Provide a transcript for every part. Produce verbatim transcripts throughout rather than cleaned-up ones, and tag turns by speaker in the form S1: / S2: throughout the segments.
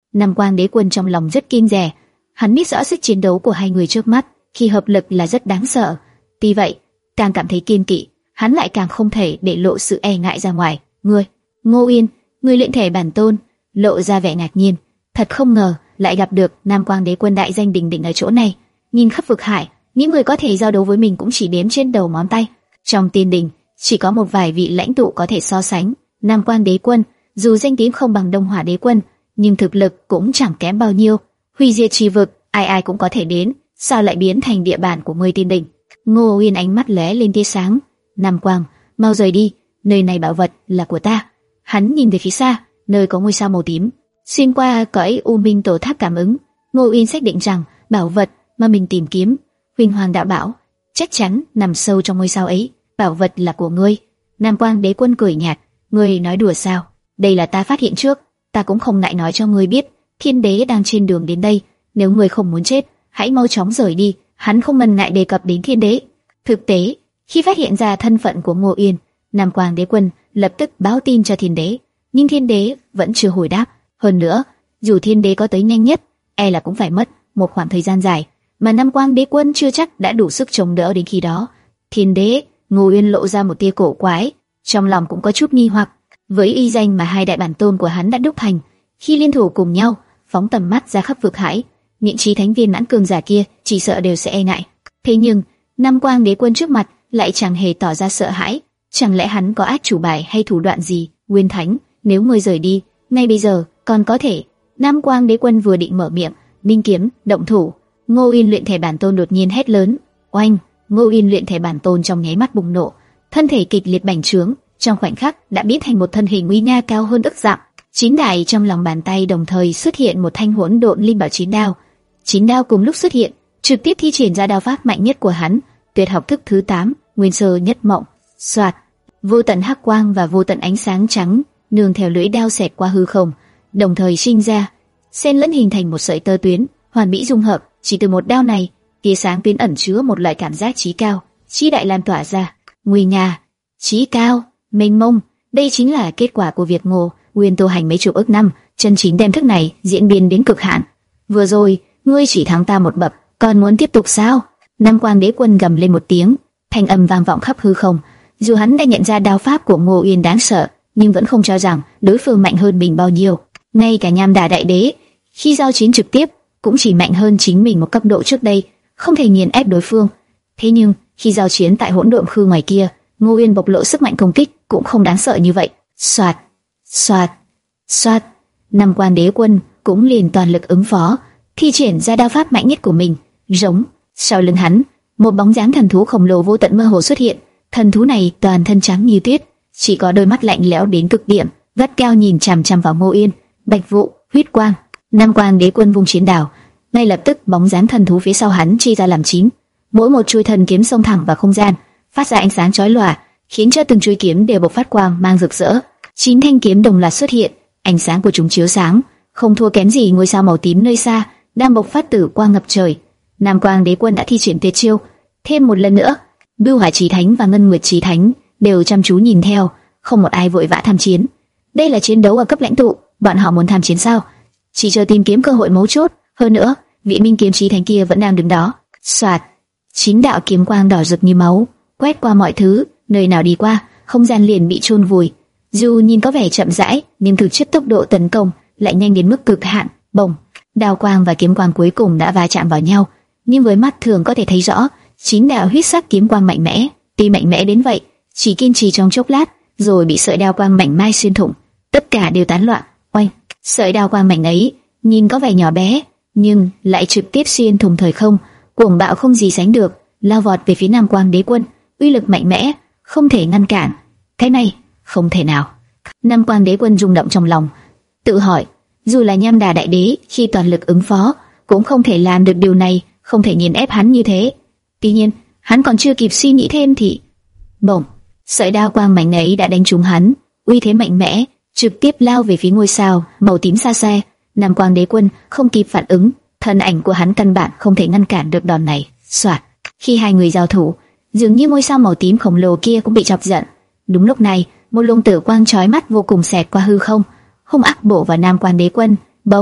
S1: Nam Quang Đế Quân trong lòng rất kiêng dè, hắn biết rõ sức chiến đấu của hai người trước mắt khi hợp lực là rất đáng sợ. Tuy vậy, càng cảm thấy kiên kỵ, hắn lại càng không thể để lộ sự e ngại ra ngoài. Ngươi, Ngô Uyên, ngươi luyện thể bản tôn, lộ ra vẻ ngạc nhiên. Thật không ngờ lại gặp được Nam Quang Đế Quân đại danh đỉnh đỉnh ở chỗ này. Nhìn khắp vực hải, những người có thể giao đấu với mình cũng chỉ đếm trên đầu ngón tay. Trong tiên đình, chỉ có một vài vị lãnh tụ có thể so sánh. Nam Quang Đế Quân, dù danh tiếng không bằng Đông Hỏa Đế Quân, nhưng thực lực cũng chẳng kém bao nhiêu. Hủy diệt chi vực, ai ai cũng có thể đến, sao lại biến thành địa bàn của ngươi tiên đình? Ngô Uyên ánh mắt lóe lên tia sáng. Nam Quang, mau rời đi, nơi này bảo vật là của ta. Hắn nhìn về phía xa, nơi có ngôi sao màu tím. Xuyên qua cõi U Minh Tổ Tháp cảm ứng, Ngô Uyên xác định rằng bảo vật mà mình tìm kiếm, Huỳnh Hoàng Đạo Bảo, chắc chắn nằm sâu trong ngôi sao ấy. Bảo vật là của ngươi. Nam Quang Đế Quân cười nhạt, ngươi nói đùa sao? Đây là ta phát hiện trước, ta cũng không ngại nói cho ngươi biết. Thiên Đế đang trên đường đến đây, nếu ngươi không muốn chết, hãy mau chóng rời đi. Hắn không ngần ngại đề cập đến Thiên Đế. Thực tế, khi phát hiện ra thân phận của Ngô Uyên, Nam Quang Đế Quân lập tức báo tin cho Thiên Đế, nhưng Thiên Đế vẫn chưa hồi đáp. Hơn nữa, dù Thiên Đế có tới nhanh nhất, e là cũng phải mất một khoảng thời gian dài, mà Nam Quang Đế Quân chưa chắc đã đủ sức chống đỡ đến khi đó. Thiên Đế, Ngô Uyên lộ ra một tia cổ quái, trong lòng cũng có chút nghi hoặc. Với uy danh mà hai đại bản tôn của hắn đã đúc thành, khi liên thủ cùng nhau, phóng tầm mắt ra khắp vực hải, những chí thánh viên mãn cường giả kia chỉ sợ đều sẽ e ngại. Thế nhưng Nam Quang Đế Quân trước mặt lại chẳng hề tỏ ra sợ hãi. Chẳng lẽ hắn có át chủ bài hay thủ đoạn gì? Nguyên Thánh, nếu ngươi rời đi, ngay bây giờ còn có thể. Nam Quang Đế Quân vừa định mở miệng, minh kiếm động thủ, Ngô Uyên luyện thể bản tôn đột nhiên hét lớn. Oanh! Ngô Uyên luyện thể bản tôn trong nháy mắt bùng nổ, thân thể kịch liệt bành trướng, trong khoảnh khắc đã biến thành một thân hình nguy nga cao hơn ức dặm. Chín đại trong lòng bàn tay đồng thời xuất hiện một thanh hỗn độn linh bảo chín đao. Chín đao cùng lúc xuất hiện, trực tiếp thi triển ra đao pháp mạnh nhất của hắn, tuyệt học thức thứ tám, Nguyên Sơ Nhất Mộng. Soạt, vô tận hắc quang và vô tận ánh sáng trắng nương theo lưỡi đao xẹt qua hư không, đồng thời sinh ra, xen lẫn hình thành một sợi tơ tuyến hoàn mỹ dung hợp. Chỉ từ một đao này, tia sáng tuyến ẩn chứa một loại cảm giác chí cao, chí đại lan tỏa ra, nguy nga, chí cao, mênh mông. Đây chính là kết quả của việc Ngô Uyên tu hành mấy chục ức năm, chân chính đem thức này diễn biến đến cực hạn. Vừa rồi, ngươi chỉ thắng ta một bậc, còn muốn tiếp tục sao? Nam Quang Đế Quân gầm lên một tiếng, thanh âm vang vọng khắp hư không. Dù hắn đã nhận ra đao pháp của Ngô Uyên đáng sợ, nhưng vẫn không cho rằng đối phương mạnh hơn mình bao nhiêu. Ngay cả Nham Đà Đại Đế, khi giao chiến trực tiếp, cũng chỉ mạnh hơn chính mình một cấp độ trước đây, không thể nghiền ép đối phương. Thế nhưng khi giao chiến tại hỗn độn khư ngoài kia, Ngô Uyên bộc lộ sức mạnh công kích cũng không đáng sợ như vậy. Soạt, soạt, soạt, Nam Quang Đế Quân cũng liền toàn lực ứng phó, thi triển ra đao pháp mạnh nhất của mình. Giống. Sau lưng hắn, một bóng dáng thần thú khổng lồ vô tận mơ hồ xuất hiện. Thần thú này toàn thân trắng như tuyết, chỉ có đôi mắt lạnh lẽo đến cực điểm, gắt cao nhìn chằm chằm vào Ngô Uyên. Bạch vụ, huyết quang. Nam Quang Đế Quân vung chiến đao, ngay lập tức bóng dáng thần thú phía sau hắn chia ra làm chín, mỗi một chuôi thần kiếm xông thẳng vào không gian, phát ra ánh sáng chói lòa, khiến cho từng chuôi kiếm đều bộc phát quang mang rực rỡ. Chín thanh kiếm đồng loạt xuất hiện, ánh sáng của chúng chiếu sáng, không thua kém gì ngôi sao màu tím nơi xa đang bộc phát tử quang ngập trời. Nam Quang Đế Quân đã thi triển tuyệt chiêu, thêm một lần nữa. Bưu Hỏa Chí Thánh và Ngân Nguyệt Chí Thánh đều chăm chú nhìn theo, không một ai vội vã tham chiến. Đây là chiến đấu ở cấp lãnh tụ, bọn họ muốn tham chiến sao? Chỉ chờ tìm kiếm cơ hội mấu chốt. Hơn nữa, vị Minh Kiếm Chí Thánh kia vẫn đang đứng đó. Soạt, chín đạo kiếm quang đỏ rực như máu quét qua mọi thứ, nơi nào đi qua, không gian liền bị chôn vùi. Dù nhìn có vẻ chậm rãi, nhưng thực chất tốc độ tấn công lại nhanh đến mức cực hạn. Bồng, đao quang và kiếm quang cuối cùng đã va chạm vào nhau, nhưng với mắt thường có thể thấy rõ, chín đạo huyết sắc kiếm quang mạnh mẽ, tuy mạnh mẽ đến vậy, chỉ kiên trì trong chốc lát, rồi bị sợi đao quang mảnh mai xuyên thủng, tất cả đều tán loạn. Oanh, sợi đao quang mảnh ấy nhìn có vẻ nhỏ bé, nhưng lại trực tiếp xuyên thủng thời không, cuồng bạo không gì sánh được, lao vọt về phía Nam Quang Đế Quân, uy lực mạnh mẽ, không thể ngăn cản. Cái này không thể nào. Nam Quang Đế Quân rung động trong lòng, tự hỏi, dù là Nham Đà Đại Đế khi toàn lực ứng phó, cũng không thể làm được điều này, không thể nghiền ép hắn như thế. Tuy nhiên, hắn còn chưa kịp suy nghĩ thêm thì, bổng, sợi đao quang mảnh ấy đã đánh trúng hắn, uy thế mạnh mẽ, trực tiếp lao về phía ngôi sao màu tím xa xa. Nam Quang Đế Quân không kịp phản ứng, thân ảnh của hắn căn bản không thể ngăn cản được đòn này. Soạt, khi hai người giao thủ, dường như ngôi sao màu tím khổng lồ kia cũng bị chọc giận. Đúng lúc này, một luồng tử quang chói mắt vô cùng xẹt qua hư không, hung ác bổ vào Nam Quang Đế Quân. Bông,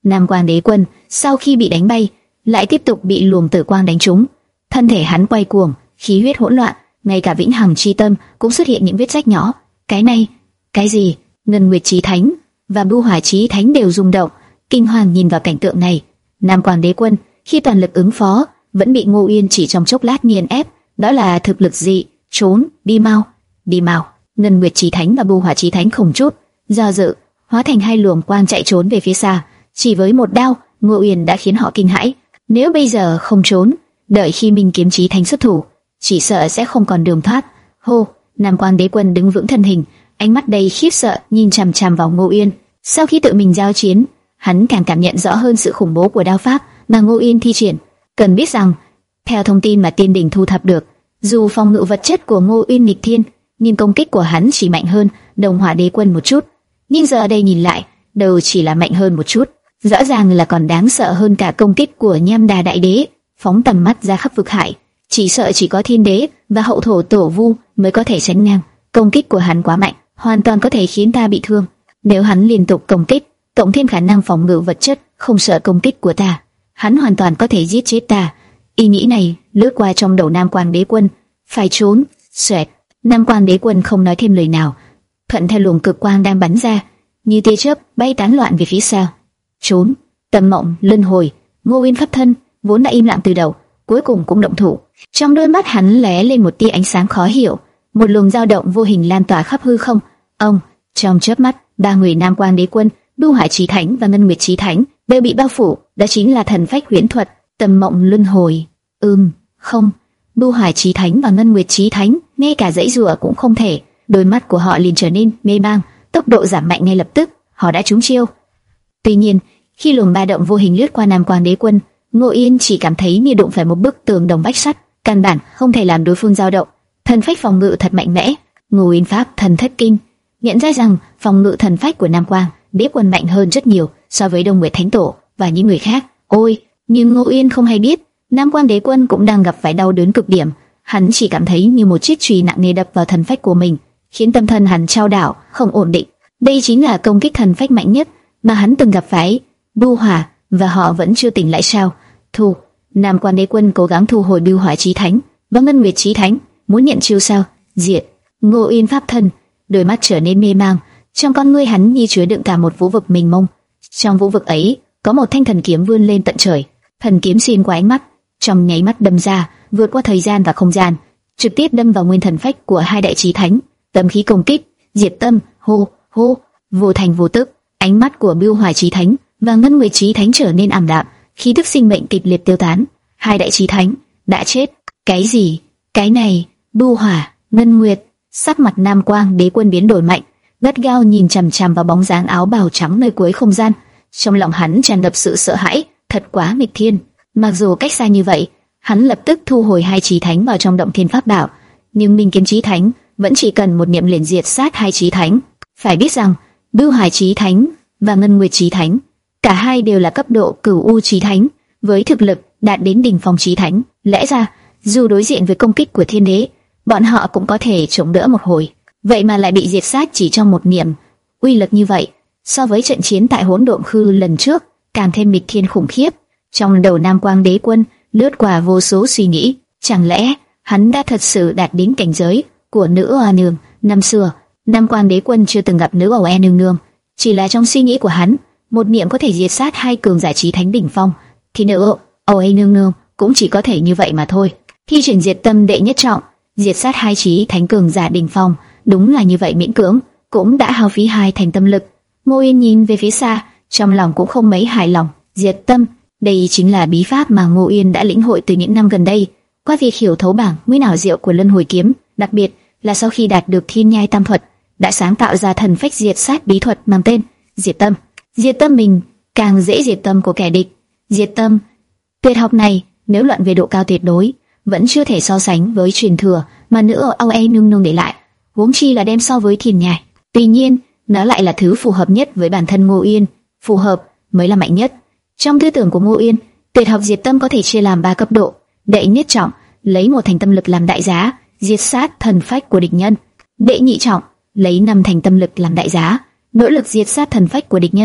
S1: Nam Quang Đế Quân sau khi bị đánh bay, lại tiếp tục bị luồng tử quang đánh trúng, thân thể hắn quay cuồng, khí huyết hỗn loạn, ngay cả vĩnh hằng chi tâm cũng xuất hiện những vết rách nhỏ. Cái này, cái gì? Ngân Nguyệt Chí Thánh và Bưu Hỏa Chí Thánh đều rung động, kinh hoàng nhìn vào cảnh tượng này. Nam Quang Đế Quân khi toàn lực ứng phó, vẫn bị Ngô Uyên chỉ trong chốc lát nghiền ép. Đó là thực lực gì? Trốn, đi mau, đi mau! Ngân Nguyệt Chí Thánh và Bưu Hỏa Chí Thánh không chút do dự, hóa thành hai luồng quang chạy trốn về phía xa. Chỉ với một đao, Ngô Uyên đã khiến họ kinh hãi. Nếu bây giờ không trốn, đợi khi Minh Kiếm Chí Thánh xuất thủ, chỉ sợ sẽ không còn đường thoát. Hô! Nam Quang Đế Quân đứng vững thân hình, ánh mắt đầy khiếp sợ nhìn chằm chằm vào Ngô Uyên. Sau khi tự mình giao chiến, hắn càng cảm nhận rõ hơn sự khủng bố của đao pháp mà Ngô Uyên thi triển. Cần biết rằng, theo thông tin mà Tiên Đình thu thập được, dù phòng ngự vật chất của Ngô Uyên nghịch thiên, nhưng công kích của hắn chỉ mạnh hơn Đồng Hỏa Đế Quân một chút. Nhưng giờ đây nhìn lại, đâu chỉ là mạnh hơn một chút, rõ ràng là còn đáng sợ hơn cả công kích của Nham Đà Đại Đế. Phóng tầm mắt ra khắp vực hải, chỉ sợ chỉ có Thiên Đế và Hậu Thổ Tổ Vu mới có thể sánh ngang. Công kích của hắn quá mạnh, hoàn toàn có thể khiến ta bị thương. Nếu hắn liên tục công kích, cộng thêm khả năng phòng ngự vật chất không sợ công kích của ta, hắn hoàn toàn có thể giết chết ta. Ý nghĩ này lướt qua trong đầu Nam Quang Đế Quân. Phải trốn! Xoẹt! Nam Quang Đế Quân không nói thêm lời nào, thuận theo luồng cực quang đang bắn ra, như tia chớp bay tán loạn về phía sau. Trốn! Tâm mộng luân hồi. Ngô Uyên pháp thân vốn đã im lặng từ đầu, cuối cùng cũng động thủ. Trong đôi mắt hắn lóe lên một tia ánh sáng khó hiểu, một luồng dao động vô hình lan tỏa khắp hư không. Ông! Trong chớp mắt, ba người Nam Quang Đế Quân, Bưu Hỏa Chí Thánh và Ngân Nguyệt Chí Thánh đều bị bao phủ. Đó chính là thần phách huyễn thuật, tâm mộng luân hồi. Ừm, không. Bưu Hỏa Chí Thánh và Ngân Nguyệt Chí Thánh ngay cả dãy rủa cũng không thể. Đôi mắt của họ liền trở nên mê mang, tốc độ giảm mạnh ngay lập tức. Họ đã trúng chiêu. Tuy nhiên, khi luồng ba động vô hình lướt qua Nam Quang Đế Quân, Ngô Yên chỉ cảm thấy như đụng phải một bức tường đồng vách sắt, căn bản không thể làm đối phương dao động. Thần phách phòng ngự thật mạnh mẽ. Ngô Yên pháp thần thất kinh, nhận ra rằng phòng ngự thần phách của Nam Quang Đế Quân mạnh hơn rất nhiều so với Đông Nguyệt Thánh Tổ và những người khác. Ôi, nhưng Ngô Yên không hay biết, Nam Quang Đế Quân cũng đang gặp phải đau đớn cực điểm. Hắn chỉ cảm thấy như một chiếc chùy nặng nề đập vào thần phách của mình, khiến tâm thần hắn chao đảo, không ổn định. Đây chính là công kích thần phách mạnh nhất mà hắn từng gặp phải. Bưu Hỏa và họ vẫn chưa tỉnh lại sao? Thu. Nam Quang Đế Quân cố gắng thu hồi Bưu Hỏa Chí Thánh và Ngân Nguyệt Chí Thánh, muốn nhận chiêu sao? Diệt. Ngô Yên pháp thân, đôi mắt trở nên mê mang, trong con ngươi hắn như chứa đựng cả một vũ vực mênh mông. Trong vũ vực ấy, có một thanh thần kiếm vươn lên tận trời. Thần kiếm xuyên qua ánh mắt, trong nháy mắt đâm ra, vượt qua thời gian và không gian, trực tiếp đâm vào nguyên thần phách của hai đại chí thánh. Tâm khí công kích, diệt tâm, hô hô, vô thành vô tức. Ánh mắt của Bưu Hỏa Chí Thánh và Ngân Nguyệt Chí Thánh trở nên ảm đạm, khí tức sinh mệnh kịch liệt tiêu tán. Hai đại chí thánh đã chết. Cái gì? Cái này? Bưu Hỏa, Ngân Nguyệt. Sắc mặt Nam Quang Đế Quân biến đổi mạnh, gắt gao nhìn chằm chằm vào bóng dáng áo bào trắng nơi cuối không gian. Trong lòng hắn tràn ngập sự sợ hãi, thật quá nghịch thiên. Mặc dù cách xa như vậy, hắn lập tức thu hồi hai chí thánh vào trong động thiên pháp bảo, nhưng Minh Kiếm Chí Thánh vẫn chỉ cần một niệm liền diệt sát hai chí thánh. Phải biết rằng, Bưu Hỏa Chí Thánh và Ngân Nguyệt Chí Thánh, cả hai đều là cấp độ Cửu U Chí Thánh, với thực lực đạt đến đỉnh phong Chí Thánh. Lẽ ra, dù đối diện với công kích của Thiên Đế, bọn họ cũng có thể chống đỡ một hồi, vậy mà lại bị diệt sát chỉ trong một niệm. Uy lực như vậy, so với trận chiến tại Hỗn Độn Khư lần trước, càng thêm nghịch thiên khủng khiếp. Trong đầu Nam Quang Đế Quân lướt qua vô số suy nghĩ, chẳng lẽ hắn đã thật sự đạt đến cảnh giới của nữ oa nương năm xưa? Nam Quang Đế Quân chưa từng gặp nữ oa nương nương, chỉ là trong suy nghĩ của hắn, một niệm có thể diệt sát hai cường giả chí thánh đỉnh phong, thì nữ oa nương nương cũng chỉ có thể như vậy mà thôi. Thi triển diệt tâm đệ nhất trọng, diệt sát hai chí thánh cường giả đỉnh phong, đúng là như vậy miễn cưỡng, cũng đã hao phí hai thành tâm lực. Ngô Yên nhìn về phía xa, trong lòng cũng không mấy hài lòng. Diệt tâm, đây chính là bí pháp mà Ngô Yên đã lĩnh hội từ những năm gần đây, qua việc hiểu thấu bảng nguy ảo diệu của Luân Hồi Kiếm, đặc biệt là sau khi đạt được Thiên Nhai Tam Thuật, đã sáng tạo ra thần phách diệt sát bí thuật mang tên Diệt Tâm. Diệt tâm mình càng dễ diệt tâm của kẻ địch. Diệt tâm, tuyệt học này nếu luận về độ cao tuyệt đối, vẫn chưa thể so sánh với truyền thừa mà nữ Âu E nương nương để lại, huống chi là đem so với Thiên Nhai. Tuy nhiên, nó lại là thứ phù hợp nhất với bản thân Ngô Yên, phù hợp mới là mạnh nhất. Trong tư tưởng của Ngô Yên, tuyệt học diệt tâm có thể chia làm ba cấp độ. Đệ nhất trọng, lấy một thành tâm lực làm đại giá, diệt sát thần phách của địch nhân. Đệ nhị trọng, lấy năm thành tâm lực làm đại giá, nỗ lực diệt sát thần phách của địch nhân.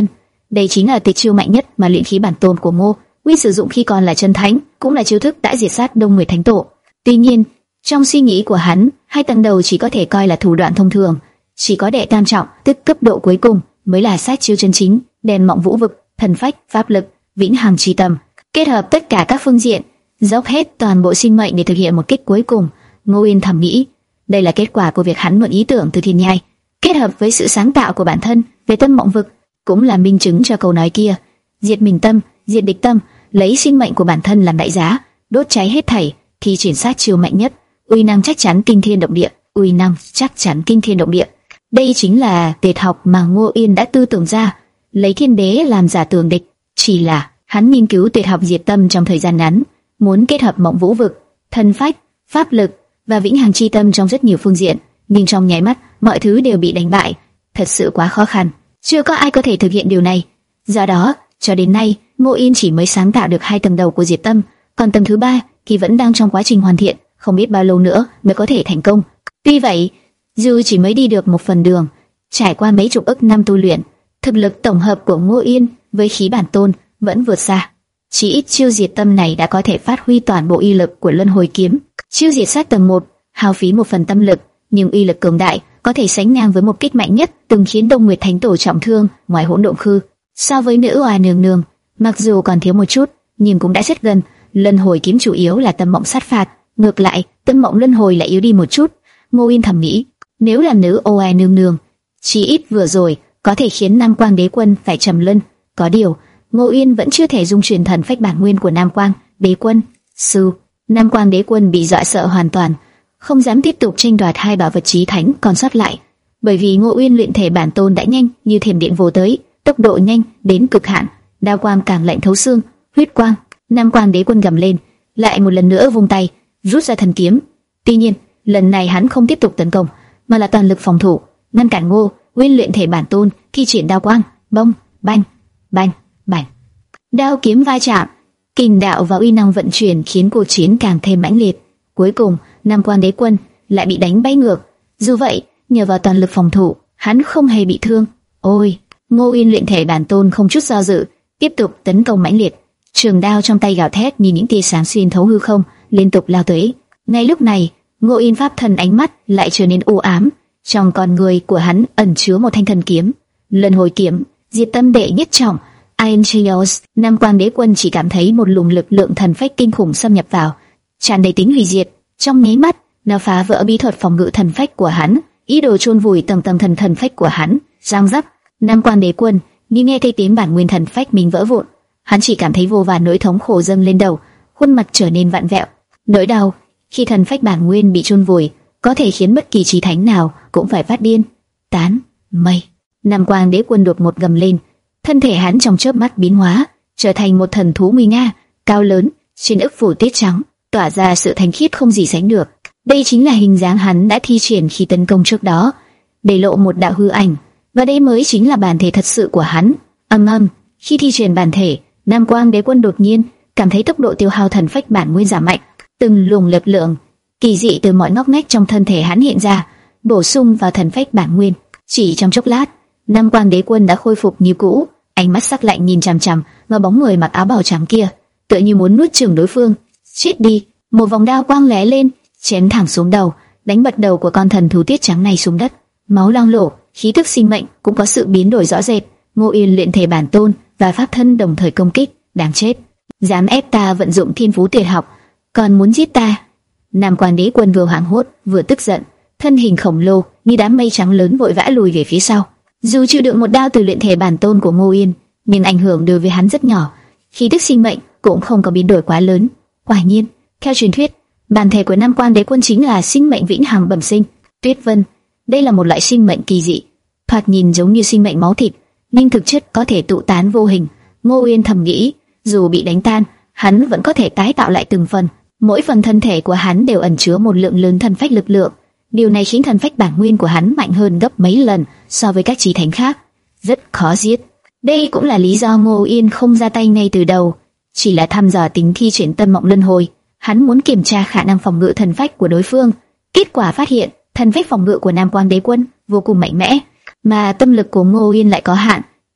S1: Đây chính là tuyệt chiêu mạnh nhất mà luyện khí bản tôn của Ngô Uyên sử dụng khi còn là chân thánh, cũng là chiêu thức đã diệt sát Đông Nguyệt Thánh Tổ. Tuy nhiên, trong suy nghĩ của hắn, hai tầng đầu chỉ có thể coi là thủ đoạn thông thường, chỉ có đệ tam trọng, tức cấp độ cuối cùng mới là sát chiêu chân chính, đèn mộng vũ vực, thần phách, pháp lực, vĩnh hằng chi tâm, kết hợp tất cả các phương diện, dốc hết toàn bộ sinh mệnh để thực hiện một kích cuối cùng. Ngô Uyên thầm nghĩ, đây là kết quả của việc hắn mượn ý tưởng từ thiên nhai, kết hợp với sự sáng tạo của bản thân về tâm mộng vực, cũng là minh chứng cho câu nói kia: diệt mình tâm, diệt địch tâm, lấy sinh mệnh của bản thân làm đại giá, đốt cháy hết thảy, thi triển sát chiêu mạnh nhất, uy năng chắc chắn kinh thiên động địa, uy năng chắc chắn kinh thiên động địa. Đây chính là tuyệt học mà Ngô Uyên đã tư tưởng ra, lấy thiên đế làm giả tường địch. Chỉ là hắn nghiên cứu tuyệt học diệt tâm trong thời gian ngắn, muốn kết hợp mộng vũ vực, thần phách, pháp lực và vĩnh hằng chi tâm trong rất nhiều phương diện, nhưng trong nháy mắt mọi thứ đều bị đánh bại, thật sự quá khó khăn, chưa có ai có thể thực hiện điều này. Do đó, cho đến nay, Ngô Uyên chỉ mới sáng tạo được hai tầng đầu của diệt tâm, còn tầng thứ ba thì vẫn đang trong quá trình hoàn thiện, không biết bao lâu nữa mới có thể thành công. Tuy vậy, dù chỉ mới đi được một phần đường, trải qua mấy chục ức năm tu luyện, thực lực tổng hợp của Ngô Uyên với khí bản tôn vẫn vượt xa. Chỉ ít chiêu diệt tâm này đã có thể phát huy toàn bộ uy lực của luân hồi kiếm. Chiêu diệt sát tầng một hao phí một phần tâm lực, nhưng uy lực cường đại, có thể sánh ngang với một kích mạnh nhất từng khiến Đông Nguyệt Thánh Tổ trọng thương ngoài hỗn độn khư. So với nữ oa nương nương, mặc dù còn thiếu một chút, nhưng cũng đã rất gần. Luân hồi kiếm chủ yếu là tâm mộng sát phạt, ngược lại tâm mộng luân hồi lại yếu đi một chút. Ngô Uyên thầm nghĩ, nếu là nữ oa nương nương, chỉ ít vừa rồi có thể khiến Nam Quang Đế Quân phải trầm luân. Có điều, Ngô Uyên vẫn chưa thể dung truyền thần phách bản nguyên của Nam Quang Đế Quân. Sư, Nam Quang Đế Quân bị dọa sợ hoàn toàn, không dám tiếp tục tranh đoạt hai bảo vật chí thánh còn sót lại, bởi vì Ngô Uyên luyện thể bản tôn đã nhanh như thiểm điện vô tới, tốc độ nhanh đến cực hạn, đao quang càng lạnh thấu xương, huyết quang. Nam Quang Đế Quân gầm lên, lại một lần nữa vung tay, rút ra thần kiếm. Tuy nhiên, lần này hắn không tiếp tục tấn công, mà là toàn lực phòng thủ, ngăn cản Ngô Uyên luyện thể bản tôn thi triển đao quang. Bông, banh, banh, banh, đao kiếm va chạm, kình đạo và uy năng vận chuyển khiến cuộc chiến càng thêm mãnh liệt. Cuối cùng, Nam Quang Đế Quân lại bị đánh bay ngược. Dù vậy, nhờ vào toàn lực phòng thủ, hắn không hề bị thương. Ôi, Ngô Uyên luyện thể bản tôn không chút do dự, tiếp tục tấn công mãnh liệt. Trường đao trong tay gào thét như những tia sáng xuyên thấu hư không, liên tục lao tới. Ngay lúc này, Ngô Uyên pháp thần ánh mắt lại trở nên u ám, trong con người của hắn ẩn chứa một thanh thần kiếm, Luân Hồi Kiếm, diệt tâm đệ nhất trọng. Iron Chaos. Nam Quang Đế Quân chỉ cảm thấy một luồng lực lượng thần phách kinh khủng xâm nhập vào, tràn đầy tính hủy diệt. Trong nháy mắt, nó phá vỡ bí thuật phòng ngự thần phách của hắn, ý đồ chôn vùi tầng tầng thần thần phách của hắn. Giang giáp, Nam Quang Đế Quân như nghe thấy tiếng bản nguyên thần phách mình vỡ vụn, hắn chỉ cảm thấy vô vàn nỗi thống khổ dâng lên đầu, khuôn mặt trở nên vặn vẹo. Nỗi đau khi thần phách bản nguyên bị chôn vùi có thể khiến bất kỳ chí thánh nào cũng phải phát điên. Tán mây. Nam Quang Đế Quân đột ngột gầm lên, thân thể hắn trong chớp mắt biến hóa, trở thành một thần thú nguy nga, cao lớn, trên ức phủ tiết trắng, tỏa ra sự thanh khiết không gì sánh được. Đây chính là hình dáng hắn đã thi triển khi tấn công trước đó, để lộ một đạo hư ảnh, và đây mới chính là bản thể thật sự của hắn. Âm âm, khi thi triển bản thể, Nam Quang Đế Quân đột nhiên cảm thấy tốc độ tiêu hao thần phách bản nguyên giảm mạnh, từng luồng lực lượng kỳ dị từ mọi ngóc ngách trong thân thể hắn hiện ra, bổ sung vào thần phách bản nguyên. Chỉ trong chốc lát, Nam Quang Đế Quân đã khôi phục như cũ, ánh mắt sắc lạnh nhìn chằm chằm vào bóng người mặc áo bào trắng kia, tựa như muốn nuốt chửng đối phương. Chết đi! Một vòng đao quang lóe lên, chém thẳng xuống đầu, đánh bật đầu của con thần thú tiết trắng này xuống đất. Máu loang lổ, khí tức sinh mệnh cũng có sự biến đổi rõ rệt. Ngô Uyên luyện thể bản tôn và pháp thân đồng thời công kích, đáng chết! Dám ép ta vận dụng thiên phú tuyệt học, còn muốn giết ta! Nam Quang Đế Quân vừa hoảng hốt vừa tức giận, thân hình khổng lồ như đám mây trắng lớn vội vã lùi về phía sau. Dù chịu đựng một đao từ luyện thể bản tôn của Ngô Uyên, nhưng ảnh hưởng đối với hắn rất nhỏ, khí tức sinh mệnh cũng không có biến đổi quá lớn. Quả nhiên, theo truyền thuyết, bản thể của Nam Quang Đế Quân chính là sinh mệnh vĩnh hằng bẩm sinh, Tuyết Vân. Đây là một loại sinh mệnh kỳ dị, thoạt nhìn giống như sinh mệnh máu thịt, nhưng thực chất có thể tụ tán vô hình. Ngô Uyên thầm nghĩ, dù bị đánh tan, hắn vẫn có thể tái tạo lại từng phần. Mỗi phần thân thể của hắn đều ẩn chứa một lượng lớn thần phách lực lượng. Điều này khiến thần phách bản nguyên của hắn mạnh hơn gấp mấy lần so với các chí thánh khác, rất khó giết. Đây cũng là lý do Ngô Uyên không ra tay ngay từ đầu, chỉ là thăm dò tính thi triển tâm mộng luân hồi. Hắn muốn kiểm tra khả năng phòng ngự thần phách của đối phương. Kết quả phát hiện, thần phách phòng ngự của Nam Quang Đế Quân vô cùng mạnh mẽ, mà tâm lực của Ngô Uyên lại có hạn.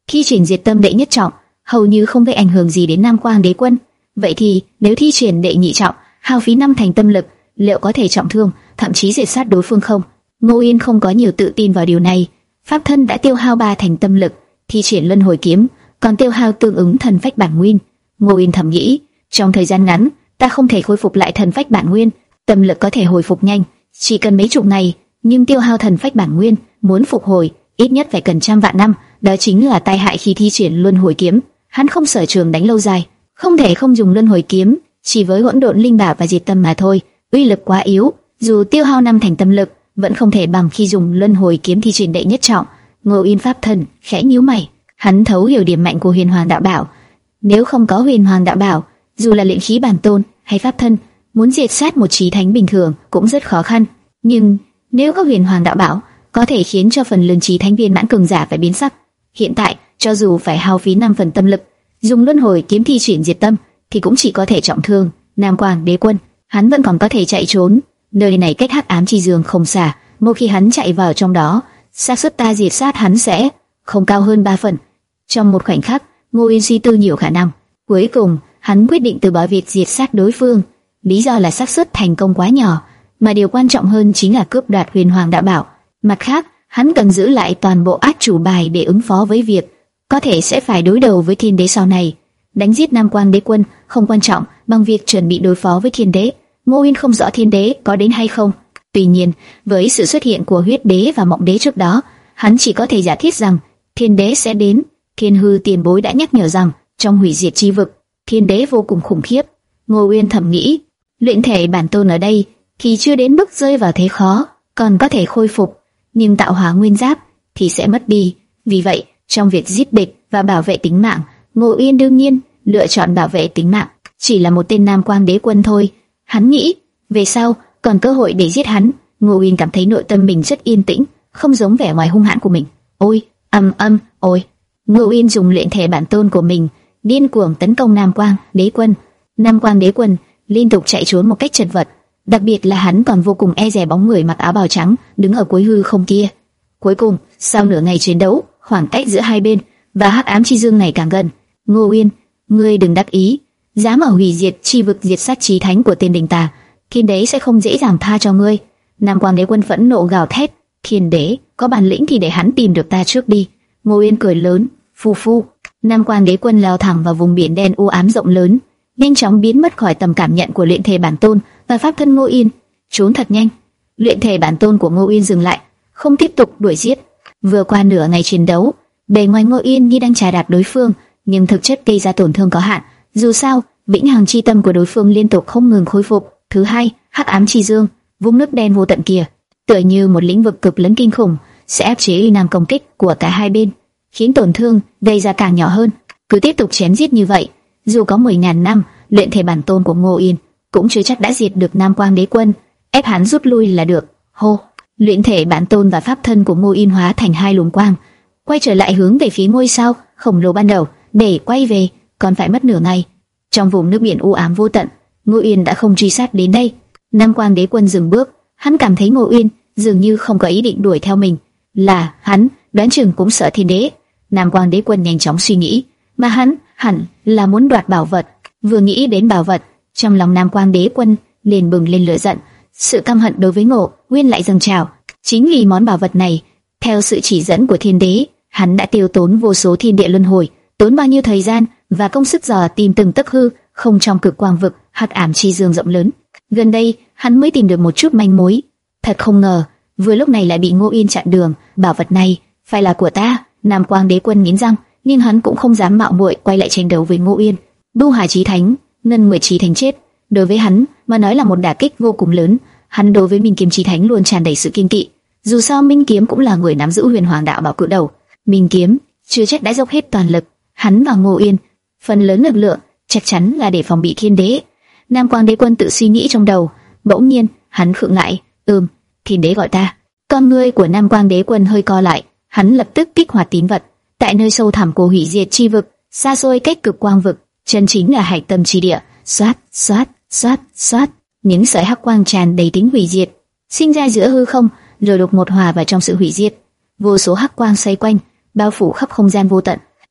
S1: thi triển diệt tâm đệ nhất trọng hầu như không gây ảnh hưởng gì đến Nam Quang Đế Quân. Vậy thì nếu thi triển đệ nhị trọng, hao phí năm thành tâm lực, liệu có thể trọng thương, thậm chí diệt sát đối phương không? Ngô Yên không có nhiều tự tin vào điều này. Pháp thân đã tiêu hao ba thành tâm lực, thi triển luân hồi kiếm còn tiêu hao tương ứng thần phách bản nguyên. Ngô Yên thầm nghĩ, trong thời gian ngắn, ta không thể khôi phục lại thần phách bản nguyên, tâm lực có thể hồi phục nhanh, chỉ cần mấy chục ngày, nhưng tiêu hao thần phách bản nguyên, muốn phục hồi, ít nhất phải cần trăm vạn năm, đó chính là tai hại khi thi triển luân hồi kiếm. Hắn không sở trường đánh lâu dài, không thể không dùng luân hồi kiếm, chỉ với hỗn độn linh bảo và diệt tâm mà thôi, uy lực quá yếu, dù tiêu hao năm thành tâm lực, vẫn không thể bằng khi dùng luân hồi kiếm thi triển đệ nhất trọng. Ngô Yên pháp thân khẽ nhíu mày, hắn thấu hiểu điểm mạnh của Huyền Hoàng Đạo Bảo. Nếu không có Huyền Hoàng Đạo Bảo, dù là luyện khí bản tôn hay pháp thân, muốn diệt sát một chí thánh bình thường cũng rất khó khăn. Nhưng nếu có Huyền Hoàng Đạo Bảo, có thể khiến cho phần lớn chí thánh viên mãn cường giả phải biến sắc. Hiện tại, cho dù phải hao phí năm phần tâm lực, dùng luân hồi kiếm thi triển diệt tâm, thì cũng chỉ có thể trọng thương Nam Quang Đế Quân. Hắn vẫn còn có thể chạy trốn, nơi này cách Hắc Ám Chi Dương không xa, một khi hắn chạy vào trong đó, xác suất ta diệt sát hắn sẽ không cao hơn ba phần. Trong một khoảnh khắc, Ngô Yên suy tư nhiều khả năng, cuối cùng hắn quyết định từ bỏ việc diệt sát đối phương. Lý do là xác suất thành công quá nhỏ, mà điều quan trọng hơn chính là cướp đoạt Huyền Hoàng Đạo Bảo. Mặt khác, hắn cần giữ lại toàn bộ át chủ bài để ứng phó với việc có thể sẽ phải đối đầu với Thiên Đế sau này. Đánh giết Nam Quang Đế Quân không quan trọng bằng việc chuẩn bị đối phó với Thiên Đế. Ngô Yên không rõ Thiên Đế có đến hay không. Tuy nhiên, với sự xuất hiện của Huyết Đế và Mộng Đế trước đó, hắn chỉ có thể giả thiết rằng Thiên Đế sẽ đến. Thiên Hư tiền bối đã nhắc nhở rằng trong hủy diệt chi vực, Thiên Đế vô cùng khủng khiếp. Ngô Uyên thầm nghĩ, luyện thể bản tôn ở đây thì chưa đến mức rơi vào thế khó, còn có thể khôi phục, nhưng tạo hóa nguyên giáp thì sẽ mất đi. Vì vậy, trong việc giết địch và bảo vệ tính mạng, Ngô Uyên đương nhiên lựa chọn bảo vệ tính mạng. Chỉ là một tên Nam Quang Đế Quân thôi, hắn nghĩ về sau còn cơ hội để giết hắn. Ngô Uyên cảm thấy nội tâm mình rất yên tĩnh, không giống vẻ ngoài hung hãn của mình. Ôi, âm âm, ôi. Ngô Uyên dùng luyện thể bản tôn của mình điên cuồng tấn công Nam Quang Đế Quân. Nam Quang Đế Quân liên tục chạy trốn một cách chật vật, đặc biệt là hắn còn vô cùng e dè bóng người mặc áo bào trắng đứng ở cuối hư không kia. Cuối cùng, sau nửa ngày chiến đấu, khoảng cách giữa hai bên và Hắc Ám Chi Dương ngày càng gần. Ngô Uyên, ngươi đừng đắc ý, dám ở hủy diệt chi vực diệt sát chí thánh của tên đình tà, Thiên Đế sẽ không dễ dàng tha cho ngươi. Nam Quang Đế Quân phẫn nộ gào thét, Thiên Đế có bản lĩnh thì để hắn tìm được ta trước đi. Ngô Uyên cười lớn, phu phu. Nam Quang Đế Quân lao thẳng vào vùng biển đen u ám rộng lớn, nhanh chóng biến mất khỏi tầm cảm nhận của luyện thể bản tôn và pháp thân Ngô Uyên. Trốn thật nhanh. Luyện thể bản tôn của Ngô Uyên dừng lại, không tiếp tục đuổi giết. Vừa qua nửa ngày chiến đấu, bề ngoài Ngô Uyên như đang chà đạp đối phương, nhưng thực chất gây ra tổn thương có hạn. Dù sao, vĩnh hằng chi tâm của đối phương liên tục không ngừng khôi phục. Thứ hai, Hắc Ám Chi Dương, vũng nước đen vô tận kia, tựa như một lĩnh vực cực lớn kinh khủng, sẽ áp chế uy năng công kích của cả hai bên, khiến tổn thương gây ra càng nhỏ hơn. Cứ tiếp tục chém giết như vậy, dù có mười ngàn năm, luyện thể bản tôn của Ngô Uyên cũng chưa chắc đã diệt được Nam Quang Đế Quân. Ép hắn rút lui là được. Hô, luyện thể bản tôn và pháp thân của Ngô Uyên hóa thành hai luồng quang, quay trở lại hướng về phía ngôi sao khổng lồ ban đầu. Để quay về, còn phải mất nửa ngày. Trong vùng nước biển u ám vô tận, Ngô Uyên đã không truy sát đến đây. Nam Quang Đế Quân dừng bước, hắn cảm thấy Ngô Uyên dường như không có ý định đuổi theo mình. Là hắn, đoán chừng cũng sợ Thiên Đế. Nam Quang Đế Quân nhanh chóng suy nghĩ, mà hắn hẳn là muốn đoạt bảo vật. Vừa nghĩ đến bảo vật, trong lòng Nam Quang Đế Quân liền bừng lên lửa giận. Sự căm hận đối với Ngô Uyên lại dâng trào. Chính vì món bảo vật này, theo sự chỉ dẫn của Thiên Đế, hắn đã tiêu tốn vô số thiên địa luân hồi, tốn bao nhiêu thời gian và công sức dò tìm từng tấc hư không trong cực quang vực Hắc Ám Chi Dương rộng lớn. Gần đây, hắn mới tìm được một chút manh mối. Thật không ngờ, vừa lúc này lại bị Ngô Uyên chặn đường. Bảo vật này phải là của ta. Nam Quang Đế Quân nghiến răng, nhưng hắn cũng không dám mạo muội quay lại tranh đấu với Ngô Uyên. Bưu Hà Chí Thánh, Ngân Nguyệt Chí Thánh chết, đối với hắn mà nói là một đả kích vô cùng lớn. Hắn đối với Minh Kiếm Chí Thánh luôn tràn đầy sự kiêng kỵ. Dù sao Minh Kiếm cũng là người nắm giữ Huyền Hoàng Đạo Bảo cự đầu. Minh Kiếm chưa chắc đã dốc hết toàn lực. Hắn và Ngô Uyên phần lớn lực lượng chắc chắn là để phòng bị Thiên Đế. Nam Quang Đế Quân tự suy nghĩ trong đầu, bỗng nhiên hắn khựng lại. Ừm, Thiên Đế gọi ta. Con ngươi của Nam Quang Đế Quân hơi co lại, hắn lập tức kích hoạt tín vật. Tại nơi sâu thẳm của hủy diệt chi vực, xa xôi cách cực quang vực, chân chính là hải tâm chi địa. Xoát, xoát, xoát, xoát, những sợi hắc quang tràn đầy tính hủy diệt sinh ra giữa hư không, rồi đột ngột hòa vào trong sự hủy diệt. Vô số hắc quang xoay quanh, bao phủ khắp không gian vô tận.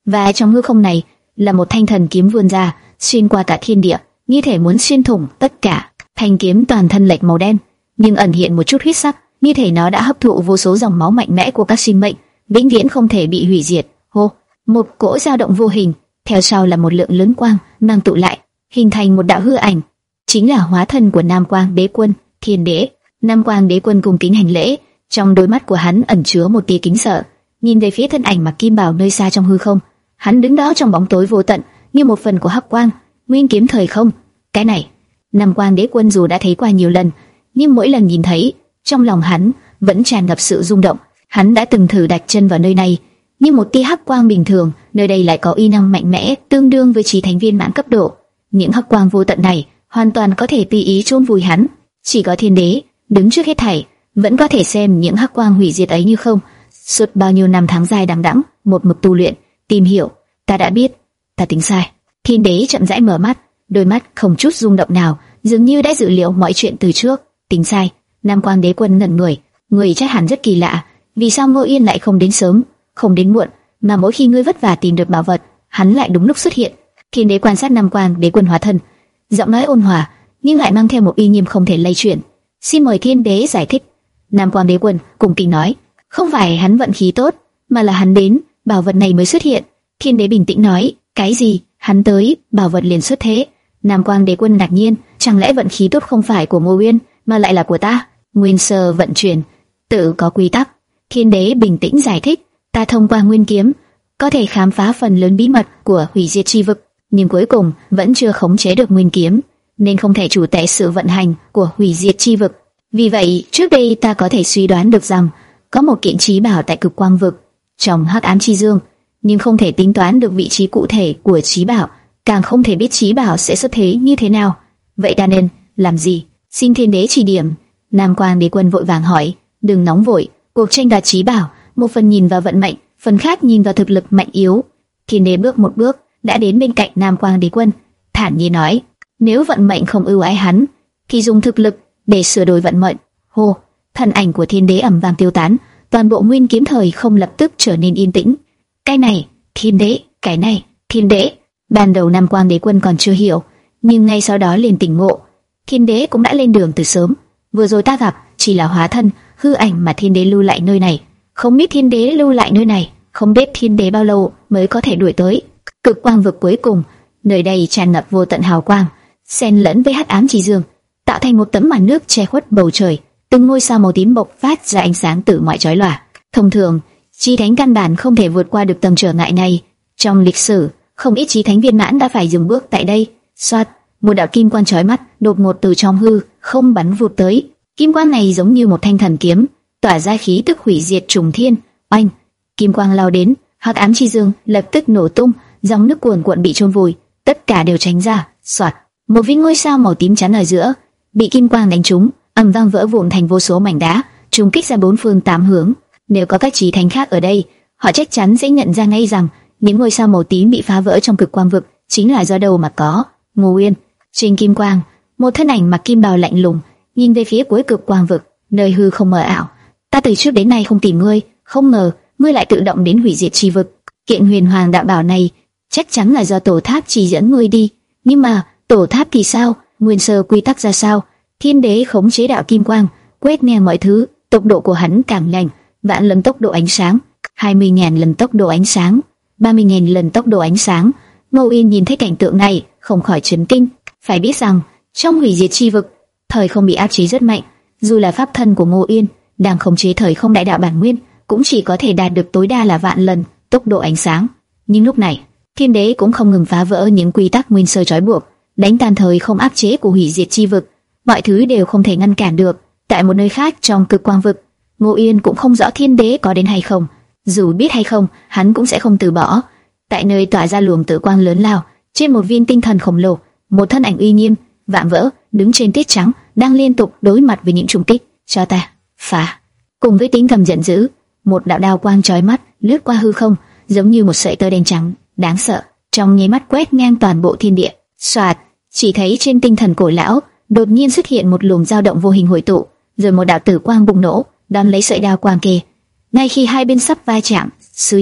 S1: và trong hư không này là một thanh thần kiếm vươn ra, xuyên qua cả thiên địa, như thể muốn xuyên thủng tất cả. Thanh kiếm toàn thân lệch màu đen, nhưng ẩn hiện một chút huyết sắc, như thể nó đã hấp thụ vô số dòng máu mạnh mẽ của các sinh mệnh, vĩnh viễn không thể bị hủy diệt. Hô, một cỗ dao động vô hình, theo sau là một lượng lớn quang mang tụ lại, hình thành một đạo hư ảnh, chính là hóa thân của Nam Quang Đế Quân, Thiên Đế. Nam Quang Đế Quân cung kính hành lễ, trong đôi mắt của hắn ẩn chứa một tia kính sợ, nhìn về phía thân ảnh mặc kim bào nơi xa trong hư không. Hắn đứng đó trong bóng tối vô tận, như một phần của hắc quang, nguyên kiếm thời không. Cái này, Nam Quang Đế Quân dù đã thấy qua nhiều lần, nhưng mỗi lần nhìn thấy, trong lòng hắn vẫn tràn ngập sự rung động. Hắn đã từng thử đặt chân vào nơi này, nhưng một tia hắc quang bình thường, nơi đây lại có uy năng mạnh mẽ, tương đương với chí thánh viên mãn cấp độ. Những hắc quang vô tận này hoàn toàn có thể tùy ý chôn vùi hắn. Chỉ có Thiên Đế đứng trước hết thảy, vẫn có thể xem những hắc quang hủy diệt ấy như không. Suốt bao nhiêu năm tháng dài đằng đẵng, một mực tu luyện, tìm hiểu, ta đã biết, ta tính sai. Thiên Đế chậm rãi mở mắt, đôi mắt không chút rung động nào, dường như đã dự liệu mọi chuyện từ trước. Tính sai? Nam Quang Đế Quân ngẩn người, người chắc hẳn rất kỳ lạ, vì sao Ngô Yên lại không đến sớm, không đến muộn, mà mỗi khi ngươi vất vả tìm được bảo vật, hắn lại đúng lúc xuất hiện. Thiên Đế quan sát Nam Quang Đế Quân hóa thân, giọng nói ôn hòa, nhưng lại mang theo một uy nghiêm không thể lay chuyển. Xin mời Thiên Đế giải thích. Nam Quang Đế Quân cùng kính nói, không phải hắn vận khí tốt, mà là hắn đến, bảo vật này mới xuất hiện. Thiên Đế bình tĩnh nói, cái gì? Hắn tới, bảo vật liền xuất thế. Nam Quang Đế Quân ngạc nhiên, chẳng lẽ vận khí tốt không phải của Ngô Uyên, mà lại là của ta? Nguyên sơ vận chuyển, tự có quy tắc. Thiên Đế bình tĩnh giải thích, ta thông qua nguyên kiếm có thể khám phá phần lớn bí mật của hủy diệt chi vực, nhưng cuối cùng vẫn chưa khống chế được nguyên kiếm, nên không thể chủ tể sự vận hành của hủy diệt chi vực. Vì vậy, trước đây ta có thể suy đoán được rằng có một kiện chí bảo tại cực quang vực, trong hắc ám chi dương, nhưng không thể tính toán được vị trí cụ thể của chí bảo, càng không thể biết chí bảo sẽ xuất thế như thế nào. Vậy ta nên làm gì? Xin Thiên Đế chỉ điểm. Nam Quang Đế Quân vội vàng hỏi, đừng nóng vội, cuộc tranh đoạt chí bảo, một phần nhìn vào vận mệnh, phần khác nhìn vào thực lực mạnh yếu. Thiên Đế bước một bước đã đến bên cạnh Nam Quang Đế Quân, thản nhiên nói, nếu vận mệnh không ưu ái hắn, thì dùng thực lực để sửa đổi vận mệnh. Hô, thân ảnh của Thiên Đế ầm vang tiêu tán, toàn bộ nguyên kiếm thời không lập tức trở nên yên tĩnh. Cái này, Thiên Đế, cái này, Thiên Đế. Ban đầu Nam Quang Đế Quân còn chưa hiểu, nhưng ngay sau đó liền tỉnh ngộ. Thiên Đế cũng đã lên đường từ sớm, vừa rồi ta gặp chỉ là hóa thân, hư ảnh mà Thiên Đế lưu lại nơi này. Không biết Thiên Đế lưu lại nơi này, không biết Thiên Đế bao lâu mới có thể đuổi tới cực quang vực cuối cùng. Nơi đây tràn ngập vô tận hào quang, xen lẫn với hắc ám chi dương, tạo thành một tấm màn nước che khuất bầu trời. Từng ngôi sao màu tím bộc phát ra ánh sáng từ mọi chói lòa. Thông thường, chí thánh căn bản không thể vượt qua được tầng trở ngại này. Trong lịch sử, không ít chí thánh viên mãn đã phải dừng bước tại đây. Soạt, một đạo kim quang chói mắt đột ngột từ trong hư không bắn vụt tới. Kim quang này giống như một thanh thần kiếm, tỏa ra khí tức hủy diệt trùng thiên. Oanh, kim quang lao đến, hắc ám chi dương lập tức nổ tung, dòng nước cuồn cuộn bị chôn vùi, tất cả đều tránh ra. Soạt, một viên ngôi sao màu tím chắn ở giữa, bị kim quang đánh trúng, ầm vang vỡ vụn thành vô số mảnh đá, trùng kích ra bốn phương tám hướng. Nếu có các chí thánh khác ở đây, họ chắc chắn sẽ nhận ra ngay rằng những ngôi sao màu tím bị phá vỡ trong cực quang vực chính là do đâu mà có. Ngô Uyên, trên kim quang, một thân ảnh mặc kim bào lạnh lùng nhìn về phía cuối cực quang vực, nơi hư không mờ ảo. Ta từ trước đến nay không tìm ngươi, không ngờ ngươi lại tự động đến hủy diệt chi vực. Kiện huyền hoàng đạo bảo này chắc chắn là do tổ tháp chỉ dẫn ngươi đi, nhưng mà tổ tháp thì sao? Nguyên sơ quy tắc ra sao? Thiên Đế khống chế đạo kim quang, quét ngang mọi thứ, tốc độ của hắn càng nhanh, vạn lần tốc độ ánh sáng, hai mươi nghìn lần tốc độ ánh sáng, ba mươi nghìn lần tốc độ ánh sáng. Ngô Yên nhìn thấy cảnh tượng này, không khỏi chấn kinh. Phải biết rằng, trong hủy diệt chi vực, thời không bị áp chế rất mạnh, dù là pháp thân của Ngô Yên đang khống chế thời không đại đạo bản nguyên, cũng chỉ có thể đạt được tối đa là vạn lần tốc độ ánh sáng. Nhưng lúc này, Thiên Đế cũng không ngừng phá vỡ những quy tắc nguyên sơ trói buộc, đánh tan thời không áp chế của hủy diệt chi vực. Mọi thứ đều không thể ngăn cản được. Tại một nơi khác trong cực quang vực, Ngô Yên cũng không rõ Thiên Đế có đến hay không. Dù biết hay không, hắn cũng sẽ không từ bỏ. Tại nơi tỏa ra luồng tử quang lớn lao, trên một viên tinh thần khổng lồ, một thân ảnh uy nghiêm, vạm vỡ, đứng trên tiết trắng, đang liên tục đối mặt với những trùng kích. Cho ta, phá! Cùng với tiếng gầm giận dữ, một đạo đao quang chói mắt lướt qua hư không, giống như một sợi tơ đen trắng, đáng sợ, trong nháy mắt quét ngang toàn bộ thiên địa. Soạt, chỉ thấy trên tinh thần cổ lão đột nhiên xuất hiện một luồng dao động vô hình hội tụ, rồi một đạo tử quang bùng nổ, đón lấy sợi đao quang kia. Ngay khi hai bên sắp va chạm, suy,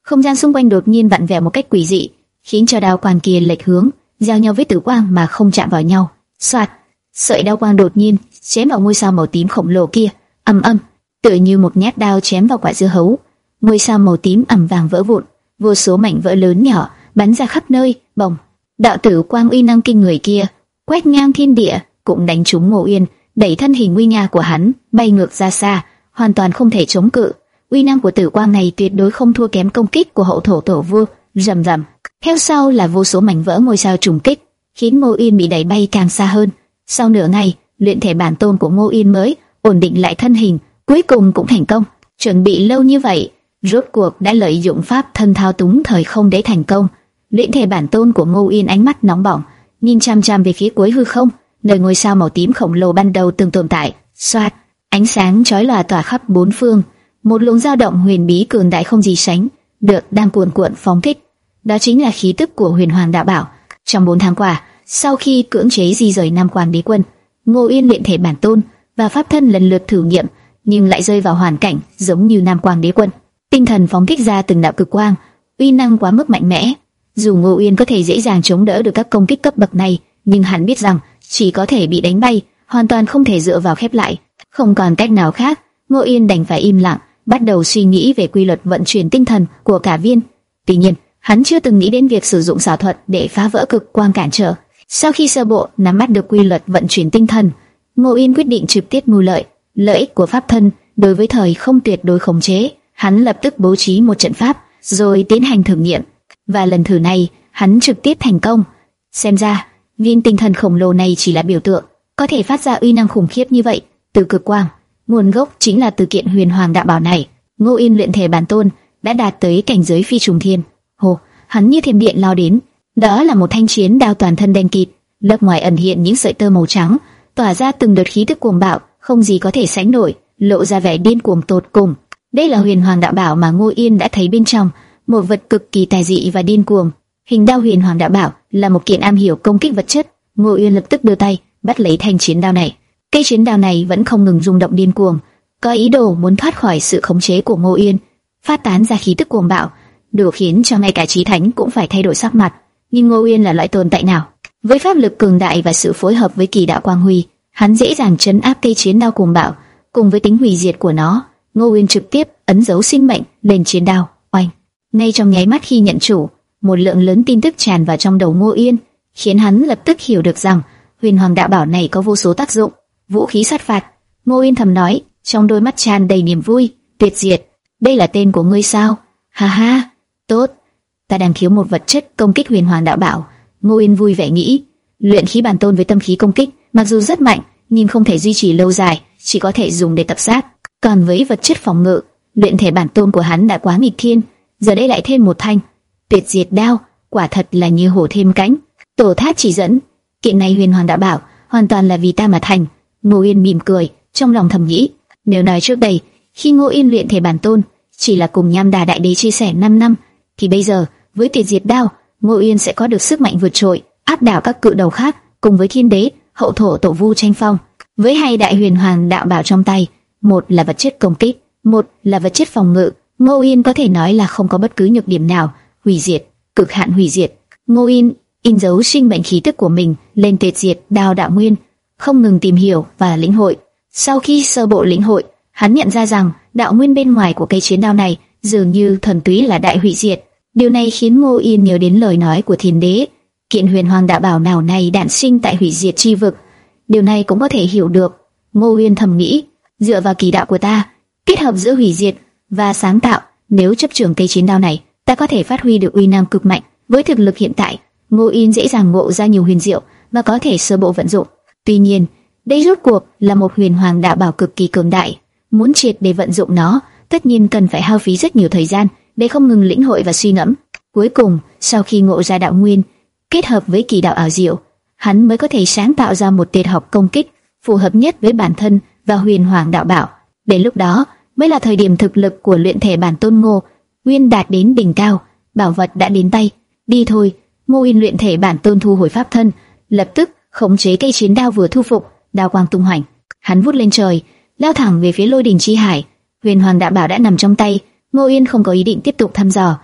S1: Không gian xung quanh đột nhiên vặn vẹo một cách quỷ dị, khiến cho đao quang kia lệch hướng, giao nhau với tử quang mà không chạm vào nhau. Soạt, sợi đao quang đột nhiên chém vào ngôi sao màu tím khổng lồ kia, ầm ầm, tựa như một nhát đao chém vào quả dưa hấu. Ngôi sao màu tím ầm vang vỡ vụn, vô số mảnh vỡ lớn nhỏ bắn ra khắp nơi. Bồng, đạo tử quang uy năng kinh người kia quét ngang thiên địa, cũng đánh trúng Ngô Uyên, đẩy thân hình nguy nga của hắn bay ngược ra xa, hoàn toàn không thể chống cự. Uy năng của tử quang này tuyệt đối không thua kém công kích của hậu thổ tổ vua. Rầm rầm, theo sau là vô số mảnh vỡ ngôi sao trùng kích, khiến Ngô Uyên bị đẩy bay càng xa hơn. Sau nửa ngày, luyện thể bản tôn của Ngô Uyên mới ổn định lại thân hình, cuối cùng cũng thành công. Chuẩn bị lâu như vậy, rốt cuộc đã lợi dụng pháp thân thao túng thời không để thành công. Luyện thể bản tôn của Ngô Uyên ánh mắt nóng bỏng, nhìn chăm chăm về phía cuối hư không, nơi ngôi sao màu tím khổng lồ ban đầu từng tồn tại. Xoát, ánh sáng chói lòa tỏa khắp bốn phương, một luồng dao động huyền bí cường đại không gì sánh được đang cuồn cuộn phóng thích. Đó chính là khí tức của Huyền Hoàng Đạo Bảo. Trong bốn tháng qua, sau khi cưỡng chế di rời Nam Quang Đế Quân, Ngô Uyên luyện thể bản tôn và pháp thân lần lượt thử nghiệm, nhưng lại rơi vào hoàn cảnh giống như Nam Quang Đế Quân. Tinh thần phóng thích ra từng đạo cực quang, uy năng quá mức mạnh mẽ. Dù Ngô Uyên có thể dễ dàng chống đỡ được các công kích cấp bậc này, nhưng hắn biết rằng chỉ có thể bị đánh bay, hoàn toàn không thể dựa vào khép lại. Không còn cách nào khác, Ngô Uyên đành phải im lặng, bắt đầu suy nghĩ về quy luật vận chuyển tinh thần của cả viên. Tuy nhiên, hắn chưa từng nghĩ đến việc sử dụng xảo thuật để phá vỡ cực quang cản trở. Sau khi sơ bộ nắm bắt được quy luật vận chuyển tinh thần, Ngô Uyên quyết định trực tiếp mưu lợi. Lợi ích của pháp thân đối với thời không tuyệt đối khống chế, hắn lập tức bố trí một trận pháp, rồi tiến hành thử nghiệm. Và lần thử này, hắn trực tiếp thành công. Xem ra, viên tinh thần khổng lồ này chỉ là biểu tượng, có thể phát ra uy năng khủng khiếp như vậy từ cực quang, nguồn gốc chính là từ kiện Huyền Hoàng Đạo Bảo này. Ngô Uyên luyện thể bản tôn đã đạt tới cảnh giới phi trùng thiên. Hồ, hắn như thiểm điện lao đến. Đó là một thanh chiến đao toàn thân đen kịt, lớp ngoài ẩn hiện những sợi tơ màu trắng, tỏa ra từng đợt khí tức cuồng bạo, không gì có thể sánh nổi, lộ ra vẻ điên cuồng tột cùng. Đây là Huyền Hoàng Đạo Bảo mà Ngô Uyên đã thấy bên trong, một vật cực kỳ tà dị và điên cuồng. Hình đao Huyền Hoàng Đạo Bảo là một kiện am hiểu công kích vật chất. Ngô Uyên lập tức đưa tay bắt lấy thanh chiến đao này. Cây chiến đao này vẫn không ngừng rung động điên cuồng, có ý đồ muốn thoát khỏi sự khống chế của Ngô Uyên, phát tán ra khí tức cuồng bạo, đủ khiến cho ngay cả chí thánh cũng phải thay đổi sắc mặt. Nhưng Ngô Uyên là loại tồn tại nào? Với pháp lực cường đại và sự phối hợp với kỳ đạo quang huy, hắn dễ dàng trấn áp cây chiến đao cuồng bạo. Cùng với tính hủy diệt của nó, Ngô Uyên trực tiếp ấn dấu sinh mệnh lên chiến đao. Oanh! Ngay trong nháy mắt khi nhận chủ, một lượng lớn tin tức tràn vào trong đầu Ngô Uyên, khiến hắn lập tức hiểu được rằng Huyền Hoàng Đạo Bảo này có vô số tác dụng. Vũ khí sát phạt. Ngô Uyên thầm nói, trong đôi mắt tràn đầy niềm vui. Tuyệt diệt, đây là tên của ngươi sao? Ha ha, tốt. Ta đang thiếu một vật chất công kích Huyền Hoàng Đạo Bảo. Ngô Uyên vui vẻ nghĩ. Luyện khí bản tôn với tâm khí công kích, mặc dù rất mạnh, nhưng không thể duy trì lâu dài, chỉ có thể dùng để tập sát. Còn với vật chất phòng ngự, luyện thể bản tôn của hắn đã quá nghịch thiên, giờ đây lại thêm một thanh tuyệt diệt đao, quả thật là như hổ thêm cánh. Tổ thác chỉ dẫn, kiện này Huyền Hoàng Đạo Bảo hoàn toàn là vì ta mà thành. Ngô Uyên mỉm cười, trong lòng thầm nghĩ, nếu nói trước đây, khi Ngô Uyên luyện thể bản tôn chỉ là cùng Nham Đà Đại Đế chia sẻ năm năm, thì bây giờ với tuyệt diệt đao, Ngô Uyên sẽ có được sức mạnh vượt trội, áp đảo các cự đầu khác, cùng với Thiên Đế, Hậu Thổ Tổ Vu tranh phong. Với hai đại Huyền Hoàng Đạo Bảo trong tay, một là vật chất công kích, một là vật chất phòng ngự, Ngô Uyên có thể nói là không có bất cứ nhược điểm nào. Hủy diệt, cực hạn hủy diệt. Ngô Uyên in dấu sinh mệnh khí tức của mình lên tuyệt diệt đao đạo nguyên, không ngừng tìm hiểu và lĩnh hội. Sau khi sơ bộ lĩnh hội, hắn nhận ra rằng đạo nguyên bên ngoài của cây chiến đao này dường như thuần túy là đại hủy diệt. Điều này khiến Ngô Uyên nhớ đến lời nói của Thiên Đế, kiện Huyền Hoàng Đạo Bảo nào này đản sinh tại hủy diệt chi vực. Điều này cũng có thể hiểu được. Ngô Uyên thầm nghĩ, dựa vào kỳ đạo của ta, kết hợp giữa hủy diệt và sáng tạo, nếu chấp trường cây chiến đao này, ta có thể phát huy được uy năng cực mạnh. Với thực lực hiện tại, Ngô Uyên dễ dàng ngộ ra nhiều huyền diệu và có thể sơ bộ vận dụng. Tuy nhiên, đây rốt cuộc là một Huyền Hoàng Đạo Bảo cực kỳ cường đại, muốn triệt để vận dụng nó, tất nhiên cần phải hao phí rất nhiều thời gian để không ngừng lĩnh hội và suy ngẫm. Cuối cùng, sau khi ngộ ra đạo nguyên, kết hợp với kỳ đạo ảo diệu, hắn mới có thể sáng tạo ra một tuyệt học công kích phù hợp nhất với bản thân và Huyền Hoàng Đạo Bảo. Đến lúc đó, mới là thời điểm thực lực của luyện thể bản tôn Ngô Uyên đạt đến đỉnh cao, bảo vật đã đến tay. Đi thôi. Ngô Uyên luyện thể bản tôn thu hồi pháp thân, lập tức khống chế cây chiến đao vừa thu phục, đao quang tung hoành, hắn vút lên trời, lao thẳng về phía lôi đình chi hải. Huyền Hoàng Đạo Bảo đã nằm trong tay, Ngô Uyên không có ý định tiếp tục thăm dò,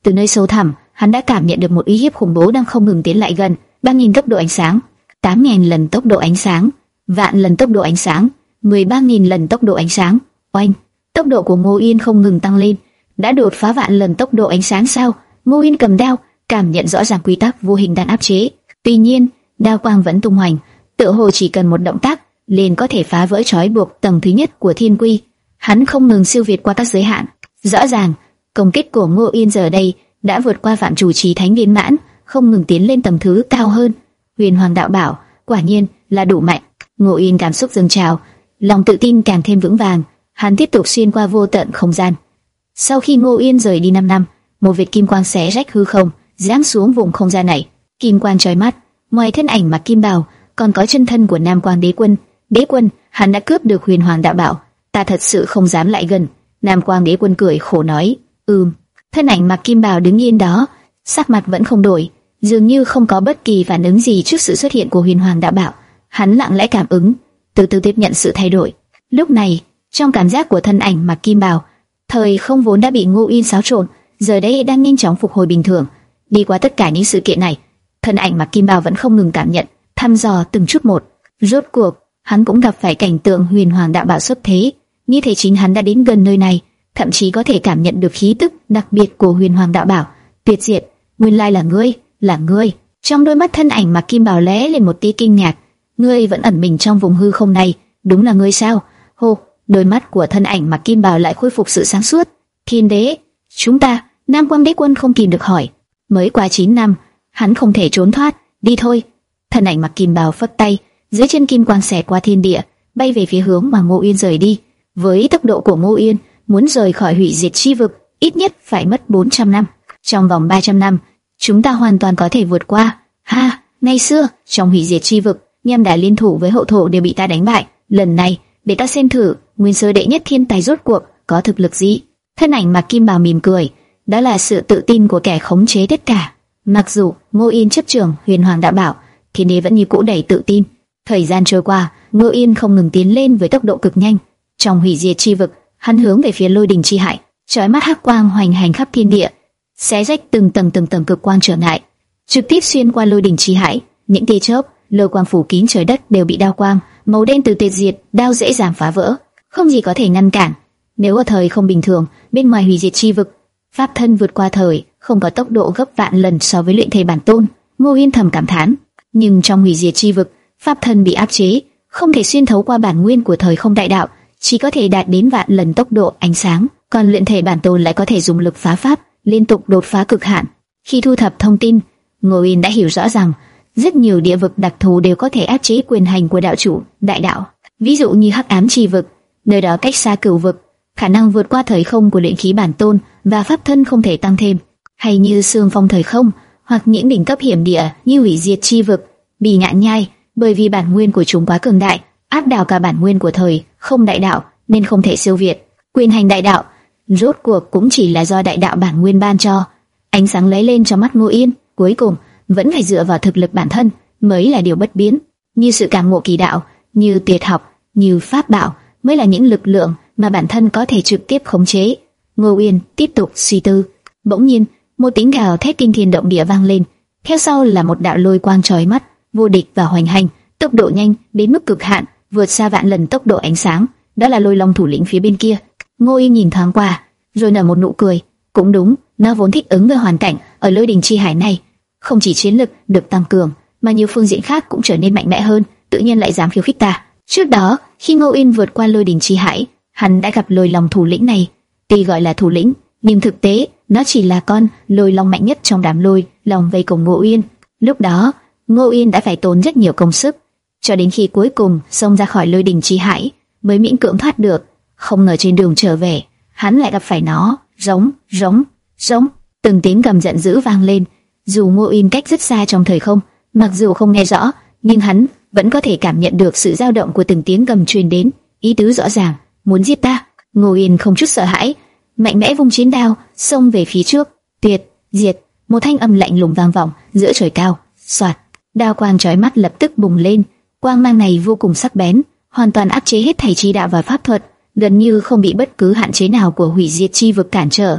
S1: Từ nơi sâu thẳm, hắn đã cảm nhận được một uy hiếp khủng bố đang không ngừng tiến lại gần. ba nghìn tốc độ ánh sáng, tám nghìn lần tốc độ ánh sáng, vạn lần tốc độ ánh sáng, mười ba nghìn lần tốc độ ánh sáng. Oanh! Tốc độ của Ngô Yên không ngừng tăng lên, đã đột phá vạn lần tốc độ ánh sáng sao? Ngô Yên cầm đao, cảm nhận rõ ràng quy tắc vô hình đang áp chế. Tuy nhiên, đao quang vẫn tung hoành, tựa hồ chỉ cần một động tác liền có thể phá vỡ trói buộc tầng thứ nhất của thiên quy. Hắn không ngừng siêu việt qua các giới hạn. Rõ ràng, công kích của Ngô Yên giờ đây đã vượt qua phạm chủ trì thánh viên mãn, không ngừng tiến lên tầng thứ cao hơn. Huyền Hoàng đạo bảo, quả nhiên là đủ mạnh. Ngô Yên cảm xúc dâng trào, lòng tự tin càng thêm vững vàng. Hắn tiếp tục xuyên qua vô tận không gian. Sau khi Ngô Yên rời đi năm năm, một vệt kim quang xé rách hư không, giáng xuống vùng không gian này. Kim quang chói mắt, ngoài thân ảnh mặc kim bào, còn có chân thân của Nam Quang Đế Quân. Đế Quân, hắn đã cướp được Huyền Hoàng đạo bảo, ta thật sự không dám lại gần. Nam Quang Đế Quân cười khổ nói, ừm. Thân ảnh mặc kim bào đứng yên đó, sắc mặt vẫn không đổi, dường như không có bất kỳ phản ứng gì trước sự xuất hiện của Huyền Hoàng đạo bảo. Hắn lặng lẽ cảm ứng, từ từ tiếp nhận sự thay đổi. Lúc này, trong cảm giác của thân ảnh mặc kim bào, thời không vốn đã bị Ngô Yên xáo trộn, giờ đây đang nhanh chóng phục hồi bình thường. Đi qua tất cả những sự kiện này, thân ảnh mặc kim bào vẫn không ngừng cảm nhận, thăm dò từng chút một. Rốt cuộc, hắn cũng gặp phải cảnh tượng Huyền Hoàng đạo bảo xuất thế, như thể chính hắn đã đến gần nơi này, thậm chí có thể cảm nhận được khí tức đặc biệt của Huyền Hoàng đạo bảo. Tuyệt diệt, nguyên lai là ngươi, là ngươi. Trong đôi mắt thân ảnh mặc kim bào lóe lên một tia kinh ngạc. Ngươi vẫn ẩn mình trong vùng hư không này, đúng là ngươi sao? Hô, đôi mắt của thân ảnh mặc kim bào lại khôi phục sự sáng suốt. Thiên đế, chúng ta, Nam Quang Đế Quân không kìm được hỏi. Mới qua chín năm, hắn không thể trốn thoát, đi thôi. Thân ảnh mặc kim bào phất tay, dưới chân kim quang xẹt qua thiên địa, bay về phía hướng mà Ngô Yên rời đi. Với tốc độ của Ngô Yên, muốn rời khỏi hủy diệt chi vực, ít nhất phải mất bốn trăm năm. Trong vòng ba trăm năm, chúng ta hoàn toàn có thể vượt qua. Ha, ngày xưa, trong hủy diệt chi vực, Nham Đà liên thủ với hậu thổ đều bị ta đánh bại. Lần này, để ta xem thử, nguyên sơ đệ nhất thiên tài rốt cuộc có thực lực gì. Thân ảnh mặc kim bào mỉm cười, đó là sự tự tin của kẻ khống chế tất cả. Mặc dù Ngô Yên chấp trưởng Huyền Hoàng đạo bảo, thiên đế vẫn như cũ đầy tự tin. Thời gian trôi qua, Ngô Yên không ngừng tiến lên với tốc độ cực nhanh. Trong hủy diệt chi vực, hắn hướng về phía lôi đình chi hải, chói mắt hắc quang hoành hành khắp thiên địa, xé rách từng tầng từng tầng cực quang trở ngại, trực tiếp xuyên qua lôi đình chi hải. Những tia chớp, lôi quang phủ kín trời đất đều bị đao quang màu đen từ tuyệt diệt đao dễ dàng phá vỡ, không gì có thể ngăn cản. Nếu ở thời không bình thường, bên ngoài hủy diệt chi vực, pháp thân vượt qua thời không có tốc độ gấp vạn lần so với luyện thể bản tôn. Ngô Yên thầm cảm thán. Nhưng trong hủy diệt chi vực, pháp thân bị áp chế, không thể xuyên thấu qua bản nguyên của thời không đại đạo, chỉ có thể đạt đến vạn lần tốc độ ánh sáng. Còn luyện thể bản tôn lại có thể dùng lực phá pháp, liên tục đột phá cực hạn. Khi thu thập thông tin, Ngô Yên đã hiểu rõ rằng rất nhiều địa vực đặc thù đều có thể áp chế quyền hành của đạo chủ đại đạo. Ví dụ như hắc ám chi vực, nơi đó cách xa cửu vực, khả năng vượt qua thời không của luyện khí bản tôn và pháp thân không thể tăng thêm. Hay như xương phong thời không, hoặc những đỉnh cấp hiểm địa như hủy diệt chi vực, bì ngạn nhai, bởi vì bản nguyên của chúng quá cường đại, áp đảo cả bản nguyên của thời không đại đạo, nên không thể siêu việt. Quyền hành đại đạo rốt cuộc cũng chỉ là do đại đạo bản nguyên ban cho. Ánh sáng lóe lên trong mắt Ngô Yên, cuối cùng vẫn phải dựa vào thực lực bản thân mới là điều bất biến. Như sự cảm ngộ kỳ đạo, như tuyệt học, như pháp bảo mới là những lực lượng mà bản thân có thể trực tiếp khống chế. Ngô Yên tiếp tục suy tư. Bỗng nhiên, một tiếng gào thét kinh thiên động địa vang lên, theo sau là một đạo lôi quang chói mắt, vô địch và hoành hành, tốc độ nhanh đến mức cực hạn, vượt xa vạn lần tốc độ ánh sáng. Đó là Lôi Long thủ lĩnh phía bên kia. Ngô Yên nhìn thoáng qua, rồi nở một nụ cười. Cũng đúng, nó vốn thích ứng với hoàn cảnh ở lôi đình chi hải này, không chỉ chiến lực được tăng cường, mà nhiều phương diện khác cũng trở nên mạnh mẽ hơn, tự nhiên lại dám khiêu khích ta. Trước đó, khi Ngô Yên vượt qua lôi đình chi hải, hắn đã gặp Lôi Long thủ lĩnh này. Tuy gọi là thủ lĩnh, nhưng thực tế nó chỉ là con lôi long mạnh nhất trong đám lôi long vây công Ngô Yên. Lúc đó, Ngô Yên đã phải tốn rất nhiều công sức, cho đến khi cuối cùng xông ra khỏi lôi đình chi hải mới miễn cưỡng thoát được. Không ngờ trên đường trở về, hắn lại gặp phải nó. Giống, giống, giống. Từng tiếng gầm giận dữ vang lên. Dù Ngô Yên cách rất xa trong thời không, mặc dù không nghe rõ, nhưng hắn vẫn có thể cảm nhận được sự dao động của từng tiếng gầm truyền đến. Ý tứ rõ ràng, muốn giết ta. Ngô Yên không chút sợ hãi, mạnh mẽ vung chiến đao xông về phía trước. Tuyệt, diệt. Một thanh âm lạnh lùng vang vọng giữa trời cao. Soạt, đao quang chói mắt lập tức bùng lên. Quang mang này vô cùng sắc bén, hoàn toàn áp chế hết thảy chi đạo và pháp thuật, gần như không bị bất cứ hạn chế nào của hủy diệt chi vực cản trở.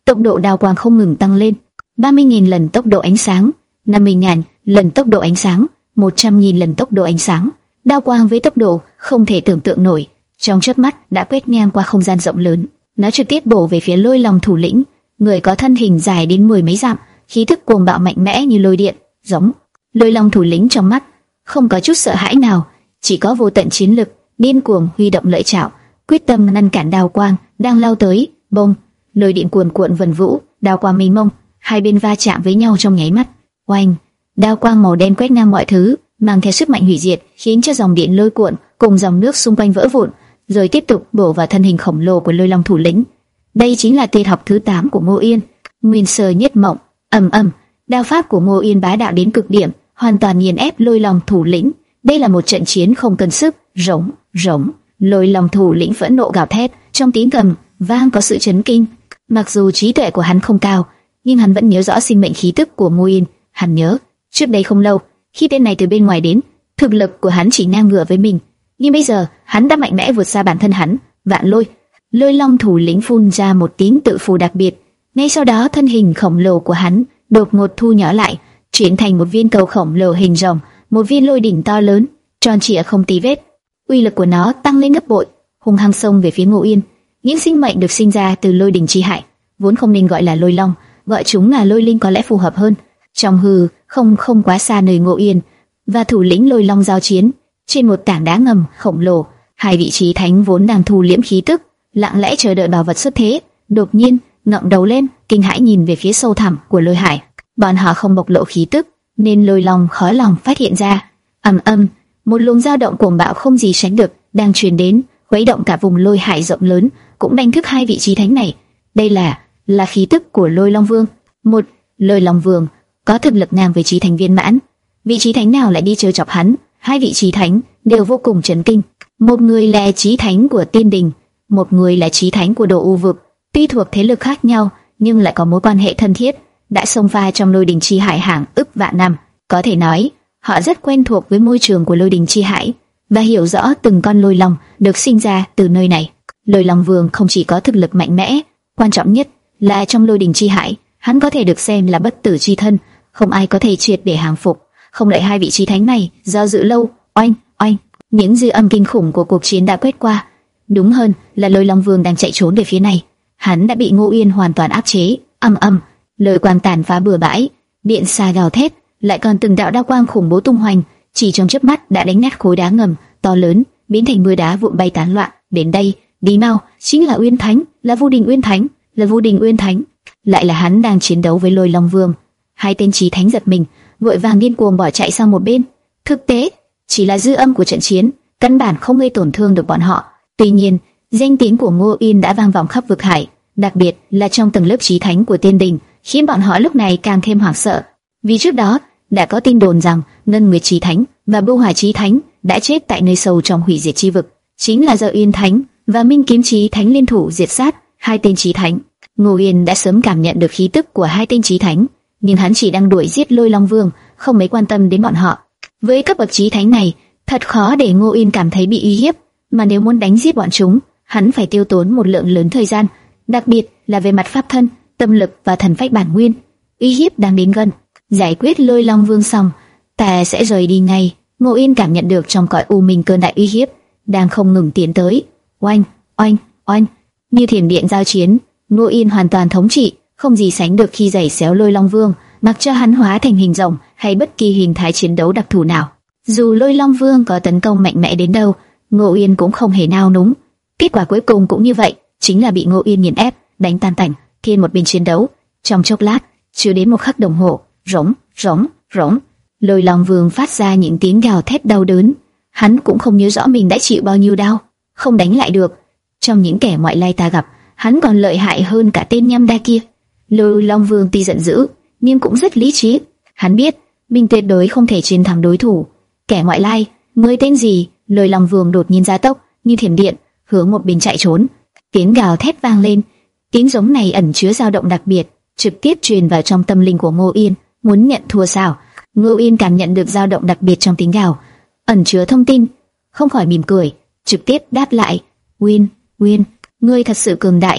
S1: tốc độ đao quang không ngừng tăng lên. ba mươi nghìn lần tốc độ ánh sáng, năm mươi nghìn lần tốc độ ánh sáng, một trăm nghìn lần tốc độ ánh sáng. Đao quang với tốc độ không thể tưởng tượng nổi, trong chớp mắt đã quét ngang qua không gian rộng lớn. Nó trực tiếp bổ về phía Lôi Long thủ lĩnh, người có thân hình dài đến mười mấy dặm, khí tức cuồng bạo mạnh mẽ như lôi điện, giống. Lôi Long thủ lĩnh trong mắt không có chút sợ hãi nào, chỉ có vô tận chiến lực, điên cuồng huy động lợi chảo, quyết tâm ngăn cản đao quang đang lao tới. Bông, lôi điện cuồn cuộn vần vũ, đao quang mênh mông, hai bên va chạm với nhau trong nháy mắt. Oanh, đao quang màu đen quét ngang mọi thứ, mang theo sức mạnh hủy diệt, khiến cho dòng điện lôi cuộn cùng dòng nước xung quanh vỡ vụn, rồi tiếp tục bổ vào thân hình khổng lồ của Lôi Long thủ lĩnh. Đây chính là tuyệt học thứ tám của Ngô Yên, Nguyên Sơ Nhất Mộng. Ầm ầm, đao pháp của Ngô Yên bá đạo đến cực điểm, hoàn toàn nghiền ép Lôi Long thủ lĩnh. Đây là một trận chiến không cần sức. Rống, rống, Lôi Long thủ lĩnh phẫn nộ gào thét, trong tiếng gầm vang có sự chấn kinh. Mặc dù trí tuệ của hắn không cao, nhưng hắn vẫn nhớ rõ sinh mệnh khí tức của Ngô Yên. Hắn nhớ, trước đây không lâu, khi tên này từ bên ngoài đến, thực lực của hắn chỉ ngang ngửa với mình, nhưng bây giờ hắn đã mạnh mẽ vượt xa bản thân hắn. Vạn Lôi, Lôi Long thủ lĩnh phun ra một tiếng tự phù đặc biệt. Ngay sau đó, thân hình khổng lồ của hắn đột ngột thu nhỏ lại, chuyển thành một viên cầu khổng lồ hình rồng, một viên lôi đỉnh to lớn, tròn trịa không tì vết. Uy lực của nó tăng lên gấp bội, hung hăng xông về phía Ngô Yên. Những sinh mệnh được sinh ra từ lôi đỉnh chi hải vốn không nên gọi là lôi long, gọi chúng là lôi linh có lẽ phù hợp hơn. Trong hư không không quá xa nơi Ngô Yên và thủ lĩnh lôi long giao chiến, trên một tảng đá ngầm khổng lồ, hai vị trí thánh vốn đang thu liễm khí tức, lặng lẽ chờ đợi bảo vật xuất thế, đột nhiên ngẩng đầu lên, kinh hãi nhìn về phía sâu thẳm của lôi hải. Bọn họ không bộc lộ khí tức, nên lôi long khó lòng phát hiện ra. Ầm ầm, một luồng dao động cuồng bạo không gì sánh được đang truyền đến, khuấy động cả vùng lôi hải rộng lớn, cũng đánh thức hai vị trí thánh này. Đây là là khí tức của Lôi Long Vương. Một Lôi Long Vương có thực lực ngang với trí thánh viên mãn, vị trí thánh nào lại đi trêu chọc hắn? Hai vị trí thánh đều vô cùng chấn kinh. Một người là trí thánh của Tiên Đình, một người là trí thánh của Đồ U vực, tuy thuộc thế lực khác nhau nhưng lại có mối quan hệ thân thiết, đã xông pha trong lôi đình chi hải hàng ức vạn năm. Có thể nói họ rất quen thuộc với môi trường của lôi đình chi hải và hiểu rõ từng con lôi long được sinh ra từ nơi này. Lôi Long Vương không chỉ có thực lực mạnh mẽ, quan trọng nhất là trong lôi đình chi hải, hắn có thể được xem là bất tử chi thân, không ai có thể triệt để hàng phục. Không đợi hai vị trí thánh này do dự lâu, oanh oanh, những dư âm kinh khủng của cuộc chiến đã quét qua. Đúng hơn là Lôi Long Vương đang chạy trốn về phía này, hắn đã bị Ngô Yên hoàn toàn áp chế. Âm âm, lôi quang tàn phá bừa bãi, điện xà gào thét, lại còn từng đạo đao quang khủng bố tung hoành, chỉ trong chớp mắt đã đánh nát khối đá ngầm to lớn, biến thành mưa đá vụn bay tán loạn. Đến đây, đi mau, chính là Uyên Thánh, là Vu Đình Uyên Thánh, là Vu Đình Uyên Thánh, lại là hắn đang chiến đấu với Lôi Long Vương. Hai tên chí thánh giật mình, vội vàng điên cuồng bỏ chạy sang một bên. Thực tế, chỉ là dư âm của trận chiến, căn bản không gây tổn thương được bọn họ. Tuy nhiên, danh tiếng của Ngô Yên đã vang vọng khắp vực hải, đặc biệt là trong tầng lớp chí thánh của Tiên Đình, khiến bọn họ lúc này càng thêm hoảng sợ. Vì trước đó đã có tin đồn rằng Ngân Nguyệt Chí Thánh và Bưu Hỏa Chí Thánh đã chết tại nơi sâu trong hủy diệt chi vực, chính là do Uyên Thánh và Minh Kiếm Chí Thánh liên thủ diệt sát hai tên chí thánh. Ngô Yên đã sớm cảm nhận được khí tức của hai tên chí thánh, nhưng hắn chỉ đang đuổi giết Lôi Long Vương, không mấy quan tâm đến bọn họ. Với cấp bậc chí thánh này, thật khó để Ngô Yên cảm thấy bị uy hiếp, mà nếu muốn đánh giết bọn chúng, hắn phải tiêu tốn một lượng lớn thời gian, đặc biệt là về mặt pháp thân, tâm lực và thần phách bản nguyên. Uy hiếp đang đến gần. Giải quyết Lôi Long Vương xong, ta sẽ rời đi ngay. Ngô Yên cảm nhận được trong cõi u minh cơn đại uy hiếp đang không ngừng tiến tới. Oanh, oanh, oanh, như thiểm điện giao chiến, Ngô Yên hoàn toàn thống trị, không gì sánh được khi giày xéo Lôi Long Vương, mặc cho hắn hóa thành hình rồng hay bất kỳ hình thái chiến đấu đặc thù nào. Dù Lôi Long Vương có tấn công mạnh mẽ đến đâu, Ngô Yên cũng không hề nao núng. Kết quả cuối cùng cũng như vậy, chính là bị Ngô Yên nghiền ép, đánh tan tành. Thiên một bên chiến đấu, trong chốc lát, chưa đến một khắc đồng hồ, rống, rống, rống, Lôi Long Vương phát ra những tiếng gào thét đau đớn. Hắn cũng không nhớ rõ mình đã chịu bao nhiêu đau, không đánh lại được. Trong những kẻ ngoại lai ta gặp, hắn còn lợi hại hơn cả tên nhâm đa kia. Lôi Long Vương tuy giận dữ, nhưng cũng rất lý trí. Hắn biết mình tuyệt đối không thể chiến thắng đối thủ. Kẻ ngoại lai, ngươi tên gì? Lôi Long Vương đột nhiên gia tốc, như thiểm điện, hướng một bên chạy trốn. Tiếng gào thét vang lên, tiếng giống này ẩn chứa dao động đặc biệt, trực tiếp truyền vào trong tâm linh của Ngô Yên. Muốn nhận thua sao? Ngô Yên cảm nhận được dao động đặc biệt trong tiếng gào, ẩn chứa thông tin, không khỏi mỉm cười, trực tiếp đáp lại: Uyên, Uyên, ngươi thật sự cường đại.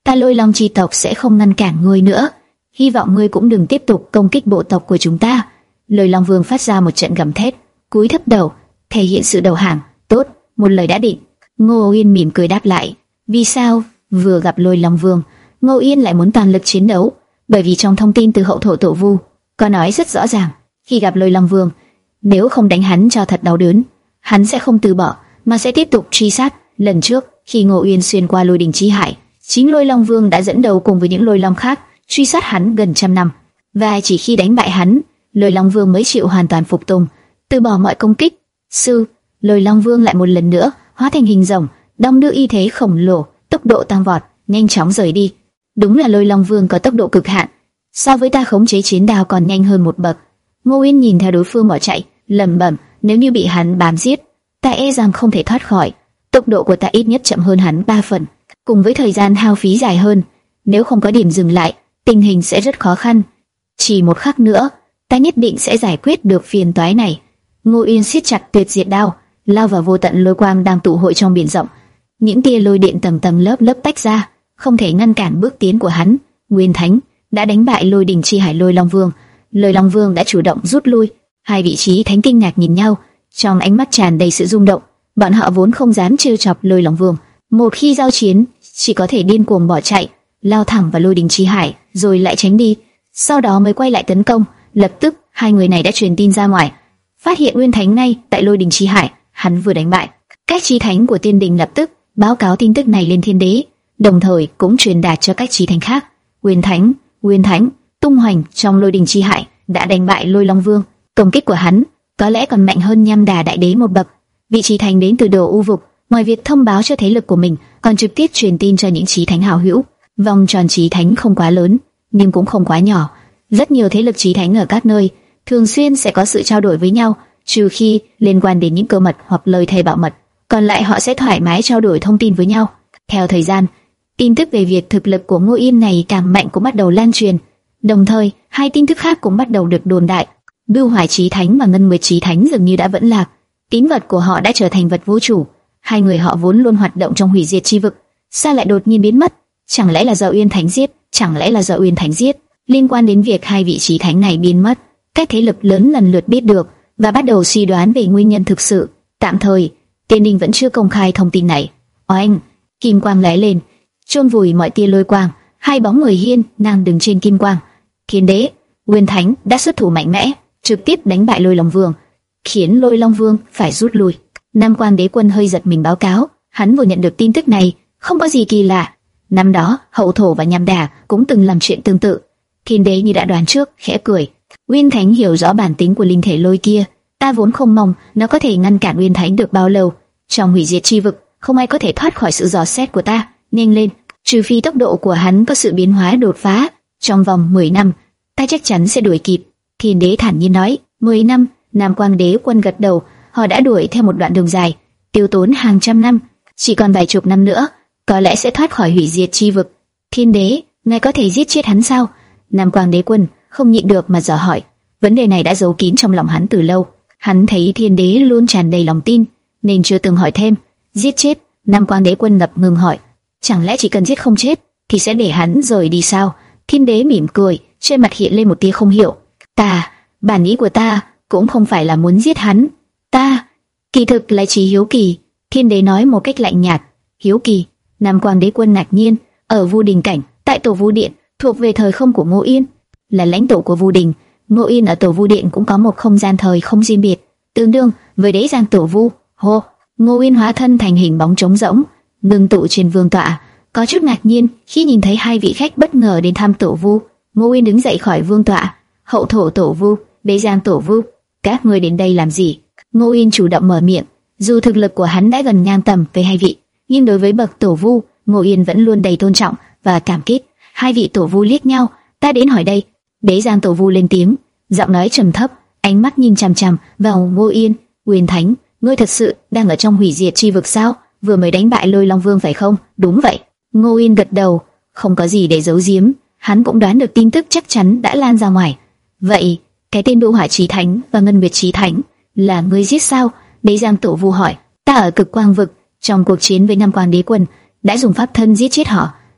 S1: ta Lôi Long chi tộc sẽ không ngăn cản ngươi nữa. Hy vọng ngươi cũng đừng tiếp tục công kích bộ tộc của chúng ta. Lôi Long Vương phát ra một trận gầm thét, cúi thấp đầu, thể hiện sự đầu hàng. Tốt, một lời đã định. Ngô Yên mỉm cười đáp lại. Vì sao? Vừa gặp Lôi Long Vương, Ngô Yên lại muốn toàn lực chiến đấu, bởi vì trong thông tin từ hậu thổ tổ vu có nói rất rõ ràng, khi gặp Lôi Long Vương, nếu không đánh hắn cho thật đau đớn, hắn sẽ không từ bỏ, mà sẽ tiếp tục truy sát. Lần trước, khi Ngô Yên xuyên qua Lôi Đình Chi Hải, chính Lôi Long Vương đã dẫn đầu cùng với những Lôi Long khác truy sát hắn gần trăm năm, và chỉ khi đánh bại hắn, Lôi Long Vương mới chịu hoàn toàn phục tùng, từ bỏ mọi công kích. Sư, Lôi Long Vương lại một lần nữa hóa thành hình rồng, đong đưa y thế khổng lồ, tốc độ tăng vọt, nhanh chóng rời đi. Đúng là Lôi Long Vương có tốc độ cực hạn, so với ta khống chế chiến đao còn nhanh hơn một bậc. Ngô Yên nhìn theo đối phương bỏ chạy, lẩm bẩm, nếu như bị hắn bám giết, ta e rằng không thể thoát khỏi. Tốc độ của ta ít nhất chậm hơn hắn ba phần, cùng với thời gian hao phí dài hơn, nếu không có điểm dừng lại, tình hình sẽ rất khó khăn. Chỉ một khắc nữa, ta nhất định sẽ giải quyết được phiền toái này. Ngô Yên siết chặt tuyệt diệt đao, lao vào vô tận lôi quang đang tụ hội trong biển rộng. Những tia lôi điện tầng tầng lớp lớp tách ra, không thể ngăn cản bước tiến của hắn. Nguyên Thánh đã đánh bại Lôi Đình Chi Hải Lôi Long Vương. Lôi Long Vương đã chủ động rút lui. Hai vị trí thánh kinh ngạc nhìn nhau, trong ánh mắt tràn đầy sự rung động. Bọn họ vốn không dám trêu chọc Lôi Long Vương, một khi giao chiến chỉ có thể điên cuồng bỏ chạy, lao thẳng vào Lôi Đình Chi Hải, rồi lại tránh đi, sau đó mới quay lại tấn công. Lập tức hai người này đã truyền tin ra ngoài, phát hiện Nguyên Thánh ngay tại Lôi Đình Chi Hải, hắn vừa đánh bại. Các chí thánh của Tiên Đình lập tức báo cáo tin tức này lên Thiên Đế, đồng thời cũng truyền đạt cho các chí thánh khác. Nguyên Thánh, Nguyên Thánh tung hoành trong Lôi Đình Chi Hải, đã đánh bại Lôi Long Vương. Công kích của hắn có lẽ còn mạnh hơn Nham Đà Đại Đế một bậc. Vị chí thánh đến từ Đồ U Vực, ngoài việc thông báo cho thế lực của mình, còn trực tiếp truyền tin cho những chí thánh hảo hữu. Vòng tròn chí thánh không quá lớn, nhưng cũng không quá nhỏ. Rất nhiều thế lực chí thánh ở các nơi thường xuyên sẽ có sự trao đổi với nhau, trừ khi liên quan đến những cơ mật hoặc lời thề bảo mật, còn lại họ sẽ thoải mái trao đổi thông tin với nhau. Theo thời gian, tin tức về việc thực lực của Ngô Yên này càng mạnh cũng bắt đầu lan truyền. Đồng thời, hai tin tức khác cũng bắt đầu được đồn đại. Bưu Hoài Chí Thánh và Ngân Nguyệt Chí Thánh dường như đã vẫn lạc, tín vật của họ đã trở thành vật vô chủ. Hai người họ vốn luôn hoạt động trong hủy diệt chi vực, sao lại đột nhiên biến mất? Chẳng lẽ là do Uyên Thánh giết? Chẳng lẽ là do Uyên Thánh giết? Liên quan đến việc hai vị Chí Thánh này biến mất, các thế lực lớn lần lượt biết được và bắt đầu suy đoán về nguyên nhân thực sự. Tạm thời, Tiên Đình vẫn chưa công khai thông tin này. Oanh, kim quang lóe lên, chôn vùi mọi tia lôi quang. Hai bóng người hiên ngang đứng trên kim quang. Thiên Đế, Nguyên Thánh đã xuất thủ mạnh mẽ, trực tiếp đánh bại Lôi Long Vương, khiến Lôi Long Vương phải rút lui. Nam Quang Đế Quân hơi giật mình báo cáo, hắn vừa nhận được tin tức này, không có gì kỳ lạ. Năm đó, Hậu Thổ và Nham Đà cũng từng làm chuyện tương tự. Thiên Đế như đã đoán trước, khẽ cười. Nguyên Thánh hiểu rõ bản tính của linh thể lôi kia, ta vốn không mong nó có thể ngăn cản Nguyên Thánh được bao lâu. Trong hủy diệt chi vực, không ai có thể thoát khỏi sự dò xét của ta. Nhanh lên, trừ phi tốc độ của hắn có sự biến hóa đột phá. Trong vòng mười năm, ta chắc chắn sẽ đuổi kịp. Thiên Đế thản nhiên nói. Mười năm? Nam Quang Đế Quân gật đầu. Họ đã đuổi theo một đoạn đường dài, tiêu tốn hàng trăm năm, chỉ còn vài chục năm nữa, có lẽ sẽ thoát khỏi hủy diệt chi vực. Thiên Đế, ngài có thể giết chết hắn sao? Nam Quang Đế Quân không nhịn được mà dò hỏi. Vấn đề này đã giấu kín trong lòng hắn từ lâu. Hắn thấy Thiên Đế luôn tràn đầy lòng tin, nên chưa từng hỏi thêm. Giết chết? Nam Quang Đế Quân ngập ngừng hỏi. Chẳng lẽ chỉ cần giết không chết thì sẽ để hắn rời đi sao? Thiên Đế mỉm cười, trên mặt hiện lên một tia không hiểu. Ta, bản ý của ta cũng không phải là muốn giết hắn. Ta, kỳ thực là chỉ hiếu kỳ. Thiên Đế nói một cách lạnh nhạt. Hiếu kỳ? Nam Quang Đế Quân ngạc nhiên. Ở Vu Đình cảnh, tại Tổ Vu Điện, thuộc về thời không của Ngô Yên, là lãnh tụ của Vu Đình. Ngô Yên ở Tổ Vu Điện cũng có một không gian thời không riêng biệt, tương đương với đế giang Tổ Vu. Hô, Ngô Yên hóa thân thành hình bóng trống rỗng, ngưng tụ trên vương tọa, có chút ngạc nhiên khi nhìn thấy hai vị khách bất ngờ đến thăm Tổ Vu. Ngô Yên đứng dậy khỏi vương tọa. Hậu Thổ Tổ Vu, đế giang Tổ Vu, các ngươi đến đây làm gì? Ngô Yên chủ động mở miệng. Dù thực lực của hắn đã gần ngang tầm với hai vị, nhưng đối với bậc Tổ Vu, Ngô Yên vẫn luôn đầy tôn trọng và cảm kích. Hai vị Tổ Vu liếc nhau. Ta đến hỏi đây. Đế giang Tổ Vu lên tiếng, giọng nói trầm thấp, ánh mắt nhìn chằm chằm vào Ngô Yên. Nguyên Thánh, ngươi thật sự đang ở trong hủy diệt chi vực sao? Vừa mới đánh bại Lôi Long Vương phải không? Đúng vậy. Ngô Yên gật đầu, không có gì để giấu giếm. Hắn cũng đoán được tin tức chắc chắn đã lan ra ngoài. Vậy, cái tên Bưu Hỏa Chí Thánh và Ngân Nguyệt Chí Thánh là ngươi giết sao? Đế giang Tổ Vu hỏi. Ta ở Cực Quang Vực, trong cuộc chiến với Nam Quang Đế Quân, đã dùng pháp thân giết chết họ.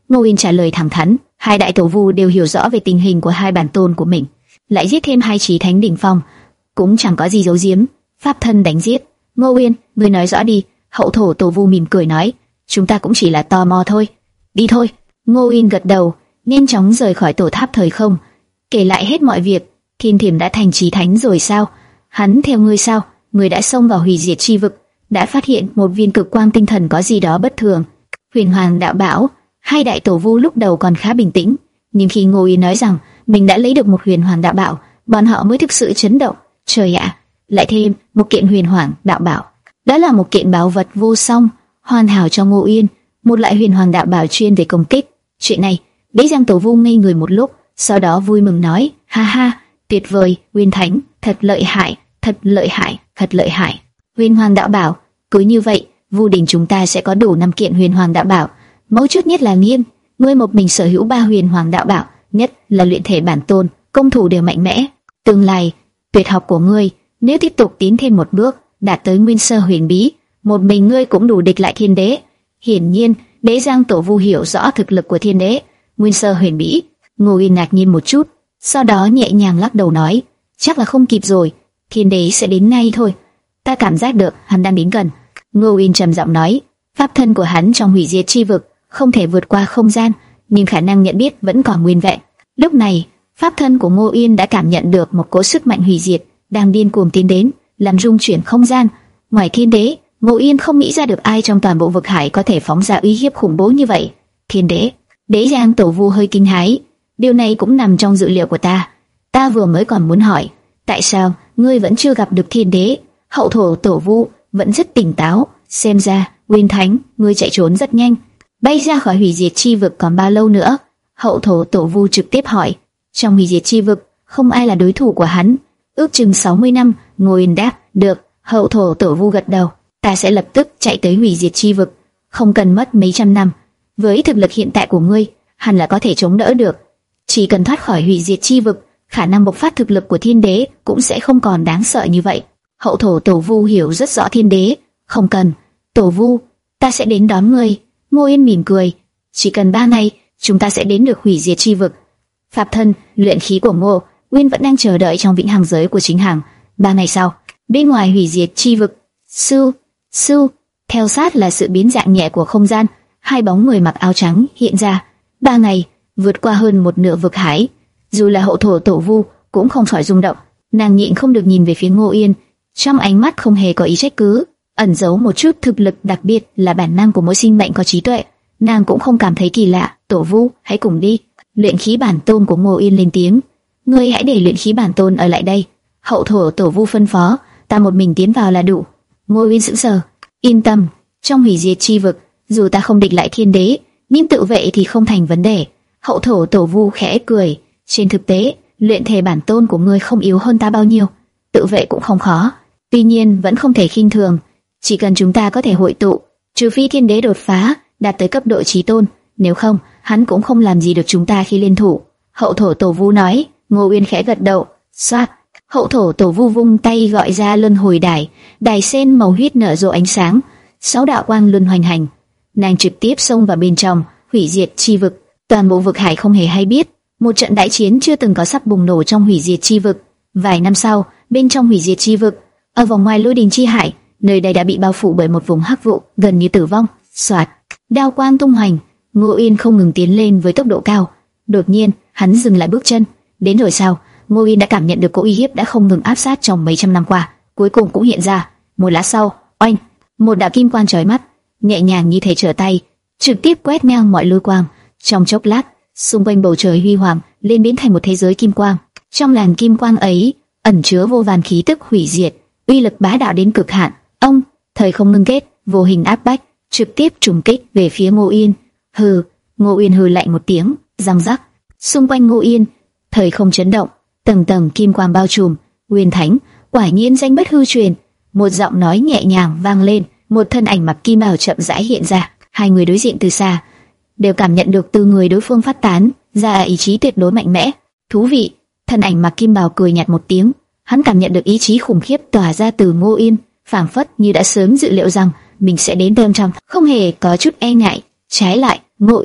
S1: Ngô Uyên trả lời thẳng thắn. Hai đại tổ vu đều hiểu rõ về tình hình của hai bản tôn của mình, lại giết thêm hai chí thánh đỉnh phong, cũng chẳng có gì giấu giếm. Pháp thân đánh giết. Ngô Uyên, ngươi nói rõ đi. Hậu thổ tổ vu mỉm cười nói, chúng ta cũng chỉ là tò mò thôi. Đi thôi. Ngô Uyên gật đầu, nhanh chóng rời khỏi tổ tháp thời không, kể lại hết mọi việc. Thiên Thiểm đã thành chí thánh rồi sao? Hắn theo ngươi sao? Ngươi đã xông vào hủy diệt chi vực, đã phát hiện một viên cực quang tinh thần có gì đó bất thường. Huyền Hoàng đạo bảo. Hai đại tổ vu lúc đầu còn khá bình tĩnh, nhưng khi Ngô Uyên nói rằng mình đã lấy được một huyền hoàng đạo bảo, bọn họ mới thực sự chấn động. Trời ạ, lại thêm một kiện huyền hoàng đạo bảo. Đó là một kiện báu vật vô song, hoàn hảo cho Ngô Uyên, một loại huyền hoàng đạo bảo chuyên về công kích. Chuyện này, Đế Giang tổ vu ngây người một lúc, sau đó vui mừng nói, ha ha, tuyệt vời, Uyên Thánh, thật lợi hại, thật lợi hại, thật lợi hại. Huyền hoàng đạo bảo, cứ như vậy, Vu đình chúng ta sẽ có đủ năm kiện huyền hoàng đạo bảo. Mấu chốt nhất là Nghiêm, ngươi một mình sở hữu ba huyền hoàng đạo bảo, nhất là luyện thể bản tôn, công thủ đều mạnh mẽ. Tương lai, tuyệt học của ngươi, nếu tiếp tục tiến thêm một bước, đạt tới nguyên sơ huyền bí, một mình ngươi cũng đủ địch lại thiên đế. Hiển nhiên, Đế Giang tổ vu hiểu rõ thực lực của thiên đế. Nguyên sơ huyền bí. Ngô Uyên ngạc nhiên một chút, sau đó nhẹ nhàng lắc đầu nói, chắc là không kịp rồi, thiên đế sẽ đến ngay thôi. Ta cảm giác được hắn đang đến gần. Ngô Uyên trầm giọng nói, pháp thân của hắn trong hủy diệt chi vực không thể vượt qua không gian, nhưng khả năng nhận biết vẫn còn nguyên vẹn. Lúc này, pháp thân của Ngô Uyên đã cảm nhận được một cỗ sức mạnh hủy diệt đang điên cuồng tiến đến, làm rung chuyển không gian. Ngoài thiên đế, Ngô Uyên không nghĩ ra được ai trong toàn bộ vực hải có thể phóng ra uy hiếp khủng bố như vậy. Thiên đế. Đế Giang tổ vu hơi kinh hãi, điều này cũng nằm trong dự liệu của ta. Ta vừa mới còn muốn hỏi, tại sao ngươi vẫn chưa gặp được thiên đế? Hậu thổ tổ vu vẫn rất tỉnh táo, xem ra Uyên Thánh, ngươi chạy trốn rất nhanh. Bay ra khỏi hủy diệt chi vực còn bao lâu nữa? Hậu thổ tổ vu trực tiếp hỏi. Trong hủy diệt chi vực, không ai là đối thủ của hắn. Ước chừng sáu mươi năm. Ngô Uyên đáp. Được. Hậu thổ tổ vu gật đầu. Ta sẽ lập tức chạy tới hủy diệt chi vực, không cần mất mấy trăm năm. Với thực lực hiện tại của ngươi, hẳn là có thể chống đỡ được. Chỉ cần thoát khỏi hủy diệt chi vực, khả năng bộc phát thực lực của thiên đế cũng sẽ không còn đáng sợ như vậy. Hậu thổ tổ vu hiểu rất rõ thiên đế. Không cần. Tổ vu, ta sẽ đến đón ngươi. Ngô Uyên mỉm cười, chỉ cần ba ngày, chúng ta sẽ đến được hủy diệt chi vực. Pháp thân, luyện khí của Ngô Uyên vẫn đang chờ đợi trong vĩnh hằng giới của chính hàng. Ba ngày sau, bên ngoài hủy diệt chi vực, sư, sư, theo sát là sự biến dạng nhẹ của không gian, hai bóng người mặc áo trắng hiện ra. Ba ngày, vượt qua hơn một nửa vực hải, dù là hậu thổ tổ vu cũng không khỏi rung động. Nàng nhịn không được nhìn về phía Ngô Uyên, trong ánh mắt không hề có ý trách cứ, ẩn giấu một chút thực lực đặc biệt là bản năng của mỗi sinh mệnh có trí tuệ. Nàng cũng không cảm thấy kỳ lạ. Tổ vu, hãy cùng đi. Luyện khí bản tôn của Ngô Uyên lên tiếng. Ngươi hãy để luyện khí bản tôn ở lại đây. Hậu thổ tổ vu phân phó. Ta một mình tiến vào là đủ. Ngô Uyên sững sờ. Yên tâm, trong hủy diệt chi vực, dù ta không địch lại thiên đế, nhưng tự vệ thì không thành vấn đề. Hậu thổ tổ vu khẽ cười. Trên thực tế, luyện thể bản tôn của ngươi không yếu hơn ta bao nhiêu, tự vệ cũng không khó. Tuy nhiên vẫn không thể khinh thường. Chỉ cần chúng ta có thể hội tụ, trừ phi thiên đế đột phá, đạt tới cấp độ chí tôn, nếu không, hắn cũng không làm gì được chúng ta khi liên thủ. Hậu thổ tổ vu nói. Ngô Uyên khẽ gật đầu. Xoát. Hậu thổ tổ vu vung tay gọi ra luân hồi đài, đài sen màu huyết nở rộ ánh sáng, sáu đạo quang luân hoành hành. Nàng trực tiếp xông vào bên trong hủy diệt chi vực. Toàn bộ vực hải không hề hay biết, một trận đại chiến chưa từng có sắp bùng nổ trong hủy diệt chi vực. Vài năm sau, bên trong hủy diệt chi vực, ở vòng ngoài lôi đình chi hải, nơi đây đã bị bao phủ bởi một vùng hắc vụ, gần như tử vong. Soạt, đao quang tung hoành, Ngô Uyên không ngừng tiến lên với tốc độ cao. Đột nhiên, hắn dừng lại bước chân. Đến rồi sao? Ngô Uyên đã cảm nhận được cỗ uy hiếp đã không ngừng áp sát trong mấy trăm năm qua, cuối cùng cũng hiện ra. Một lát sau, oanh, một đạo kim quang chói mắt, nhẹ nhàng như thể trở tay, trực tiếp quét ngang mọi lôi quang. Trong chốc lát, xung quanh bầu trời huy hoàng lên biến thành một thế giới kim quang. Trong làn kim quang ấy ẩn chứa vô vàn khí tức hủy diệt, uy lực bá đạo đến cực hạn. Ông, thời không ngưng kết, vô hình áp bách, trực tiếp trùng kích về phía Ngô Uyên. Hừ. Ngô Uyên hừ lạnh một tiếng, răng rắc. Xung quanh Ngô Uyên, thời không chấn động, tầng tầng kim quang bao trùm. Uyên Thánh, quả nhiên danh bất hư truyền. Một giọng nói nhẹ nhàng vang lên, một thân ảnh mặc kim bào chậm rãi hiện ra. Hai người đối diện từ xa, đều cảm nhận được từ người đối phương phát tán ra ý chí tuyệt đối mạnh mẽ. Thú vị. Thân ảnh mặc kim bào cười nhạt một tiếng, hắn cảm nhận được ý chí khủng khiếp tỏa ra từ Ngô Uyên, phảng phất như đã sớm dự liệu rằng mình sẽ đến bên trong, không hề có chút e ngại. Trái lại, Ngô Uyên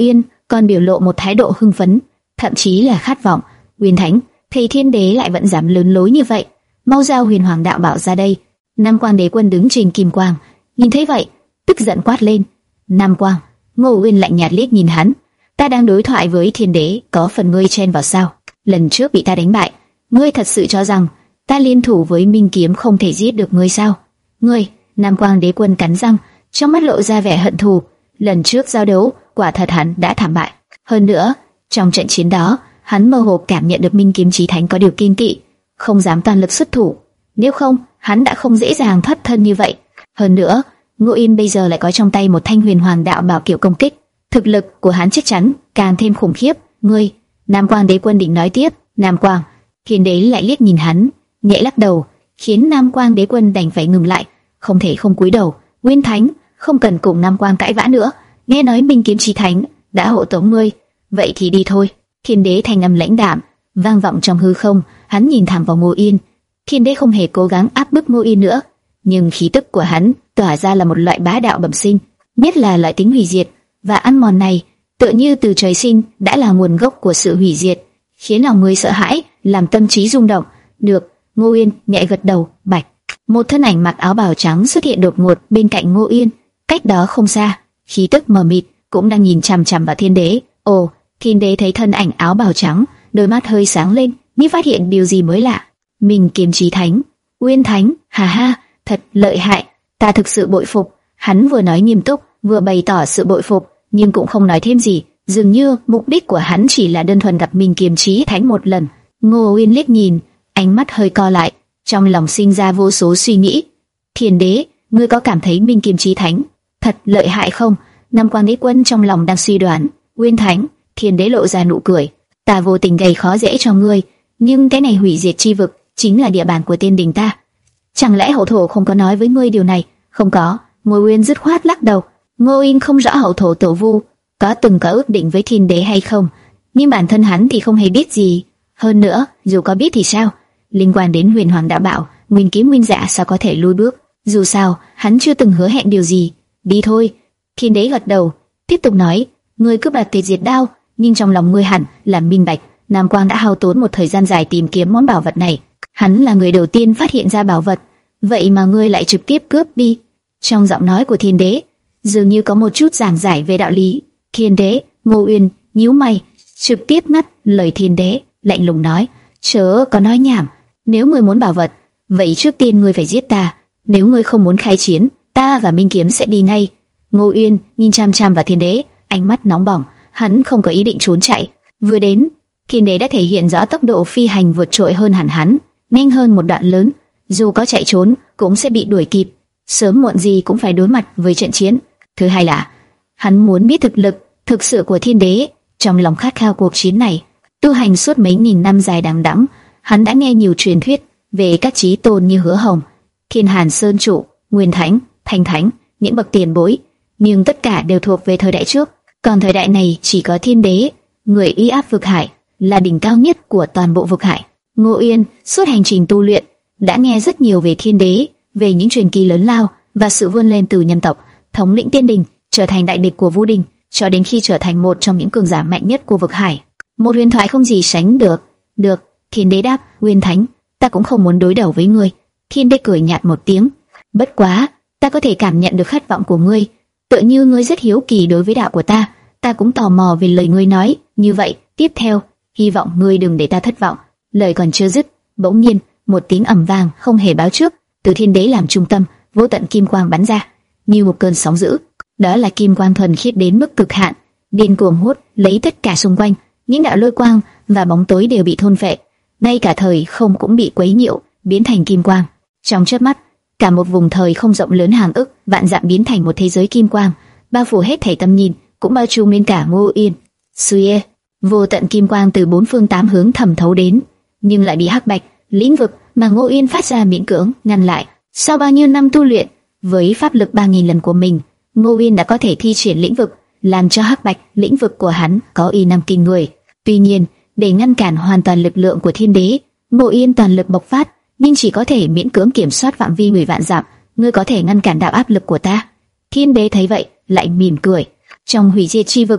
S1: còn biểu lộ một thái độ hưng phấn, thậm chí là khát vọng. Nguyên Thánh, thầy Thiên Đế lại vẫn dám lớn lối như vậy, mau giao Huyền Hoàng đạo bảo ra đây. Nam Quang Đế Quân đứng trên kim quang, nhìn thấy vậy, tức giận quát lên. Nam Quang. Ngô Uyên lạnh nhạt liếc nhìn hắn. Ta đang đối thoại với Thiên Đế, có phần ngươi chen vào sao? Lần trước bị ta đánh bại, ngươi thật sự cho rằng ta liên thủ với Minh Kiếm không thể giết được ngươi sao? Ngươi, Nam Quang Đế Quân cắn răng, trong mắt lộ ra vẻ hận thù. Lần trước giao đấu, quả thật hắn đã thảm bại. Hơn nữa, trong trận chiến đó, hắn mơ hồ cảm nhận được Minh Kiếm Chí Thánh có điều kiêng kỵ, không dám toàn lực xuất thủ. Nếu không, hắn đã không dễ dàng thoát thân như vậy. Hơn nữa, Ngô Yên bây giờ lại có trong tay một thanh Huyền Hoàng đạo bảo kiểu công kích, thực lực của hắn chắc chắn càng thêm khủng khiếp. Ngươi, Nam Quang Đế Quân định nói tiếp. Nam Quang, Thiên Đế lại liếc nhìn hắn, nhẹ lắc đầu, khiến Nam Quang Đế Quân đành phải ngừng lại, không thể không cúi đầu. Nguyên Thánh, không cần cùng Nam Quang cãi vã nữa. Nghe nói Minh Kiếm Chí Thánh đã hộ tống ngươi, vậy thì đi thôi. Thiên Đế thanh âm lãnh đạm vang vọng trong hư không. Hắn nhìn thẳng vào Ngô Yên. Thiên Đế không hề cố gắng áp bức Ngô Yên nữa, nhưng khí tức của hắn tỏa ra là một loại bá đạo bẩm sinh, nhất là loại tính hủy diệt và ăn mòn này, tựa như từ trời sinh đã là nguồn gốc của sự hủy diệt, khiến lòng người sợ hãi, làm tâm trí rung động. Được. Ngô Yên nhẹ gật đầu. Bạch, một thân ảnh mặc áo bào trắng xuất hiện đột ngột bên cạnh Ngô Yên, cách đó không xa, khí tức mờ mịt, cũng đang nhìn chằm chằm vào Thiên Đế. Ồ, Thiên Đế thấy thân ảnh áo bào trắng, đôi mắt hơi sáng lên, như phát hiện điều gì mới lạ. Minh Kiếm Chí Thánh, Nguyên Thánh, hà ha, thật lợi hại, ta thực sự bội phục. Hắn vừa nói nghiêm túc, vừa bày tỏ sự bội phục, nhưng cũng không nói thêm gì, dường như mục đích của hắn chỉ là đơn thuần gặp Minh Kiếm Chí Thánh một lần. Ngô Uyên liếc nhìn, ánh mắt hơi co lại, trong lòng sinh ra vô số suy nghĩ. Thiên Đế, ngươi có cảm thấy Minh Kiếm Chí Thánh thật lợi hại không? Nam Quang Đế Quân trong lòng đang suy đoán. Nguyên Thánh, Thiên Đế lộ ra nụ cười. Ta vô tình gây khó dễ cho ngươi, nhưng cái này hủy diệt chi vực chính là địa bàn của tiên đình ta. Chẳng lẽ hậu thổ không có nói với ngươi điều này? Không có. Ngô Uyên dứt khoát lắc đầu. Ngô Uyên không rõ hậu thổ tổ vu có từng có ước định với Thiên Đế hay không, nhưng bản thân hắn thì không hề biết gì. Hơn nữa, dù có biết thì sao? Liên quan đến Huyền Hoàng đạo bảo, Nguyên Kiếm Nguyên Dạ sao có thể lùi bước? Dù sao, hắn chưa từng hứa hẹn điều gì. Đi thôi. Thiên Đế gật đầu, tiếp tục nói. Ngươi cướp đoạt Tuyệt Diệt Đao, nhưng trong lòng ngươi hẳn là minh bạch, Nam Quang đã hao tốn một thời gian dài tìm kiếm món bảo vật này. Hắn là người đầu tiên phát hiện ra bảo vật, vậy mà ngươi lại trực tiếp cướp đi. Trong giọng nói của Thiên Đế dường như có một chút giảng giải về đạo lý. Thiên Đế, Ngô Uyên nhíu mày, trực tiếp ngắt lời Thiên Đế, lạnh lùng nói: chớ có nói nhảm, nếu ngươi muốn bảo vật, vậy trước tiên ngươi phải giết ta. Nếu ngươi không muốn khai chiến, ta và Minh Kiếm sẽ đi ngay. Ngô Uyên nhìn chăm chăm vào Thiên Đế, ánh mắt nóng bỏng. Hắn không có ý định trốn chạy. Vừa đến, Thiên Đế đã thể hiện rõ tốc độ phi hành vượt trội hơn hẳn hắn, nhanh hơn một đoạn lớn. Dù có chạy trốn, cũng sẽ bị đuổi kịp. Sớm muộn gì cũng phải đối mặt với trận chiến. Thứ hai là, hắn muốn biết thực lực thực sự của Thiên Đế. Trong lòng khát khao cuộc chiến này, tu hành suốt mấy nghìn năm dài đằng đẵng, hắn đã nghe nhiều truyền thuyết về các chí tôn như Hứa Hồng, Thiên Hàn Sơn Trụ, Nguyên Thánh, Thanh Thánh, những bậc tiền bối, nhưng tất cả đều thuộc về thời đại trước. Còn thời đại này chỉ có Thiên Đế, người uy áp vực hải, là đỉnh cao nhất của toàn bộ vực hải. Ngô Uyên suốt hành trình tu luyện đã nghe rất nhiều về Thiên Đế, về những truyền kỳ lớn lao và sự vươn lên từ nhân tộc, thống lĩnh tiên đình, trở thành đại địch của Vu Đình, cho đến khi trở thành một trong những cường giả mạnh nhất của vực hải. Một huyền thoại không gì sánh được. Được, Thiên Đế đáp. Nguyên Thánh, ta cũng không muốn đối đầu với ngươi. Thiên Đế cười nhạt một tiếng. Bất quá, ta có thể cảm nhận được khát vọng của ngươi, tựa như ngươi rất hiếu kỳ đối với đạo của ta. Ta cũng tò mò về lời ngươi nói. Như vậy, tiếp theo, hy vọng ngươi đừng để ta thất vọng. Lời còn chưa dứt, bỗng nhiên một tiếng ầm vang không hề báo trước, từ Thiên Đế làm trung tâm, vô tận kim quang bắn ra, như một cơn sóng dữ. Đó là kim quang thuần khiết đến mức cực hạn, điên cuồng hút lấy tất cả xung quanh. Những đạo lôi quang và bóng tối đều bị thôn phệ, ngay cả thời không cũng bị quấy nhiễu, biến thành kim quang. Trong chớp mắt, cả một vùng thời không rộng lớn hàng ức vạn dặm biến thành một thế giới kim quang, bao phủ hết thảy tầm nhìn, cũng bao trùm lên cả Ngô Yên. Suy, vô tận kim quang từ bốn phương tám hướng thẩm thấu đến, nhưng lại bị hắc bạch lĩnh vực mà Ngô Yên phát ra miễn cưỡng ngăn lại. Sau bao nhiêu năm tu luyện, với pháp lực ba nghìn lần của mình, Ngô Yên đã có thể thi triển lĩnh vực, làm cho hắc bạch lĩnh vực của hắn có uy năng kinh người. Tuy nhiên, để ngăn cản hoàn toàn lực lượng của Thiên Đế, Ngô Yên toàn lực bộc phát, nhưng chỉ có thể miễn cưỡng kiểm soát phạm vi mười vạn dặm. Ngươi có thể ngăn cản đạo áp lực của ta? Thiên Đế thấy vậy, lại mỉm cười. Trong hủy diệt chi vực,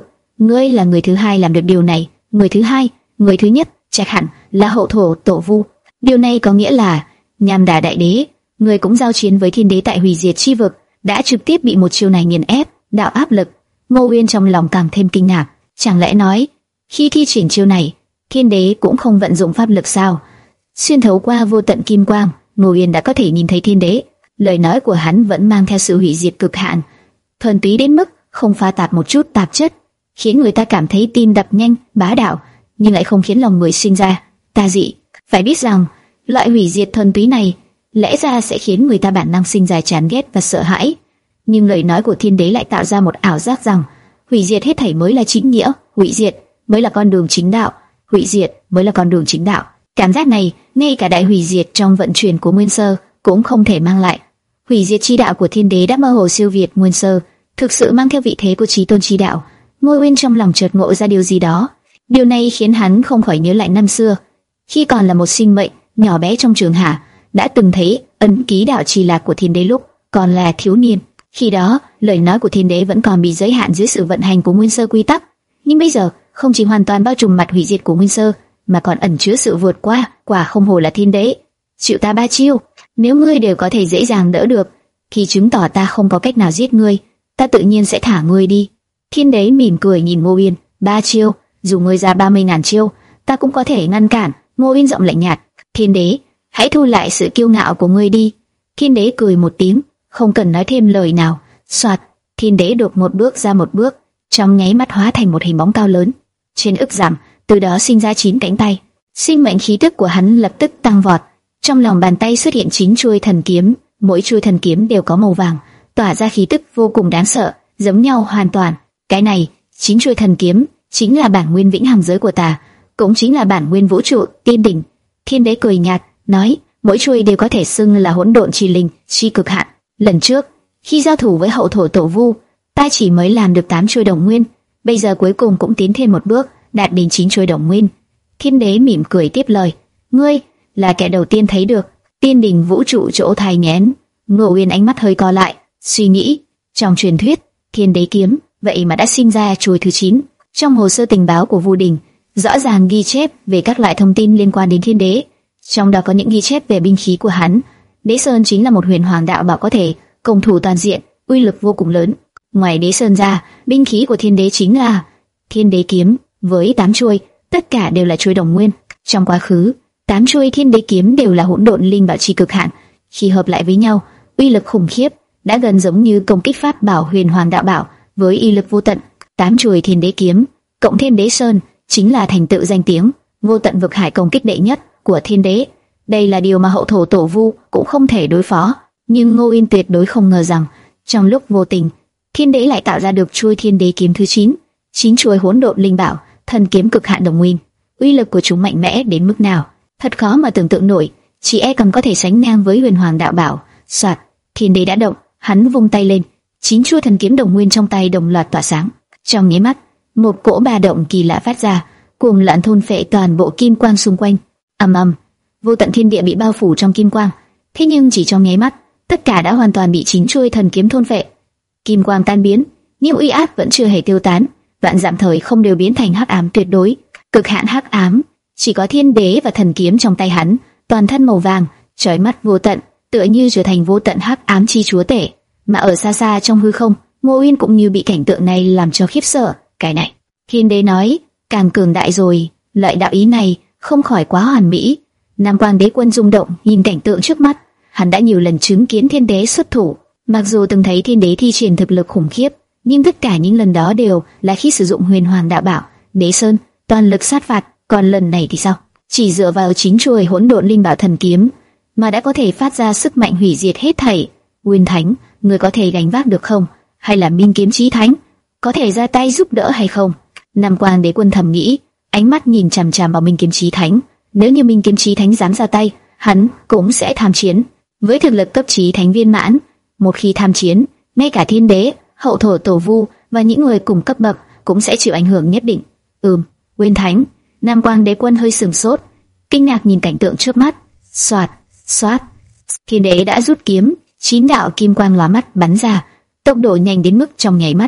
S1: Ngươi là người thứ hai làm được điều này. Người thứ hai, người thứ nhất chắc hẳn là hậu thổ tổ vu. Điều này có nghĩa là Nham Đà đại đế, người cũng giao chiến với thiên đế tại hủy diệt chi vực, đã trực tiếp bị một chiêu này nghiền ép, đạo áp lực. Ngô Uyên trong lòng càng thêm kinh ngạc, chẳng lẽ nói khi thi triển chiêu này, thiên đế cũng không vận dụng pháp lực sao? Xuyên thấu qua vô tận kim quang, Ngô Uyên đã có thể nhìn thấy thiên đế. Lời nói của hắn vẫn mang theo sự hủy diệt cực hạn, thuần túy đến mức không pha tạp một chút tạp chất, khiến người ta cảm thấy tim đập nhanh, bá đạo, nhưng lại không khiến lòng người sinh ra tà dị. Phải biết rằng, loại hủy diệt thuần túy này lẽ ra sẽ khiến người ta bản năng sinh ra chán ghét và sợ hãi, nhưng lời nói của thiên đế lại tạo ra một ảo giác rằng hủy diệt hết thảy mới là chính nghĩa, hủy diệt mới là con đường chính đạo, hủy diệt mới là con đường chính đạo. Cảm giác này, ngay cả đại hủy diệt trong vận chuyển của Nguyên Sơ cũng không thể mang lại. Hủy diệt chi đạo của thiên đế đã mơ hồ siêu việt Nguyên Sơ, thực sự mang theo vị thế của chí tôn chi đạo. Ngô Uyên trong lòng chợt ngộ ra điều gì đó. Điều này khiến hắn không khỏi nhớ lại năm xưa, khi còn là một sinh mệnh nhỏ bé trong trường hạ, đã từng thấy ấn ký đạo chi lạc của thiên đế lúc còn là thiếu niên. Khi đó, lời nói của thiên đế vẫn còn bị giới hạn dưới sự vận hành của Nguyên Sơ quy tắc, nhưng bây giờ không chỉ hoàn toàn bao trùm mặt hủy diệt của Nguyên Sơ, mà còn ẩn chứa sự vượt qua. Quả không hổ là thiên đế. Chịu ta ba chiêu, nếu ngươi đều có thể dễ dàng đỡ được, thì chứng tỏ ta không có cách nào giết ngươi, ta tự nhiên sẽ thả ngươi đi. Thiên đế mỉm cười nhìn Ngô Uyên, ba chiêu, dù ngươi ra ba mươi ngàn chiêu, ta cũng có thể ngăn cản. Ngô Uyên giọng lạnh nhạt, thiên đế, hãy thu lại sự kiêu ngạo của ngươi đi. Thiên đế cười một tiếng, không cần nói thêm lời nào. Soạt, thiên đế đột một bước ra một bước, trong nháy mắt hóa thành một hình bóng cao lớn, trên ức giảm, từ đó sinh ra chín cánh tay. Sinh mệnh khí tức của hắn lập tức tăng vọt. Trong lòng bàn tay xuất hiện chín chuôi thần kiếm, mỗi chuôi thần kiếm đều có màu vàng, tỏa ra khí tức vô cùng đáng sợ, giống nhau hoàn toàn. Cái này, chín chuôi thần kiếm, chính là bản nguyên vĩnh hằng giới của ta, cũng chính là bản nguyên vũ trụ tiên đỉnh. Thiên đế cười nhạt, nói, mỗi chuôi đều có thể xưng là hỗn độn chi linh, chi cực hạn. Lần trước, khi giao thủ với hậu thổ tổ vu, ta chỉ mới làm được tám chuôi đồng nguyên, bây giờ cuối cùng cũng tiến thêm một bước, đạt đến chín chuôi đồng nguyên. Thiên đế mỉm cười tiếp lời, ngươi là kẻ đầu tiên thấy được tiên đỉnh vũ trụ chỗ thai nghén. Ngô Uyên ánh mắt hơi co lại, suy nghĩ, trong truyền thuyết thiên đế kiếm vậy mà đã sinh ra chuôi thứ chín. Trong hồ sơ tình báo của Vu Đình rõ ràng ghi chép về các loại thông tin liên quan đến thiên đế, trong đó có những ghi chép về binh khí của hắn. Đế Sơn chính là một huyền hoàng đạo bảo có thể công thủ toàn diện, uy lực vô cùng lớn. Ngoài Đế Sơn ra, binh khí của thiên đế chính là thiên đế kiếm với tám chuôi, tất cả đều là chuôi đồng nguyên. Trong quá khứ, tám chuôi thiên đế kiếm đều là hỗn độn linh bảo chi cực hạn, khi hợp lại với nhau, uy lực khủng khiếp, đã gần giống như công kích pháp bảo huyền hoàng đạo bảo với uy lực vô tận. Tám chuôi thiên đế kiếm cộng thêm Đế Sơn chính là thành tựu danh tiếng vô tận vực hải công kích đệ nhất của thiên đế. Đây là điều mà hậu thổ tổ vu cũng không thể đối phó, nhưng Ngô Uyên tuyệt đối không ngờ rằng trong lúc vô tình, thiên đế lại tạo ra được chuôi thiên đế kiếm thứ chín, chín chuôi hỗn độn linh bảo, thần kiếm cực hạn đồng nguyên. Uy lực của chúng mạnh mẽ đến mức nào, thật khó mà tưởng tượng nổi, chỉ e còn có thể sánh ngang với huyền hoàng đạo bảo. Soạt, thiên đế đã động, hắn vung tay lên, chín chuôi thần kiếm đồng nguyên trong tay đồng loạt tỏa sáng. Trong nháy mắt, một cỗ ba động kỳ lạ phát ra, cuồng loạn thôn phệ toàn bộ kim quang xung quanh. Ầm ầm, vô tận thiên địa bị bao phủ trong kim quang. Thế nhưng chỉ trong nháy mắt, tất cả đã hoàn toàn bị chín chuôi thần kiếm thôn phệ. Kim quang tan biến, nhưng uy áp vẫn chưa hề tiêu tán. Vạn dặm thời không đều biến thành hắc ám tuyệt đối, cực hạn hắc ám. Chỉ có thiên đế và thần kiếm trong tay hắn, toàn thân màu vàng, chói mắt vô tận, tựa như trở thành vô tận hắc ám chi chúa tể. Mà ở xa xa trong hư không, Ngô Uyên cũng như bị cảnh tượng này làm cho khiếp sợ. Cái này, thiên đế nói, càng cường đại rồi. Loại đạo ý này không khỏi quá hoàn mỹ. Nam Quang Đế Quân rung động nhìn cảnh tượng trước mắt. Hắn đã nhiều lần chứng kiến thiên đế xuất thủ, mặc dù từng thấy thiên đế thi triển thực lực khủng khiếp, nhưng tất cả những lần đó đều là khi sử dụng huyền hoàng đạo bảo Đế Sơn, toàn lực sát phạt. Còn lần này thì sao? Chỉ dựa vào chín chuôi hỗn độn linh bảo thần kiếm mà đã có thể phát ra sức mạnh hủy diệt hết thảy. Nguyên Thánh, người có thể gánh vác được không? Hay là Minh Kiếm Chí Thánh có thể ra tay giúp đỡ hay không? Nam Quang Đế Quân thầm nghĩ, ánh mắt nhìn chằm chằm vào Minh Kiếm Chí Thánh. Nếu như Minh Kiếm Chí Thánh dám ra tay, hắn cũng sẽ tham chiến. Với thực lực cấp Chí Thánh viên mãn, một khi tham chiến, ngay cả thiên đế, hậu thổ tổ vu và những người cùng cấp bậc cũng sẽ chịu ảnh hưởng nhất định. Ừm, Nguyên Thánh. Nam Quang Đế Quân hơi sửng sốt, kinh ngạc nhìn cảnh tượng trước mắt. Soạt, soát, thiên đế đã rút kiếm, chín đạo kim quang lóa mắt bắn ra, tốc độ nhanh đến mức trong nháy mắt,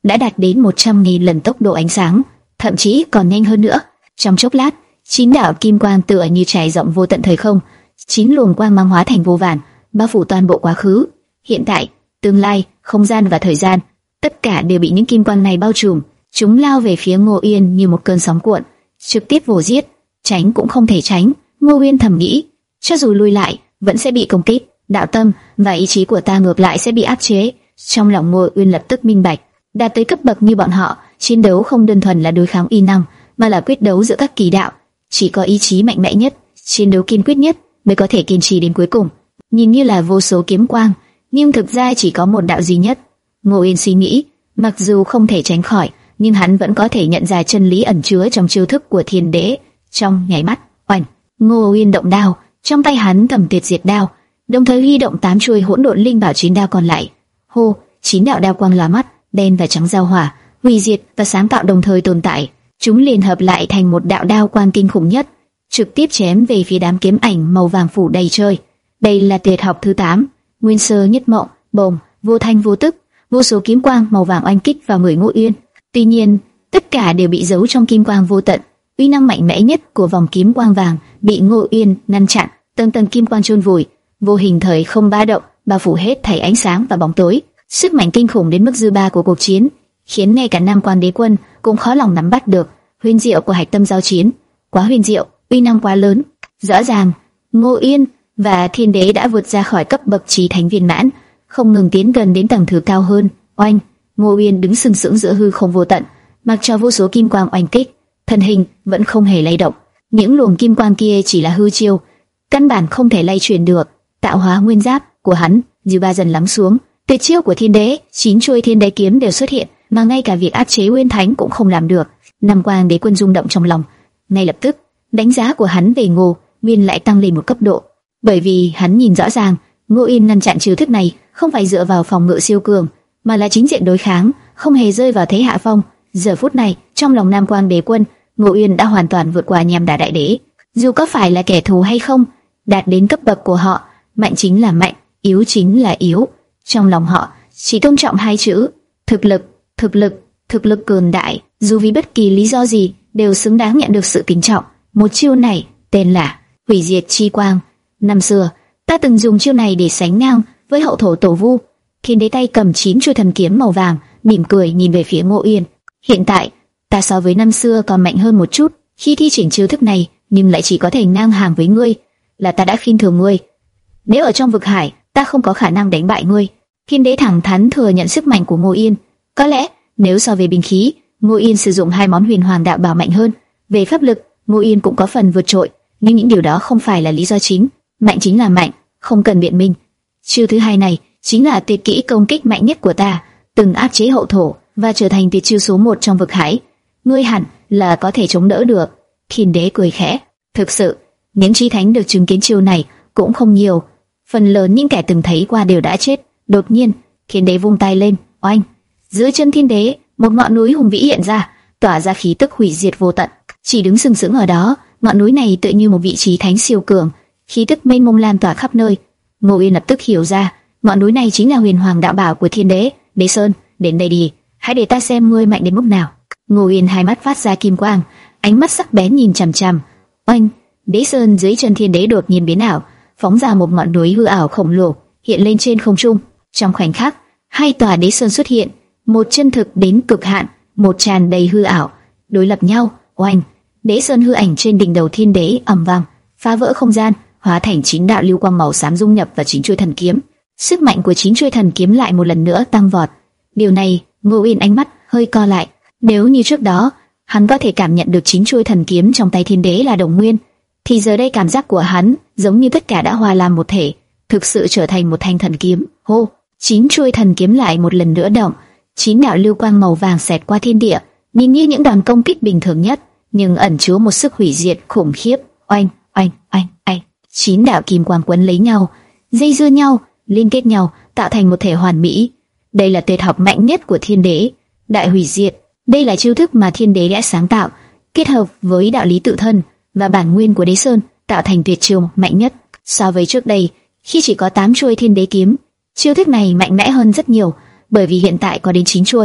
S1: đã đạt đến một trăm nghìn lần tốc độ ánh sáng, thậm chí còn nhanh hơn nữa. Trong chốc lát, chín đạo kim quang tựa như trải rộng vô tận thời không, chín luồng quang mang hóa thành vô vàn, bao phủ toàn bộ quá khứ, hiện tại, tương lai, không gian và thời gian, tất cả đều bị những kim quang này bao trùm. Chúng lao về phía Ngô Uyên như một cơn sóng cuộn, trực tiếp vồ giết, tránh cũng không thể tránh. Ngô Uyên thầm nghĩ, cho dù lùi lại, vẫn sẽ bị công kích. Đạo tâm và ý chí của ta ngược lại sẽ bị áp chế. Trong lòng Ngô Uyên lập tức minh bạch, đạt tới cấp bậc như bọn họ, chiến đấu không đơn thuần là đối kháng uy năng, mà là quyết đấu giữa các kỳ đạo. Chỉ có ý chí mạnh mẽ nhất, chiến đấu kiên quyết nhất mới có thể kiên trì đến cuối cùng. Nhìn như là vô số kiếm quang, nhưng thực ra chỉ có một đạo duy nhất. Ngô Uyên suy nghĩ, mặc dù không thể tránh khỏi, nhưng hắn vẫn có thể nhận ra chân lý ẩn chứa trong chiêu thức của Thiên Đế. Trong nháy mắt, oanh, Ngô Uyên động đao, trong tay hắn cầm Tuyệt Diệt đao, đồng thời huy động tám chuôi hỗn độn linh bảo chín đao còn lại. Hô, chín đạo đao quang lóa mắt, đen và trắng giao hòa, hủy diệt và sáng tạo đồng thời tồn tại. Chúng liên hợp lại thành một đạo đao quang kinh khủng nhất, trực tiếp chém về phía đám kiếm ảnh màu vàng phủ đầy trời. Đây là tuyệt học thứ tám, Nguyên Sơ Nhất Mộng. Bồm, vô thanh vô tức, vô số kiếm quang màu vàng oanh kích vào người Ngô Uyên. Tuy nhiên, tất cả đều bị giấu trong kim quang vô tận. Uy năng mạnh mẽ nhất của vòng kiếm quang vàng bị Ngô Uyên ngăn chặn, tầng tầng kim quang chôn vùi, vô hình thời không ba động, bao phủ hết thảy ánh sáng và bóng tối. Sức mạnh kinh khủng đến mức dư ba của cuộc chiến, khiến ngay cả Nam Quan Đế Quân cũng khó lòng nắm bắt được huyền diệu của hạch tâm giao chiến. Quá huyền diệu, uy năng quá lớn. Rõ ràng, Ngô Uyên và Thiên Đế đã vượt ra khỏi cấp bậc chí thánh viên mãn, không ngừng tiến gần đến tầng thứ cao hơn. Oanh, Ngô Uyên đứng sừng sững giữa hư không vô tận, mặc cho vô số kim quang oanh kích, thân hình vẫn không hề lay động. Những luồng kim quang kia chỉ là hư chiêu, căn bản không thể lay chuyển được. Tạo hóa nguyên giáp của hắn dư ba dần lắng xuống, tuyệt chiêu của Thiên Đế, chín chuôi Thiên Đế kiếm đều xuất hiện, mà ngay cả việc áp chế Nguyên Thánh cũng không làm được. Nam Quang Đế Quân rung động trong lòng, ngay lập tức đánh giá của hắn về Ngô Uyên lại tăng lên một cấp độ, bởi vì hắn nhìn rõ ràng Ngô Uyên ngăn chặn chiêu thức này không phải dựa vào phòng ngự siêu cường, mà là chính diện đối kháng, không hề rơi vào thế hạ phong. Giờ phút này, trong lòng Nam Quang Đế Quân, Ngô Uyên đã hoàn toàn vượt qua Nham Đà Đại Đế. Dù có phải là kẻ thù hay không, đạt đến cấp bậc của họ, mạnh chính là mạnh, yếu chính là yếu. Trong lòng họ chỉ tôn trọng hai chữ: thực lực, thực lực, thực lực cường đại. Dù vì bất kỳ lý do gì, đều xứng đáng nhận được sự kính trọng. Một chiêu này tên là Hủy Diệt Chi Quang. Năm xưa, ta từng dùng chiêu này để sánh ngang với hậu thổ Tổ Vu. Thiên Đế tay cầm chín chuôi thần kiếm màu vàng, mỉm cười nhìn về phía Ngô Uyên. Hiện tại, ta so với năm xưa còn mạnh hơn một chút. Khi thi triển chiêu thức này, nhưng lại chỉ có thể ngang hàng với ngươi, là ta đã khinh thường ngươi. Nếu ở trong vực hải, ta không có khả năng đánh bại ngươi. Thiên Đế thẳng thắn thừa nhận sức mạnh của Ngô Uyên. Có lẽ, nếu so về binh khí, Ngô Uyên sử dụng hai món huyền hoàng đạo bảo mạnh hơn. Về pháp lực, Ngô Uyên cũng có phần vượt trội, nhưng những điều đó không phải là lý do chính. Mạnh chính là mạnh, không cần biện minh. Chiêu thứ hai này chính là tuyệt kỹ công kích mạnh nhất của ta, từng áp chế hậu thổ và trở thành tuyệt chiêu số một trong vực hải. Ngươi hẳn là có thể chống đỡ được. Thiên Đế cười khẽ. Thực sự, những chí thánh được chứng kiến chiêu này cũng không nhiều, phần lớn những kẻ từng thấy qua đều đã chết. Đột nhiên, Thiên Đế vung tay lên, oanh! Dưới chân Thiên Đế, một ngọn núi hùng vĩ hiện ra, tỏa ra khí tức hủy diệt vô tận. Chỉ đứng sừng sững ở đó, ngọn núi này tựa như một vị chí thánh siêu cường, khí tức mênh mông lan tỏa khắp nơi. Ngô Uyên lập tức hiểu ra, ngọn núi này chính là huyền hoàng đạo bảo của Thiên Đế. Đế Sơn, đến đây đi, hãy để ta xem ngươi mạnh đến mức nào. Ngô Uyên hai mắt phát ra kim quang, ánh mắt sắc bén nhìn chằm chằm. Oanh! Đế Sơn dưới chân Thiên Đế đột nhiên biến ảo, phóng ra một ngọn núi hư ảo khổng lồ hiện lên trên không trung. Trong khoảnh khắc, hai tòa Đế Sơn xuất hiện, một chân thực đến cực hạn, một tràn đầy hư ảo, đối lập nhau. Oanh! Đế Sơn hư ảnh trên đỉnh đầu Thiên Đế ầm vang, phá vỡ không gian, hóa thành chín đạo lưu quang màu xám dung nhập vào chín chuôi thần kiếm. Sức mạnh của chín chuôi thần kiếm lại một lần nữa tăng vọt. Điều này, Ngô Uyên ánh mắt hơi co lại. Nếu như trước đó, hắn có thể cảm nhận được chín chuôi thần kiếm trong tay Thiên Đế là đồng nguyên, thì giờ đây cảm giác của hắn giống như tất cả đã hòa làm một thể, thực sự trở thành một thanh thần kiếm. Hô! Chín chuôi thần kiếm lại một lần nữa động, chín đạo lưu quang màu vàng xẹt qua thiên địa, nhìn như những đòn công kích bình thường nhất, nhưng ẩn chứa một sức hủy diệt khủng khiếp. Oanh, oanh, oanh, oanh! Chín đạo kim quang quấn lấy nhau, dây dưa nhau, liên kết nhau, tạo thành một thể hoàn mỹ. Đây là tuyệt học mạnh nhất của Thiên Đế, Đại Hủy Diệt. Đây là chiêu thức mà Thiên Đế đã sáng tạo, kết hợp với đạo lý tự thân và bản nguyên của Đế Sơn, tạo thành tuyệt chiêu mạnh nhất. So với trước đây, khi chỉ có tám chuôi Thiên Đế kiếm, chiêu thức này mạnh mẽ hơn rất nhiều, bởi vì hiện tại có đến chín chuôi.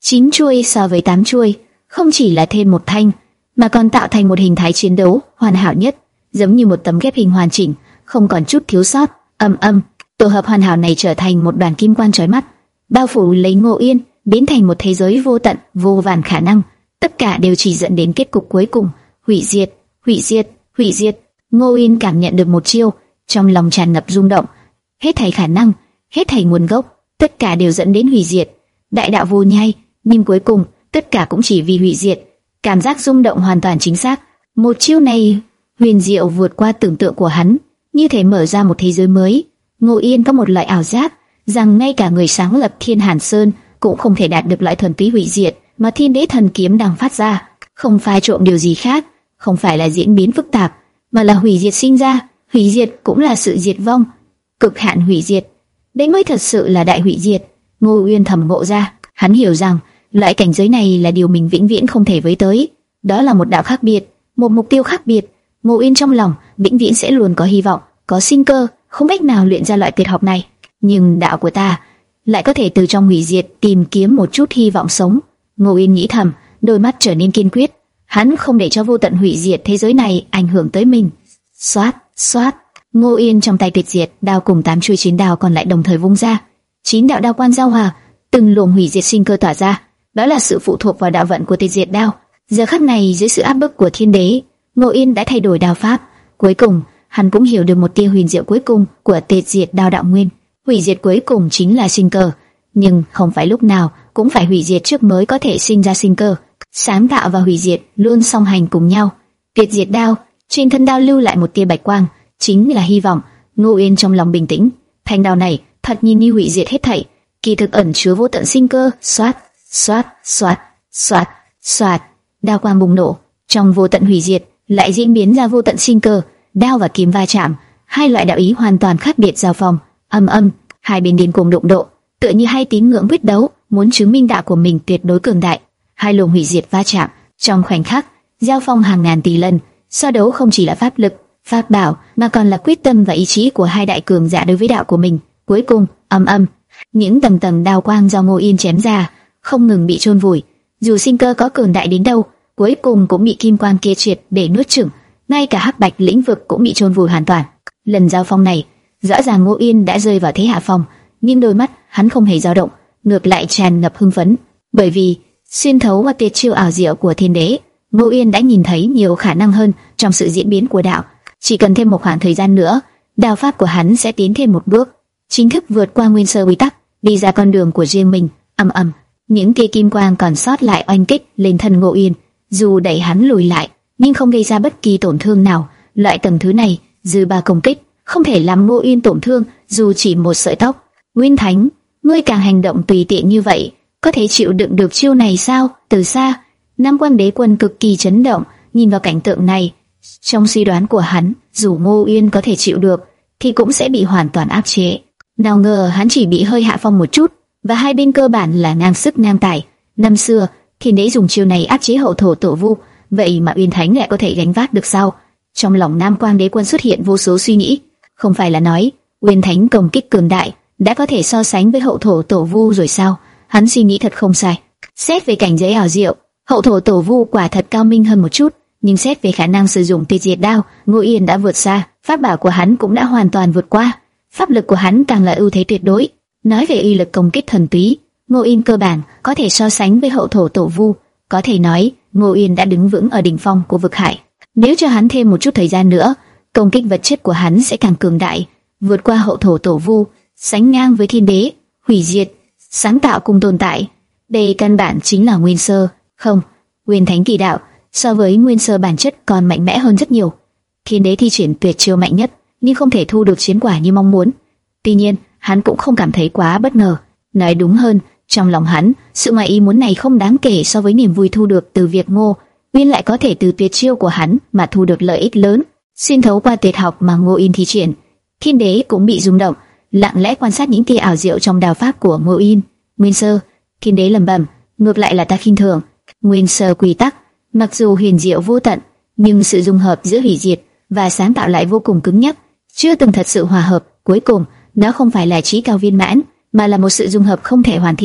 S1: Chín chuôi so với tám chuôi, không chỉ là thêm một thanh, mà còn tạo thành một hình thái chiến đấu hoàn hảo nhất, giống như một tấm ghép hình hoàn chỉnh, không còn chút thiếu sót. Ầm ầm, tổ hợp hoàn hảo này trở thành một đoàn kim quang chói mắt, bao phủ lấy Ngô Yên, biến thành một thế giới vô tận, vô vàn khả năng. Tất cả đều chỉ dẫn đến kết cục cuối cùng, hủy diệt, hủy diệt, hủy diệt. Ngô Yên cảm nhận được một chiêu, trong lòng tràn ngập rung động. Hết thảy khả năng, hết thảy nguồn gốc, tất cả đều dẫn đến hủy diệt. Đại đạo vô nhai, nhưng cuối cùng tất cả cũng chỉ vì hủy diệt. Cảm giác rung động hoàn toàn chính xác. Một chiêu này huyền diệu vượt qua tưởng tượng của hắn, như thể mở ra một thế giới mới. Ngô Yên có một loại ảo giác rằng ngay cả người sáng lập Thiên Hàn Sơn cũng không thể đạt được loại thuần túy hủy diệt mà Thiên Đế Thần Kiếm đang phát ra. Không pha trộn điều gì khác, không phải là diễn biến phức tạp, mà là hủy diệt sinh ra. Hủy diệt cũng là sự diệt vong, cực hạn hủy diệt. Đấy mới thật sự là đại hủy diệt. Ngô Uyên thầm ngộ ra, hắn hiểu rằng loại cảnh giới này là điều mình vĩnh viễn không thể với tới. Đó là một đạo khác biệt, một mục tiêu khác biệt. Ngô Uyên trong lòng vĩnh viễn sẽ luôn có hy vọng, có sinh cơ, không cách nào luyện ra loại tuyệt học này. Nhưng đạo của ta lại có thể từ trong hủy diệt tìm kiếm một chút hy vọng sống. Ngô Uyên nghĩ thầm, đôi mắt trở nên kiên quyết. Hắn không để cho vô tận hủy diệt thế giới này ảnh hưởng tới mình. Xoát, xoát. Ngô Yên trong tay tuyệt diệt đao cùng tám chuôi chiến đao còn lại đồng thời vung ra. Chín đạo đao quan giao hòa, từng luồng hủy diệt sinh cơ tỏa ra. Đó là sự phụ thuộc vào đạo vận của tuyệt diệt đao. Giờ khắc này dưới sự áp bức của Thiên Đế, Ngô Yên đã thay đổi đao pháp. Cuối cùng, hắn cũng hiểu được một tia huyền diệu cuối cùng của tuyệt diệt đao đạo nguyên. Hủy diệt cuối cùng chính là sinh cơ, nhưng không phải lúc nào cũng phải hủy diệt trước mới có thể sinh ra sinh cơ. Sáng tạo và hủy diệt luôn song hành cùng nhau. Tuyệt diệt đao, trên thân đao lưu lại một tia bạch quang, chính là hy vọng. Ngô Yên trong lòng bình tĩnh, thanh đao này thật nhìn như hủy diệt hết thảy, kỳ thực ẩn chứa vô tận sinh cơ. Xoát, xoát, xoát, xoát, xoát, đao quang bùng nổ, trong vô tận hủy diệt lại diễn biến ra vô tận sinh cơ. Đao và kiếm va chạm, hai loại đạo ý hoàn toàn khác biệt giao phong. Âm âm, hai bên điên cuồng đụng độ, tựa như hai tín ngưỡng quyết đấu, muốn chứng minh đạo của mình tuyệt đối cường đại. Hai luồng hủy diệt va chạm, trong khoảnh khắc giao phong hàng ngàn tỷ lần. So đấu không chỉ là pháp lực, pháp bảo, mà còn là quyết tâm và ý chí của hai đại cường giả đối với đạo của mình. Cuối cùng, âm âm, những tầng tầng đao quang do Ngô Yên chém ra không ngừng bị chôn vùi. Dù sinh cơ có cường đại đến đâu, cuối cùng cũng bị kim quang kia triệt để nuốt chửng. Ngay cả hắc bạch lĩnh vực cũng bị chôn vùi hoàn toàn. Lần giao phong này, rõ ràng Ngô Yên đã rơi vào thế hạ phong, nhưng đôi mắt hắn không hề dao động, ngược lại tràn ngập hưng phấn, bởi vì xuyên thấu qua tuyệt chiêu ảo diệu của Thiên Đế, Ngô Yên đã nhìn thấy nhiều khả năng hơn trong sự diễn biến của đạo. Chỉ cần thêm một khoảng thời gian nữa, đạo pháp của hắn sẽ tiến thêm một bước, chính thức vượt qua nguyên sơ quy tắc, đi ra con đường của riêng mình. Ầm ầm, những tia kim quang còn sót lại oanh kích lên thân Ngô Yên, dù đẩy hắn lùi lại, nhưng không gây ra bất kỳ tổn thương nào. Loại tầng thứ này, dư ba công kích không thể làm Ngô Yên tổn thương dù chỉ một sợi tóc. Nguyên Thánh, ngươi càng hành động tùy tiện như vậy, có thể chịu đựng được chiêu này sao? Từ xa, Nam Quan Đế Quân cực kỳ chấn động, nhìn vào cảnh tượng này. Trong suy đoán của hắn, dù Ngô Yên có thể chịu được, thì cũng sẽ bị hoàn toàn áp chế. Nào ngờ hắn chỉ bị hơi hạ phong một chút, và hai bên cơ bản là ngang sức ngang tài. Năm xưa, Thiên Đế dùng chiêu này áp chế hậu thổ tổ vu, vậy mà Uyên Thánh lại có thể gánh vác được sao? Trong lòng Nam Quang Đế Quân xuất hiện vô số suy nghĩ. Không phải là nói Uyên Thánh công kích cường đại đã có thể so sánh với hậu thổ tổ vu rồi sao? Hắn suy nghĩ thật không sai. Xét về cảnh giới ảo diệu, hậu thổ tổ vu quả thật cao minh hơn một chút, nhưng xét về khả năng sử dụng tuyệt diệt đao, Ngô Yên đã vượt xa. Pháp bảo của hắn cũng đã hoàn toàn vượt qua. Pháp lực của hắn càng là ưu thế tuyệt đối. Nói về uy lực công kích thần túy, Ngô Yên cơ bản có thể so sánh với hậu thổ tổ vu. Có thể nói, Ngô Yên đã đứng vững ở đỉnh phong của vực hải. Nếu cho hắn thêm một chút thời gian nữa, công kích vật chất của hắn sẽ càng cường đại, vượt qua hậu thổ tổ vu, sánh ngang với Thiên Đế, hủy diệt, sáng tạo cùng tồn tại. Đây căn bản chính là nguyên sơ, không, Nguyên Thánh kỳ đạo, so với nguyên sơ bản chất còn mạnh mẽ hơn rất nhiều. Thiên Đế thi triển tuyệt chiêu mạnh nhất, nhưng không thể thu được chiến quả như mong muốn. Tuy nhiên, hắn cũng không cảm thấy quá bất ngờ. Nói đúng hơn, trong lòng hắn, sự ngoài ý muốn này không đáng kể so với niềm vui thu được từ việc Ngô Uyên lại có thể từ tuyệt chiêu của hắn mà thu được lợi ích lớn. Xuyên thấu qua tuyệt học mà Ngô Yên thi triển, Thiên Đế cũng bị rung động, lặng lẽ quan sát những tia ảo diệu trong đao pháp của Ngô Yên. Nguyên sơ, Thiên Đế lẩm bẩm, ngược lại là ta khinh thường. Nguyên sơ quy tắc, mặc dù huyền diệu vô tận, nhưng sự dung hợp giữa hủy diệt và sáng tạo lại vô cùng cứng nhắc, chưa từng thật sự hòa hợp. Cuối cùng, nó không phải là trí cao viên mãn, mà là một sự dung hợp không thể hoàn thiện.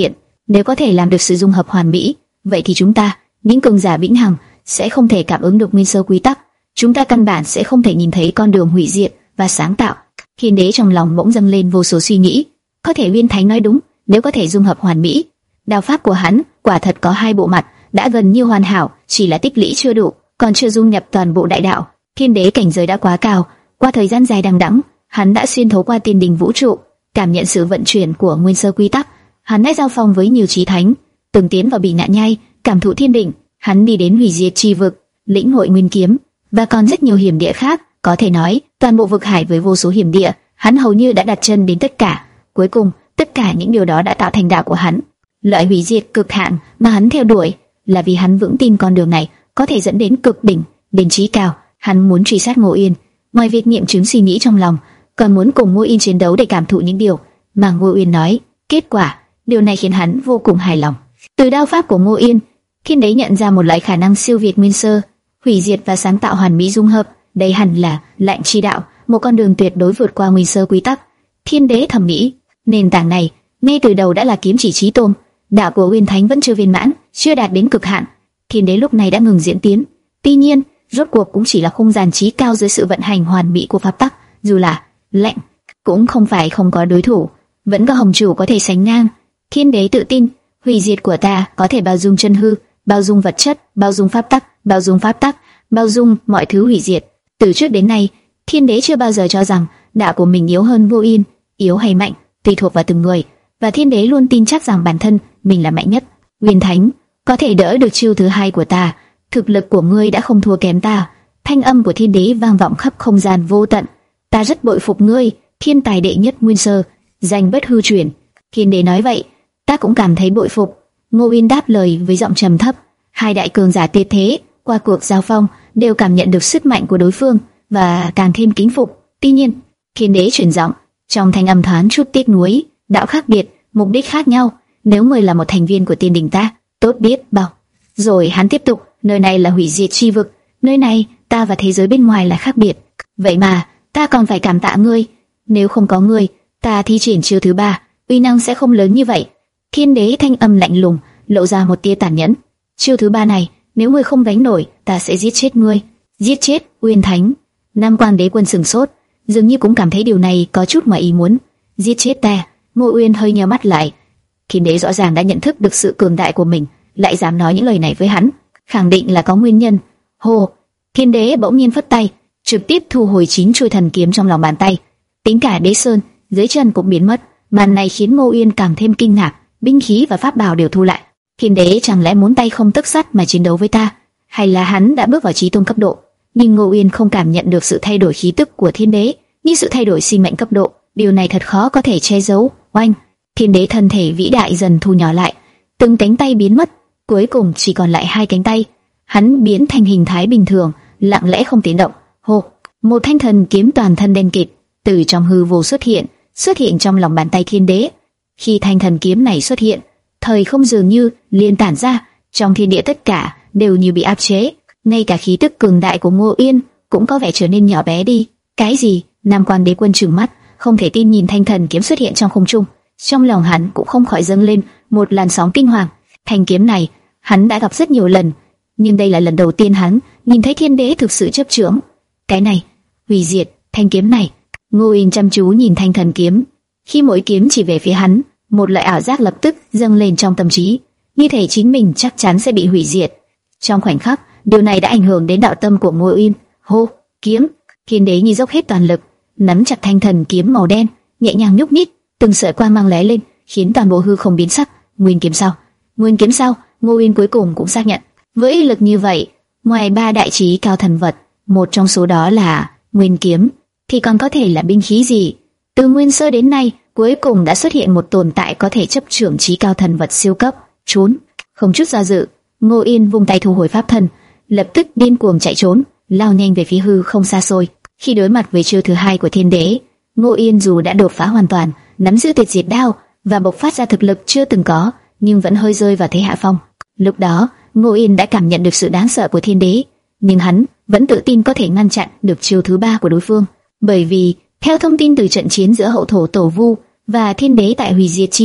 S1: Nếu có thể làm được sự dung hợp hoàn mỹ, vậy thì chúng ta, những cường giả vĩnh hằng, sẽ không thể cảm ứng được nguyên sơ quy tắc. Chúng ta căn bản sẽ không thể nhìn thấy con đường hủy diệt và sáng tạo. Thiên đế trong lòng bỗng dâng lên vô số suy nghĩ. Có thể Uyên Thánh nói đúng, nếu có thể dung hợp hoàn mỹ, đao pháp của hắn quả thật có hai bộ mặt, đã gần như hoàn hảo, chỉ là tích lũy chưa đủ, còn chưa dung nhập toàn bộ đại đạo. Thiên đế cảnh giới đã quá cao, qua thời gian dài đằng đẵng, hắn đã xuyên thấu qua tiên đình vũ trụ, cảm nhận sự vận chuyển của nguyên sơ quy tắc. Hắn đã giao phong với nhiều chí thánh, từng tiến vào bì ngạn nhai, cảm thụ thiên đỉnh. Hắn đi đến hủy diệt chi vực, lĩnh hội nguyên kiếm và còn rất nhiều hiểm địa khác. Có thể nói, toàn bộ vực hải với vô số hiểm địa, hắn hầu như đã đặt chân đến tất cả. Cuối cùng, tất cả những điều đó đã tạo thành đạo của hắn. Loại hủy diệt cực hạn mà hắn theo đuổi là vì hắn vững tin con đường này có thể dẫn đến cực đỉnh, đến chí cao. Hắn muốn truy sát Ngô Yên, ngoài việc nghiệm chứng suy nghĩ trong lòng, còn muốn cùng Ngô Yên chiến đấu để cảm thụ những điều mà Ngô Yên nói. Kết quả, điều này khiến hắn vô cùng hài lòng. Từ đao pháp của Ngô Yên, Thiên Đế nhận ra một loại khả năng siêu việt nguyên sơ, hủy diệt và sáng tạo hoàn mỹ dung hợp. Đây hẳn là lạnh chi đạo, một con đường tuyệt đối vượt qua nguyên sơ quy tắc. Thiên Đế thầm nghĩ, nền tảng này ngay từ đầu đã là kiếm chỉ chí tôn. Đạo của Uyên Thánh vẫn chưa viên mãn, chưa đạt đến cực hạn. Thiên Đế lúc này đã ngừng diễn tiến. Tuy nhiên, rốt cuộc cũng chỉ là không gian chí cao dưới sự vận hành hoàn mỹ của pháp tắc. Dù là lạnh, cũng không phải không có đối thủ, vẫn có hồng chủ có thể sánh ngang. Thiên Đế tự tin, hủy diệt của ta có thể bao dung chân hư, bao dung vật chất, bao dung pháp tắc, bao dung pháp tắc, bao dung mọi thứ hủy diệt. Từ trước đến nay, Thiên Đế chưa bao giờ cho rằng đạo của mình yếu hơn Vô Yên. Yếu hay mạnh tùy thuộc vào từng người, và Thiên Đế luôn tin chắc rằng bản thân mình là mạnh nhất. Uyên Thánh, có thể đỡ được chiêu thứ hai của ta, thực lực của ngươi đã không thua kém ta. Thanh âm của Thiên Đế vang vọng khắp không gian vô tận. Ta rất bội phục ngươi, thiên tài đệ nhất nguyên sơ, danh bất hư truyền. Thiên Đế nói vậy, ta cũng cảm thấy bội phục. Ngô Uyên đáp lời với giọng trầm thấp. Hai đại cường giả tuyệt thế qua cuộc giao phong đều cảm nhận được sức mạnh của đối phương và càng thêm kính phục. Tuy nhiên, Thiên Đế chuyển giọng, trong thanh âm thoáng chút tiếc nuối. Đạo khác biệt, mục đích khác nhau. Nếu ngươi là một thành viên của tiên đình ta, tốt biết bao. Rồi hắn tiếp tục, nơi này là hủy diệt chi vực, nơi này ta và thế giới bên ngoài là khác biệt. Vậy mà ta còn phải cảm tạ ngươi. Nếu không có ngươi, ta thi triển chiêu thứ ba, uy năng sẽ không lớn như vậy. Thiên Đế thanh âm lạnh lùng, lộ ra một tia tàn nhẫn. Chiêu thứ ba này, nếu ngươi không gánh nổi, ta sẽ giết chết ngươi. Giết chết Uyên Thánh. Nam Quang Đế Quân sừng sốt, dường như cũng cảm thấy điều này có chút ngoài ý muốn. Giết chết ta? Ngô Uyên hơi nheo mắt lại. Thiên Đế rõ ràng đã nhận thức được sự cường đại của mình, lại dám nói những lời này với hắn, khẳng định là có nguyên nhân. Hồ! Thiên Đế bỗng nhiên phất tay, trực tiếp thu hồi chín chuôi thần kiếm trong lòng bàn tay. Tính cả đế sơn dưới chân cũng biến mất. Màn này khiến Ngô Uyên càng thêm kinh ngạc. Binh khí và pháp bảo đều thu lại. Thiên Đế chẳng lẽ muốn tay không tấc sắt mà chiến đấu với ta, hay là hắn đã bước vào chí tôn cấp độ? Nhưng Ngô Uyên không cảm nhận được sự thay đổi khí tức của Thiên Đế, như sự thay đổi sinh mệnh cấp độ. Điều này thật khó có thể che giấu. Oanh! Thiên Đế thân thể vĩ đại dần thu nhỏ lại, từng cánh tay biến mất, cuối cùng chỉ còn lại hai cánh tay. Hắn biến thành hình thái bình thường, lặng lẽ không tiếng động. Hô! Một thanh thần kiếm toàn thân đen kịt từ trong hư vô xuất hiện, xuất hiện trong lòng bàn tay Thiên Đế. Khi thanh thần kiếm này xuất hiện, thời không dường như liên tản ra, trong thiên địa tất cả đều như bị áp chế, ngay cả khí tức cường đại của Ngô Uyên cũng có vẻ trở nên nhỏ bé đi. Cái gì? Nam Quan Đế Quân trừng mắt, không thể tin nhìn thanh thần kiếm xuất hiện trong không trung. Trong lòng hắn cũng không khỏi dâng lên một làn sóng kinh hoàng. Thanh kiếm này hắn đã gặp rất nhiều lần, nhưng đây là lần đầu tiên hắn nhìn thấy Thiên Đế thực sự chấp chưởng. Cái này, hủy diệt, thanh kiếm này. Ngô Uyên chăm chú nhìn thanh thần kiếm, khi mỗi kiếm chỉ về phía hắn, một loại ảo giác lập tức dâng lên trong tâm trí, như thể chính mình chắc chắn sẽ bị hủy diệt. Trong khoảnh khắc, điều này đã ảnh hưởng đến đạo tâm của Ngô Uyên. Hô, kiếm! Thiên Đế như dốc hết toàn lực, nắm chặt thanh thần kiếm màu đen, nhẹ nhàng nhúc nhích, từng sợi quang mang lóe lên, khiến toàn bộ hư không biến sắc. Nguyên kiếm sao? Nguyên kiếm sao? Ngô Uyên cuối cùng cũng xác nhận. Với uy lực như vậy, ngoài ba đại chí cao thần vật, một trong số đó là nguyên kiếm, thì còn có thể là binh khí gì? Từ nguyên sơ đến nay, cuối cùng đã xuất hiện một tồn tại có thể chấp chưởng chí cao thần vật siêu cấp. Trốn! Không chút do dự, Ngô Uyên vung tay thu hồi pháp thân, lập tức điên cuồng chạy trốn, lao nhanh về phía hư không xa xôi. Khi đối mặt với chiêu thứ hai của Thiên Đế, Ngô Uyên dù đã đột phá hoàn toàn, nắm giữ tuyệt diệt đao và bộc phát ra thực lực chưa từng có, nhưng vẫn hơi rơi vào thế hạ phong. Lúc đó, Ngô Uyên đã cảm nhận được sự đáng sợ của Thiên Đế, nhưng hắn vẫn tự tin có thể ngăn chặn được chiêu thứ ba của đối phương, bởi vì theo thông tin từ trận chiến giữa hậu thổ Tổ Vu và Thiên Đế tại hủy diệt chi vực,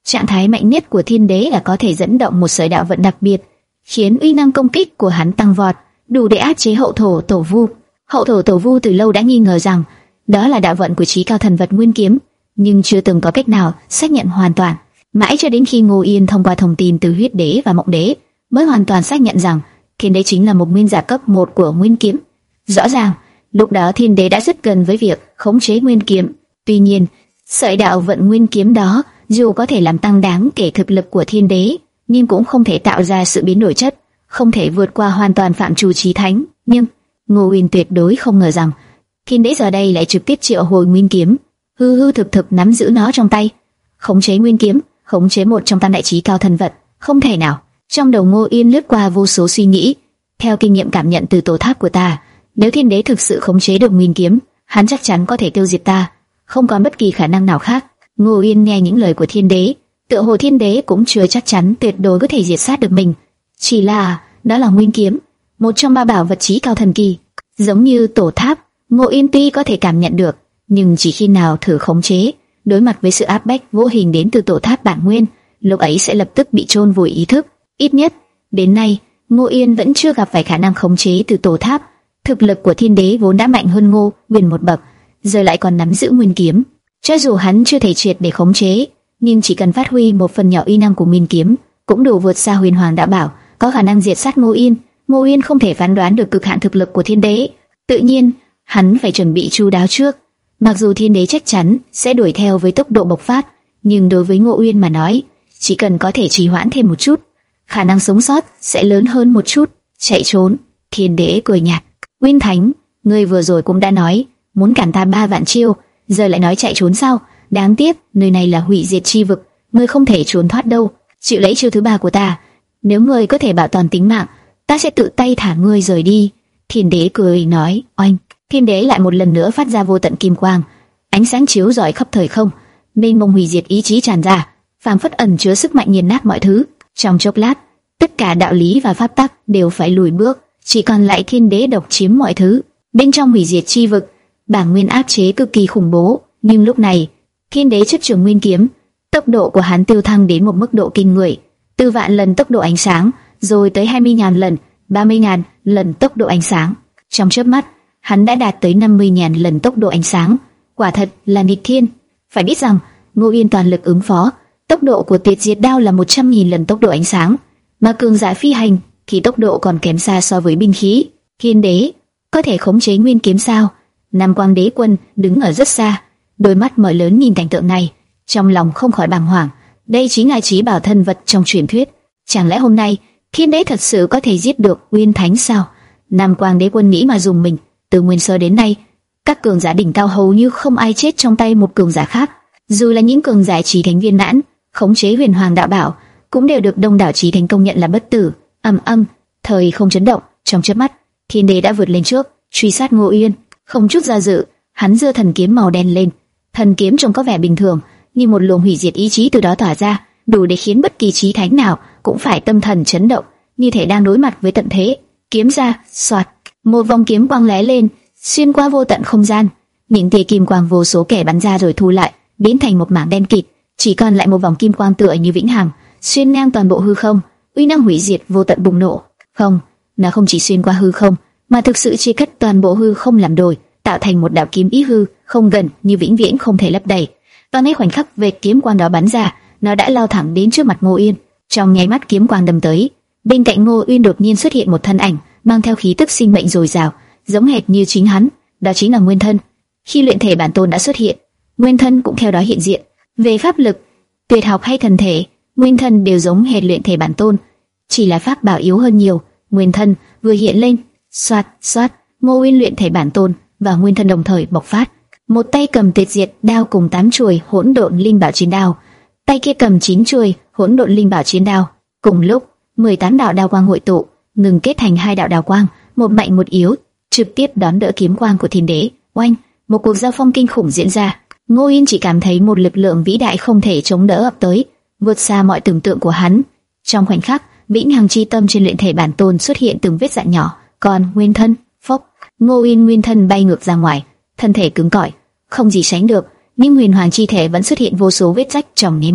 S1: Trạng thái mạnh nhất của thiên đế là có thể dẫn động một sợi đạo vận đặc biệt, khiến uy năng công kích của hắn tăng vọt, đủ để áp chế hậu thổ tổ vu. Hậu thổ tổ vu từ lâu đã nghi ngờ rằng đó là đạo vận của chí cao thần vật Nguyên Kiếm, nhưng chưa từng có cách nào xác nhận hoàn toàn. Mãi cho đến khi Ngô Yên thông qua thông tin từ huyết đế và mộng đế mới hoàn toàn xác nhận rằng thiên đế chính là một nguyên giả cấp một của Nguyên Kiếm. Rõ ràng, lúc đó thiên đế đã rất gần với việc khống chế Nguyên Kiếm. Tuy nhiên, sợi đạo vận Nguyên Kiếm đó dù có thể làm tăng đáng kể thực lực của thiên đế, nhưng cũng không thể tạo ra sự biến đổi chất, không thể vượt qua hoàn toàn phạm trù chí thánh. Nhưng Ngô Uyên tuyệt đối không ngờ rằng thiên đế giờ đây lại trực tiếp triệu hồi Nguyên Kiếm, hư hư thực thực nắm giữ nó trong tay. Khống chế Nguyên Kiếm, khống chế một trong tam đại chí cao thần vật, không thể nào. Trong đầu Ngô Uyên lướt qua vô số suy nghĩ. Theo kinh nghiệm cảm nhận từ tổ tháp của ta, nếu thiên đế thực sự khống chế được Nguyên Kiếm, hắn chắc chắn có thể tiêu diệt ta, không còn bất kỳ khả năng nào khác. Ngô Uyên nghe những lời của thiên đế, tựa hồ thiên đế cũng chưa chắc chắn tuyệt đối có thể diệt sát được mình. Chỉ là đó là Nguyên Kiếm, một trong ba bảo vật chí cao thần kỳ, giống như tổ tháp. Ngô Uyên tuy có thể cảm nhận được, nhưng chỉ khi nào thử khống chế, đối mặt với sự áp bách vô hình đến từ tổ tháp bản nguyên, lúc ấy sẽ lập tức bị chôn vùi ý thức. Ít nhất đến nay, Ngô Uyên vẫn chưa gặp phải khả năng khống chế từ tổ tháp. Thực lực của thiên đế vốn đã mạnh hơn Ngô Uyên một bậc, giờ lại còn nắm giữ Nguyên Kiếm. Cho dù hắn chưa thể triệt để khống chế, nhưng chỉ cần phát huy một phần nhỏ uy năng của Nguyên Kiếm, cũng đủ vượt xa Huyền Hoàng Đạo Bảo, có khả năng diệt sát Ngô Uyên. Ngô Uyên không thể phán đoán được cực hạn thực lực của thiên đế, tự nhiên hắn phải chuẩn bị chu đáo trước. Mặc dù thiên đế chắc chắn sẽ đuổi theo với tốc độ bộc phát, nhưng đối với Ngô Uyên mà nói, chỉ cần có thể trì hoãn thêm một chút, khả năng sống sót sẽ lớn hơn một chút. Chạy trốn, thiên đế cười nhạt. Uyên Thánh, ngươi vừa rồi cũng đã nói muốn cản ta ba vạn chiêu, giờ lại nói chạy trốn sao? Đáng tiếc, nơi này là hủy diệt chi vực, ngươi không thể trốn thoát đâu. Chịu lấy chiêu thứ ba của ta. Nếu ngươi có thể bảo toàn tính mạng, ta sẽ tự tay thả ngươi rời đi. Thiên đế cười nói. Oanh! Thiên đế lại một lần nữa phát ra vô tận kim quang, ánh sáng chiếu rọi khắp thời không, mênh mông hủy diệt ý chí tràn ra, phảng phất ẩn chứa sức mạnh nghiền nát mọi thứ. Trong chốc lát, tất cả đạo lý và pháp tắc đều phải lùi bước, chỉ còn lại thiên đế độc chiếm mọi thứ. Bên trong hủy diệt chi vực, bản nguyên áp chế cực kỳ khủng bố, nhưng lúc này, thiên đế chấp trường Nguyên Kiếm, tốc độ của hắn tiêu thăng đến một mức độ kinh người, từ vạn lần tốc độ ánh sáng, rồi tới hai mươi nghìn lần, ba mươi nghìn lần tốc độ ánh sáng. Trong chớp mắt, hắn đã đạt tới năm mươi nghìn lần tốc độ ánh sáng, quả thật là nghịch thiên. Phải biết rằng, Ngô Uyên toàn lực ứng phó, tốc độ của Tuyệt Diệt Đao là một trăm nghìn lần tốc độ ánh sáng, mà cường giả phi hành thì tốc độ còn kém xa so với binh khí. Thiên đế có thể khống chế Nguyên Kiếm sao? Nam Quang Đế Quân đứng ở rất xa, đôi mắt mở lớn nhìn cảnh tượng này, trong lòng không khỏi bàng hoàng. Đây chính là chí bảo thân vật trong truyền thuyết. Chẳng lẽ hôm nay thiên đế thật sự có thể giết được Uyên Thánh sao? Nam Quang Đế Quân nghĩ mà dùng mình. Từ nguyên sơ đến nay, các cường giả đỉnh cao hầu như không ai chết trong tay một cường giả khác. Dù là những cường giả chí thánh viên mãn, khống chế Huyền Hoàng Đạo Bảo, cũng đều được đông đảo chí thánh công nhận là bất tử. Ầm ầm, thời không chấn động, trong chớp mắt, thiên đế đã vượt lên trước, truy sát Ngô Uyên. Không chút do dự, hắn giơ thần kiếm màu đen lên. Thần kiếm trông có vẻ bình thường, nhưng một luồng hủy diệt ý chí từ đó tỏa ra, đủ để khiến bất kỳ chí thánh nào cũng phải tâm thần chấn động, như thể đang đối mặt với tận thế. Kiếm ra, xoạt, một vòng kiếm quang lóe lên, xuyên qua vô tận không gian. Những tia kim quang vô số kẻ bắn ra rồi thu lại, biến thành một mảng đen kịt, chỉ còn lại một vòng kim quang tựa như vĩnh hằng, xuyên ngang toàn bộ hư không. Uy năng hủy diệt vô tận bùng nổ. Không, nó không chỉ xuyên qua hư không, mà thực sự chia cắt toàn bộ hư không làm đôi, tạo thành một đạo kiếm ý hư không gần như vĩnh viễn không thể lấp đầy. Và ngay khoảnh khắc vệt kiếm quang đó bắn ra, nó đã lao thẳng đến trước mặt Ngô Uyên. Trong nháy mắt kiếm quang đâm tới, bên cạnh Ngô Uyên đột nhiên xuất hiện một thân ảnh, mang theo khí tức sinh mệnh dồi dào, giống hệt như chính hắn, đó chính là Nguyên Thân. Khi luyện thể bản tôn đã xuất hiện, Nguyên Thân cũng theo đó hiện diện. Về pháp lực, tuyệt học hay thần thể, Nguyên Thân đều giống hệt luyện thể bản tôn, chỉ là pháp bảo yếu hơn nhiều. Nguyên Thân vừa hiện lên, xoát xoát, Ngô Uyên luyện thể bản tôn và Nguyên Thân đồng thời bộc phát. Một tay cầm Tuyệt Diệt Đao cùng tám chuôi Hỗn Độn Linh Bảo Chiến Đao, tay kia cầm chín chuôi Hỗn Độn Linh Bảo Chiến Đao. Cùng lúc, mười tám đạo đao quang hội tụ, ngừng kết thành hai đạo đao quang, một mạnh một yếu, trực tiếp đón đỡ kiếm quang của thiên đế. Oanh, một cuộc giao phong kinh khủng diễn ra. Ngô Uyên chỉ cảm thấy một lực lượng vĩ đại không thể chống đỡ ập tới, vượt xa mọi tưởng tượng của hắn. Trong khoảnh khắc, vĩnh hằng chi tâm trên luyện thể bản tôn xuất hiện từng vết rạn nhỏ, còn Nguyên Thân, phốc, Ngô Uyên Nguyên Thân bay ngược ra ngoài, thân thể cứng cỏi, không gì sánh được, nhưng huyền hoàng chi thể vẫn xuất hiện vô số vết rách trong nháy mắt.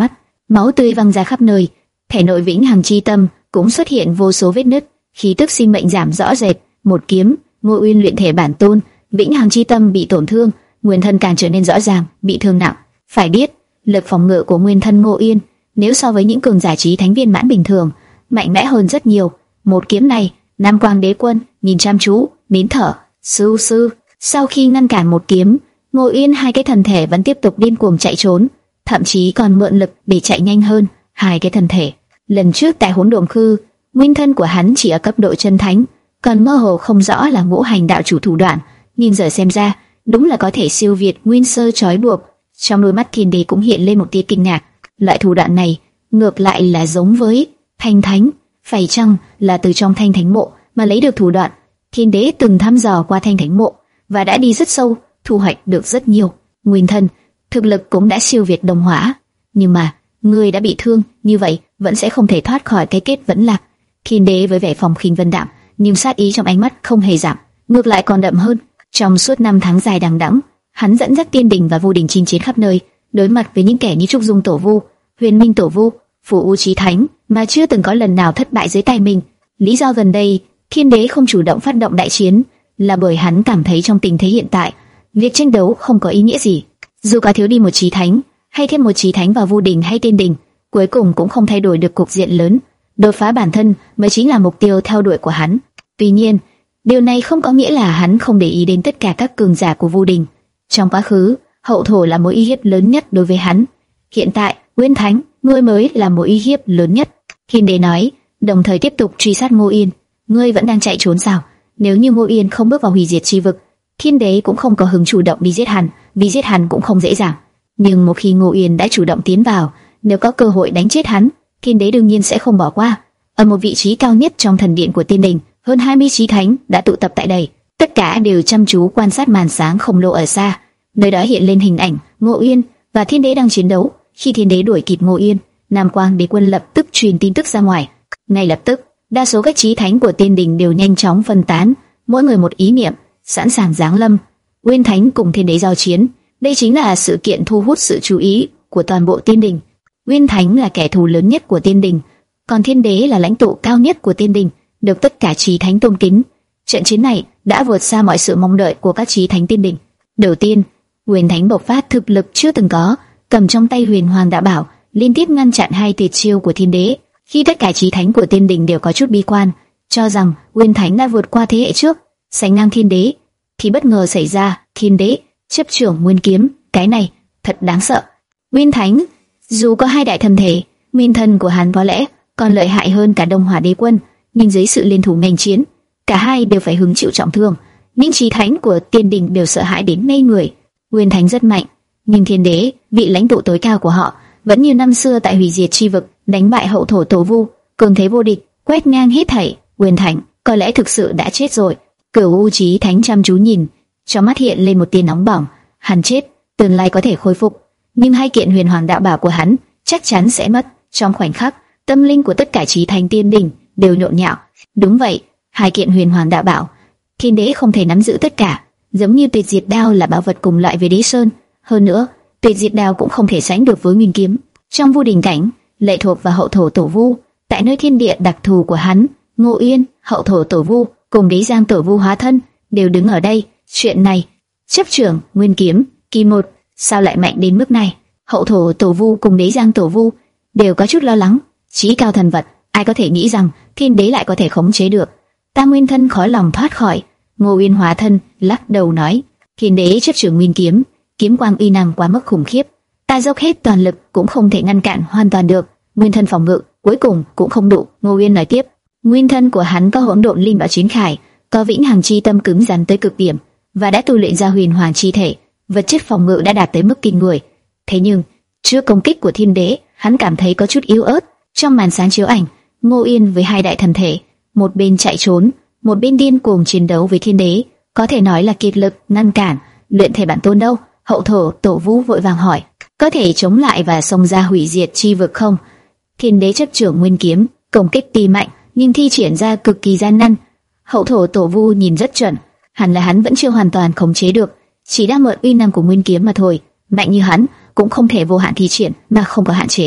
S1: máu tươi văng ra khắp nơi. Thể nội vĩnh hằng chi tâm cũng xuất hiện vô số vết nứt, khí tức sinh mệnh giảm rõ rệt. Một kiếm, Ngô Uyên luyện thể bản tôn, vĩnh hằng chi tâm bị tổn thương, nguyên thân càng trở nên rõ ràng, bị thương nặng. Phải biết, lực phòng ngự của nguyên thân Ngô Uyên nếu so với những cường giả chí thánh viên mãn bình thường, mạnh mẽ hơn rất nhiều. Một kiếm này, Nam Quang Đế Quân nhìn chăm chú, nín thở. Sư sư, sau khi ngăn cản một kiếm, Ngô Uyên hai cái thần thể vẫn tiếp tục điên cuồng chạy trốn, thậm chí còn mượn lực để chạy nhanh hơn. Hai cái thần thể, lần trước tại Hỗn Độn Khư, nguyên thân của hắn chỉ ở cấp độ chân thánh, còn mơ hồ không rõ là ngũ hành đạo chủ thủ đoạn, nhưng giờ xem ra, đúng là có thể siêu việt nguyên sơ trói buộc. Trong đôi mắt Thiên Đế cũng hiện lên một tia kinh ngạc. Loại thủ đoạn này ngược lại là giống với Thanh Thánh, phải chăng là từ trong Thanh Thánh mộ mà lấy được thủ đoạn? Thiên Đế từng thăm dò qua Thanh Thánh mộ và đã đi rất sâu, thu hoạch được rất nhiều. Nguyên thân, thực lực cũng đã siêu việt Đồng Hỏa, nhưng mà người đã bị thương, như vậy vẫn sẽ không thể thoát khỏi cái kết vẫn lạc. Thiên Đế với vẻ phong khinh vân đạm, nhưng sát ý trong ánh mắt không hề giảm, ngược lại còn đậm hơn. Trong suốt năm tháng dài đằng đẵng, hắn dẫn dắt Tiên Đình và Vô Đình chinh chiến khắp nơi, đối mặt với những kẻ như Trúc Dung Tổ Vu, Huyền Minh Tổ Vu, Phù U Chí Thánh, mà chưa từng có lần nào thất bại dưới tay mình. Lý do gần đây Thiên Đế không chủ động phát động đại chiến là bởi hắn cảm thấy trong tình thế hiện tại, việc tranh đấu không có ý nghĩa gì. Dù có thiếu đi một Chí Thánh, hay thêm một Chí Thánh vào Vô Đình hay Tiên Đình, cuối cùng cũng không thay đổi được cục diện lớn. Đột phá bản thân mới chính là mục tiêu theo đuổi của hắn. Tuy nhiên, điều này không có nghĩa là hắn không để ý đến tất cả các cường giả của Vô Đình. Trong quá khứ, hậu thổ là mối uy hiếp lớn nhất đối với hắn. Hiện tại, Nguyên Thánh, ngươi mới là mối uy hiếp lớn nhất. Thiên Đế nói, đồng thời tiếp tục truy sát Ngô Yên. Ngươi vẫn đang chạy trốn sao? Nếu như Ngô Yên không bước vào hủy diệt chi vực, Thiên Đế cũng không có hứng chủ động đi giết hắn, vì giết hắn cũng không dễ dàng. Nhưng một khi Ngô Yên đã chủ động tiến vào, nếu có cơ hội đánh chết hắn, Thiên Đế đương nhiên sẽ không bỏ qua. Ở một vị trí cao nhất trong thần điện của Tiên Đình, hơn hai mươi chí thánh đã tụ tập tại đây. Tất cả đều chăm chú quan sát màn sáng khổng lồ ở xa. Nơi đó hiện lên hình ảnh Ngô Yên và Thiên Đế đang chiến đấu. Khi Thiên Đế đuổi kịp Ngô Yên, Nam Quang Đế Quân lập tức truyền tin tức ra ngoài. Ngay lập tức, đa số các chí thánh của Tiên Đình đều nhanh chóng phân tán, mỗi người một ý niệm, sẵn sàng giáng lâm. Nguyên Thánh cùng Thiên Đế giao chiến, đây chính là sự kiện thu hút sự chú ý của toàn bộ Tiên Đình. Nguyên Thánh là kẻ thù lớn nhất của Tiên Đình, còn Thiên Đế là lãnh tụ cao nhất của Tiên Đình, được tất cả chí thánh tôn kính. Trận chiến này đã vượt xa mọi sự mong đợi của các chí thánh Tiên Đình. Đầu tiên, Nguyên Thánh bộc phát thực lực chưa từng có, cầm trong tay Huyền Hoàng Đạo Bảo, liên tiếp ngăn chặn hai tuyệt chiêu của Thiên Đế. Khi tất cả chí thánh của Tiên Đình đều có chút bi quan, cho rằng Nguyên Thánh đã vượt qua thế hệ trước, sánh ngang Thiên Đế, thì bất ngờ xảy ra Thiên Đế chấp trưởng Nguyên Kiếm, cái này thật đáng sợ. Nguyên Thánh dù có hai đại thần thể, nguyên thân của hắn có lẽ còn lợi hại hơn cả Đông Hỏa Đế Quân, nhưng dưới sự liên thủ nghênh chiến, cả hai đều phải hứng chịu trọng thương. Những chí thánh của Tiên Đình đều sợ hãi đến ngây người. Nguyên Thánh rất mạnh, nhưng Thiên Đế, vị lãnh tụ tối cao của họ, vẫn như năm xưa tại hủy diệt chi vực, đánh bại hậu thổ Tổ Vu, cường thế vô địch, quét ngang hết thảy. Nguyên Thánh có lẽ thực sự đã chết rồi. Cửu U Chí Thánh chăm chú nhìn, trong mắt hiện lên một tia nóng bỏng. Hắn chết, tương lai có thể khôi phục, nhưng hai kiện Huyền Hoàng Đạo Bảo của hắn chắc chắn sẽ mất. Trong khoảnh khắc, tâm linh của tất cả chí thánh Tiên Đình đều nhộn nhạo. Đúng vậy, hai kiện Huyền Hoàng Đạo Bảo, Thiên Đế không thể nắm giữ tất cả, giống như Tuyệt Diệt Đao là bảo vật cùng loại với Đế Sơn. Hơn nữa, Tuyệt Diệt Đao cũng không thể sánh được với Nguyên Kiếm. Trong Vô Đình cảnh, lệ thuộc vào hậu thổ Tổ Vu, tại nơi thiên địa đặc thù của hắn, Ngô Yên, hậu thổ Tổ Vu cùng Đế Giang Tổ Vu hóa thân đều đứng ở đây. Chuyện này, chấp trưởng Nguyên Kiếm, kỳ một, sao lại mạnh đến mức này? Hậu thổ Tổ Vu cùng Đế Giang Tổ Vu đều có chút lo lắng. Chí cao thần vật, ai có thể nghĩ rằng Thiên Đế lại có thể khống chế được? Ta Nguyên thân khó lòng thoát khỏi. Ngô Uyên hóa thân lắc đầu nói, Thiên Đế chấp trưởng Nguyên Kiếm, kiếm quang uy năng quá mức khủng khiếp, ta dốc hết toàn lực cũng không thể ngăn cản hoàn toàn được. Nguyên thân phòng ngự cuối cùng cũng không đủ. Ngô Uyên nói tiếp, nguyên thân của hắn có hỗn độn linh bảo chiến khải, có vĩnh hằng chi tâm cứng rắn tới cực điểm, và đã tu luyện ra huyền hoàng chi thể, vật chất phòng ngự đã đạt tới mức kinh người. Thế nhưng trước công kích của Thiên Đế, hắn cảm thấy có chút yếu ớt. Trong màn sáng chiếu ảnh, Ngô Yên với hai đại thần thể, một bên chạy trốn, một bên điên cuồng chiến đấu với Thiên Đế, có thể nói là kiệt lực ngăn cản. Luyện thể bản tôn đâu? Hậu thổ Tổ Vu vội vàng hỏi, có thể chống lại và xông ra hủy diệt chi vực không? Thiên Đế chấp trưởng Nguyên Kiếm, công kích tuy mạnh nhưng thi triển ra cực kỳ gian nan. Hậu thổ Tổ Vu nhìn rất chuẩn, hẳn là hắn vẫn chưa hoàn toàn khống chế được, chỉ đang mượn uy năng của Nguyên Kiếm mà thôi. Mạnh như hắn cũng không thể vô hạn thi triển mà không có hạn chế.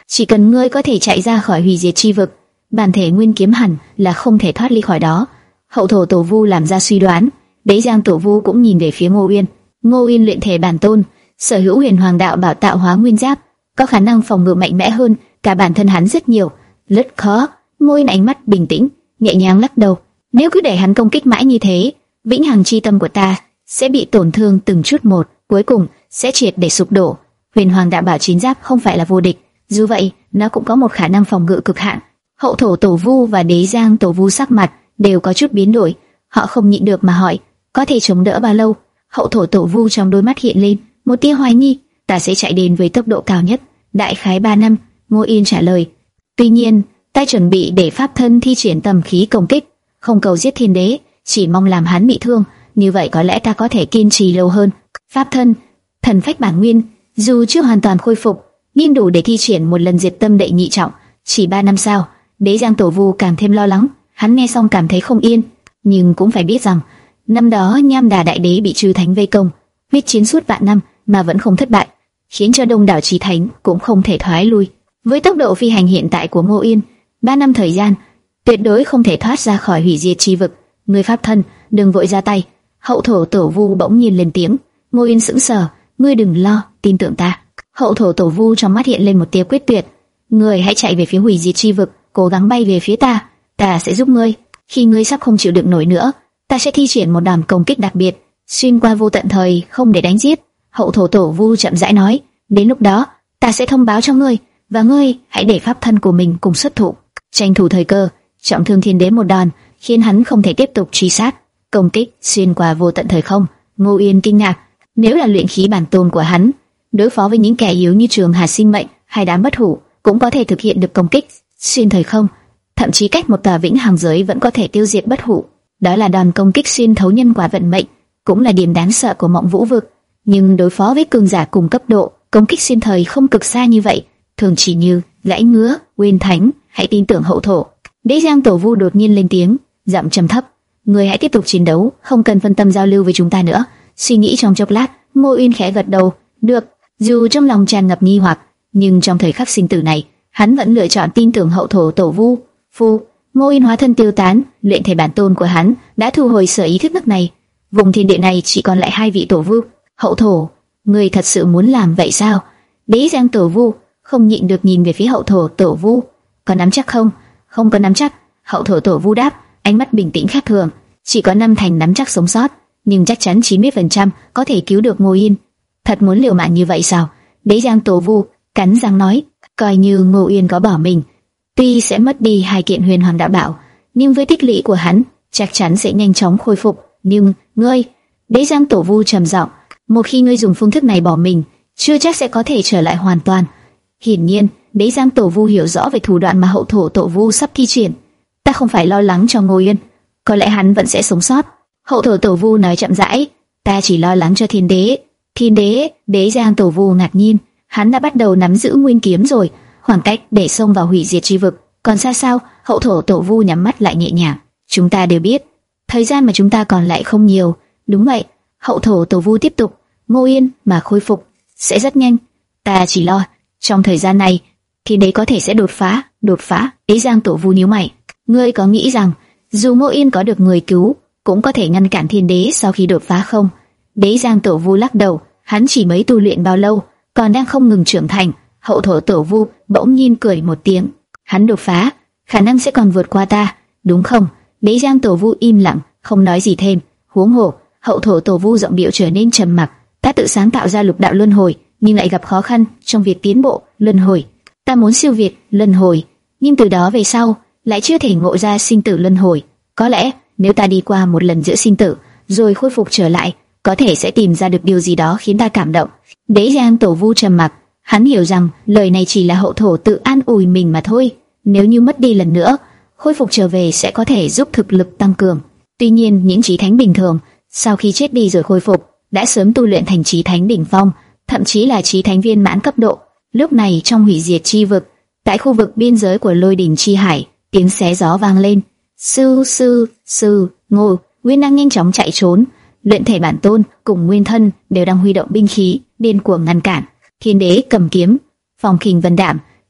S1: Chỉ cần ngươi có thể chạy ra khỏi hủy diệt chi vực, bản thể nguyên kiếm hẳn là không thể thoát ly khỏi đó. Hậu thổ tổ vu làm ra suy đoán. Đế Giang tổ vu cũng nhìn về phía Ngô Uyên. Ngô Uyên luyện thể bản tôn, sở hữu huyền hoàng đạo bảo tạo hóa nguyên giáp, có khả năng phòng ngự mạnh mẽ hơn cả bản thân hắn rất nhiều. Rất khó. Ngô Uyên ánh mắt bình tĩnh, nhẹ nhàng lắc đầu. Nếu cứ để hắn công kích mãi như thế, vĩnh hằng chi tâm của ta sẽ bị tổn thương từng chút một, cuối cùng sẽ triệt để sụp đổ. Huyền hoàng đạo bảo chiến giáp không phải là vô địch, dù vậy nó cũng có một khả năng phòng ngự cực hạn. Hậu thổ tổ vu và Đế Giang tổ vu sắc mặt đều có chút biến đổi, họ không nhịn được mà hỏi, có thể chống đỡ bao lâu? Hậu thổ tổ vu trong đôi mắt hiện lên một tia hoài nghi. Ta sẽ chạy đến với tốc độ cao nhất, đại khái ba năm. Ngô Yên trả lời. Tuy nhiên, ta chuẩn bị để pháp thân thi triển tầm khí công kích, không cầu giết thiên đế, chỉ mong làm hắn bị thương. Như vậy có lẽ ta có thể kiên trì lâu hơn. Pháp thân, thần phách bản nguyên, dù chưa hoàn toàn khôi phục, nhưng đủ để thi triển một lần diệt tâm đệ nhị trọng. Chỉ ba năm sao? Đế Giang tổ vu càng thêm lo lắng. Hắn nghe xong cảm thấy không yên, nhưng cũng phải biết rằng năm đó Nham Đà đại đế bị chư thánh vây công, huyết chiến suốt vạn năm mà vẫn không thất bại, khiến cho đông đảo chí thánh cũng không thể thoái lui. Với tốc độ phi hành hiện tại của Ngô Yên, ba năm thời gian tuyệt đối không thể thoát ra khỏi hủy diệt chi vực. Người pháp thân, đừng vội ra tay. Hậu thổ tổ vu bỗng nhiên lên tiếng. Ngô Yên sững sờ. Ngươi đừng lo, tin tưởng ta. Hậu thổ tổ vu trong mắt hiện lên một tia quyết tuyệt. Ngươi hãy chạy về phía hủy diệt chi vực, cố gắng bay về phía ta, ta sẽ giúp ngươi. Khi ngươi sắp không chịu đựng nổi nữa, ta sẽ thi triển một đòn công kích đặc biệt, xuyên qua vô tận thời không để đánh giết. Hậu thổ tổ vu chậm rãi nói. Đến lúc đó, ta sẽ thông báo cho ngươi, và ngươi hãy để pháp thân của mình cùng xuất thủ, tranh thủ thời cơ, trọng thương thiên đế một đòn, khiến hắn không thể tiếp tục truy sát. Công kích xuyên qua vô tận thời không. Ngô Yên kinh ngạc. Nếu là luyện khí bản tôn của hắn, đối phó với những kẻ yếu như Trường Hà Sinh Mệnh hay đám bất hủ, cũng có thể thực hiện được công kích xuyên thời không, thậm chí cách một tòa vĩnh hằng giới vẫn có thể tiêu diệt bất hủ. Đó là đòn công kích xuyên thấu nhân quả vận mệnh, cũng là điểm đáng sợ của Mộng Vũ vực. Nhưng đối phó với cường giả cùng cấp độ, công kích xuyên thời không cực xa như vậy, thường chỉ như gãy ngứa. Uyên Thánh, hãy tin tưởng hậu thổ. Đế Giang tổ vu đột nhiên lên tiếng, giọng trầm thấp. Người hãy tiếp tục chiến đấu, không cần phân tâm giao lưu với chúng ta nữa. Suy nghĩ trong chốc lát, Ngô Uyên khẽ gật đầu. Được. Dù trong lòng tràn ngập nghi hoặc, nhưng trong thời khắc sinh tử này, hắn vẫn lựa chọn tin tưởng hậu thổ tổ vu. Phu, Ngô Uyên hóa thân tiêu tán, luyện thể bản tôn của hắn đã thu hồi sở ý thức nước này. Vùng thiên địa này chỉ còn lại hai vị tổ vu. Hậu thổ, ngươi thật sự muốn làm vậy sao? Đế Giang tổ vu không nhịn được nhìn về phía hậu thổ tổ vu. Có nắm chắc không? Không có nắm chắc. Hậu thổ tổ vu đáp, ánh mắt bình tĩnh khác thường. Chỉ có năm thành nắm chắc sống sót, nhưng chắc chắn chín mươi phần trăm có thể cứu được Ngô Yên. Thật muốn liều mạng như vậy sao? Đế Giang tổ vu cắn răng nói. Coi như Ngô Yên có bỏ mình, tuy sẽ mất đi hai kiện huyền hoàng đạo bảo, nhưng với tích lũy của hắn chắc chắn sẽ nhanh chóng khôi phục. Nhưng ngươi, Đế Giang tổ vu trầm giọng, một khi ngươi dùng phương thức này bỏ mình, chưa chắc sẽ có thể trở lại hoàn toàn. Hiển nhiên, Đế Giang tổ vu hiểu rõ về thủ đoạn mà hậu thổ tổ vu sắp thi triển. Ta không phải lo lắng cho Ngô Yên, có lẽ hắn vẫn sẽ sống sót. Hậu thổ tổ vu nói chậm rãi. Ta chỉ lo lắng cho thiên đế. Thiên đế? Đế Giang tổ vu ngạc nhiên. Hắn đã bắt đầu nắm giữ nguyên kiếm rồi, khoảng cách để xông vào hủy diệt chi vực còn xa sao? Hậu thổ tổ vu nhắm mắt lại nhẹ nhàng. Chúng ta đều biết, thời gian mà chúng ta còn lại không nhiều. Đúng vậy. Hậu thổ tổ vu tiếp tục. Ngô Yên mà khôi phục sẽ rất nhanh. Ta chỉ lo trong thời gian này thiên đế có thể sẽ đột phá. Đột phá? Đế Giang tổ vu nhíu mày. Ngươi có nghĩ rằng dù Ngô Yên có được người cứu, cũng có thể ngăn cản thiên đế sau khi đột phá không? Đế Giang tổ vu lắc đầu. Hắn chỉ mới tu luyện bao lâu, còn đang không ngừng trưởng thành. Hậu thổ tổ vu bỗng nhiên cười một tiếng. Hắn đột phá, khả năng sẽ còn vượt qua ta, đúng không? Đế Giang tổ vu im lặng, không nói gì thêm. Huống hồ, hậu thổ tổ vu giọng điệu trở nên trầm mặc. Ta tự sáng tạo ra lục đạo luân hồi, nhưng lại gặp khó khăn trong việc tiến bộ luân hồi. Ta muốn siêu việt luân hồi, nhưng từ đó về sau lại chưa thể ngộ ra sinh tử luân hồi. Có lẽ nếu ta đi qua một lần giữa sinh tử, rồi khôi phục trở lại, có thể sẽ tìm ra được điều gì đó khiến ta cảm động. Đế Giang tổ vu trầm mặc. Hắn hiểu rằng lời này chỉ là hậu thổ tự an ủi mình mà thôi. Nếu như mất đi lần nữa, khôi phục trở về sẽ có thể giúp thực lực tăng cường. Tuy nhiên, những chí thánh bình thường sau khi chết đi rồi khôi phục đã sớm tu luyện thành chí thánh đỉnh phong, thậm chí là chí thánh viên mãn cấp độ. Lúc này trong hủy diệt chi vực, tại khu vực biên giới của lôi đỉnh chi hải, tiếng xé gió vang lên. Sư sư sư Ngô Nguyên đang nhanh chóng chạy trốn. Luyện thể bản tôn cùng nguyên thân đều đang huy động binh khí điên cuồng ngăn cản. Thiên đế cầm kiếm, phong khinh vân đạm,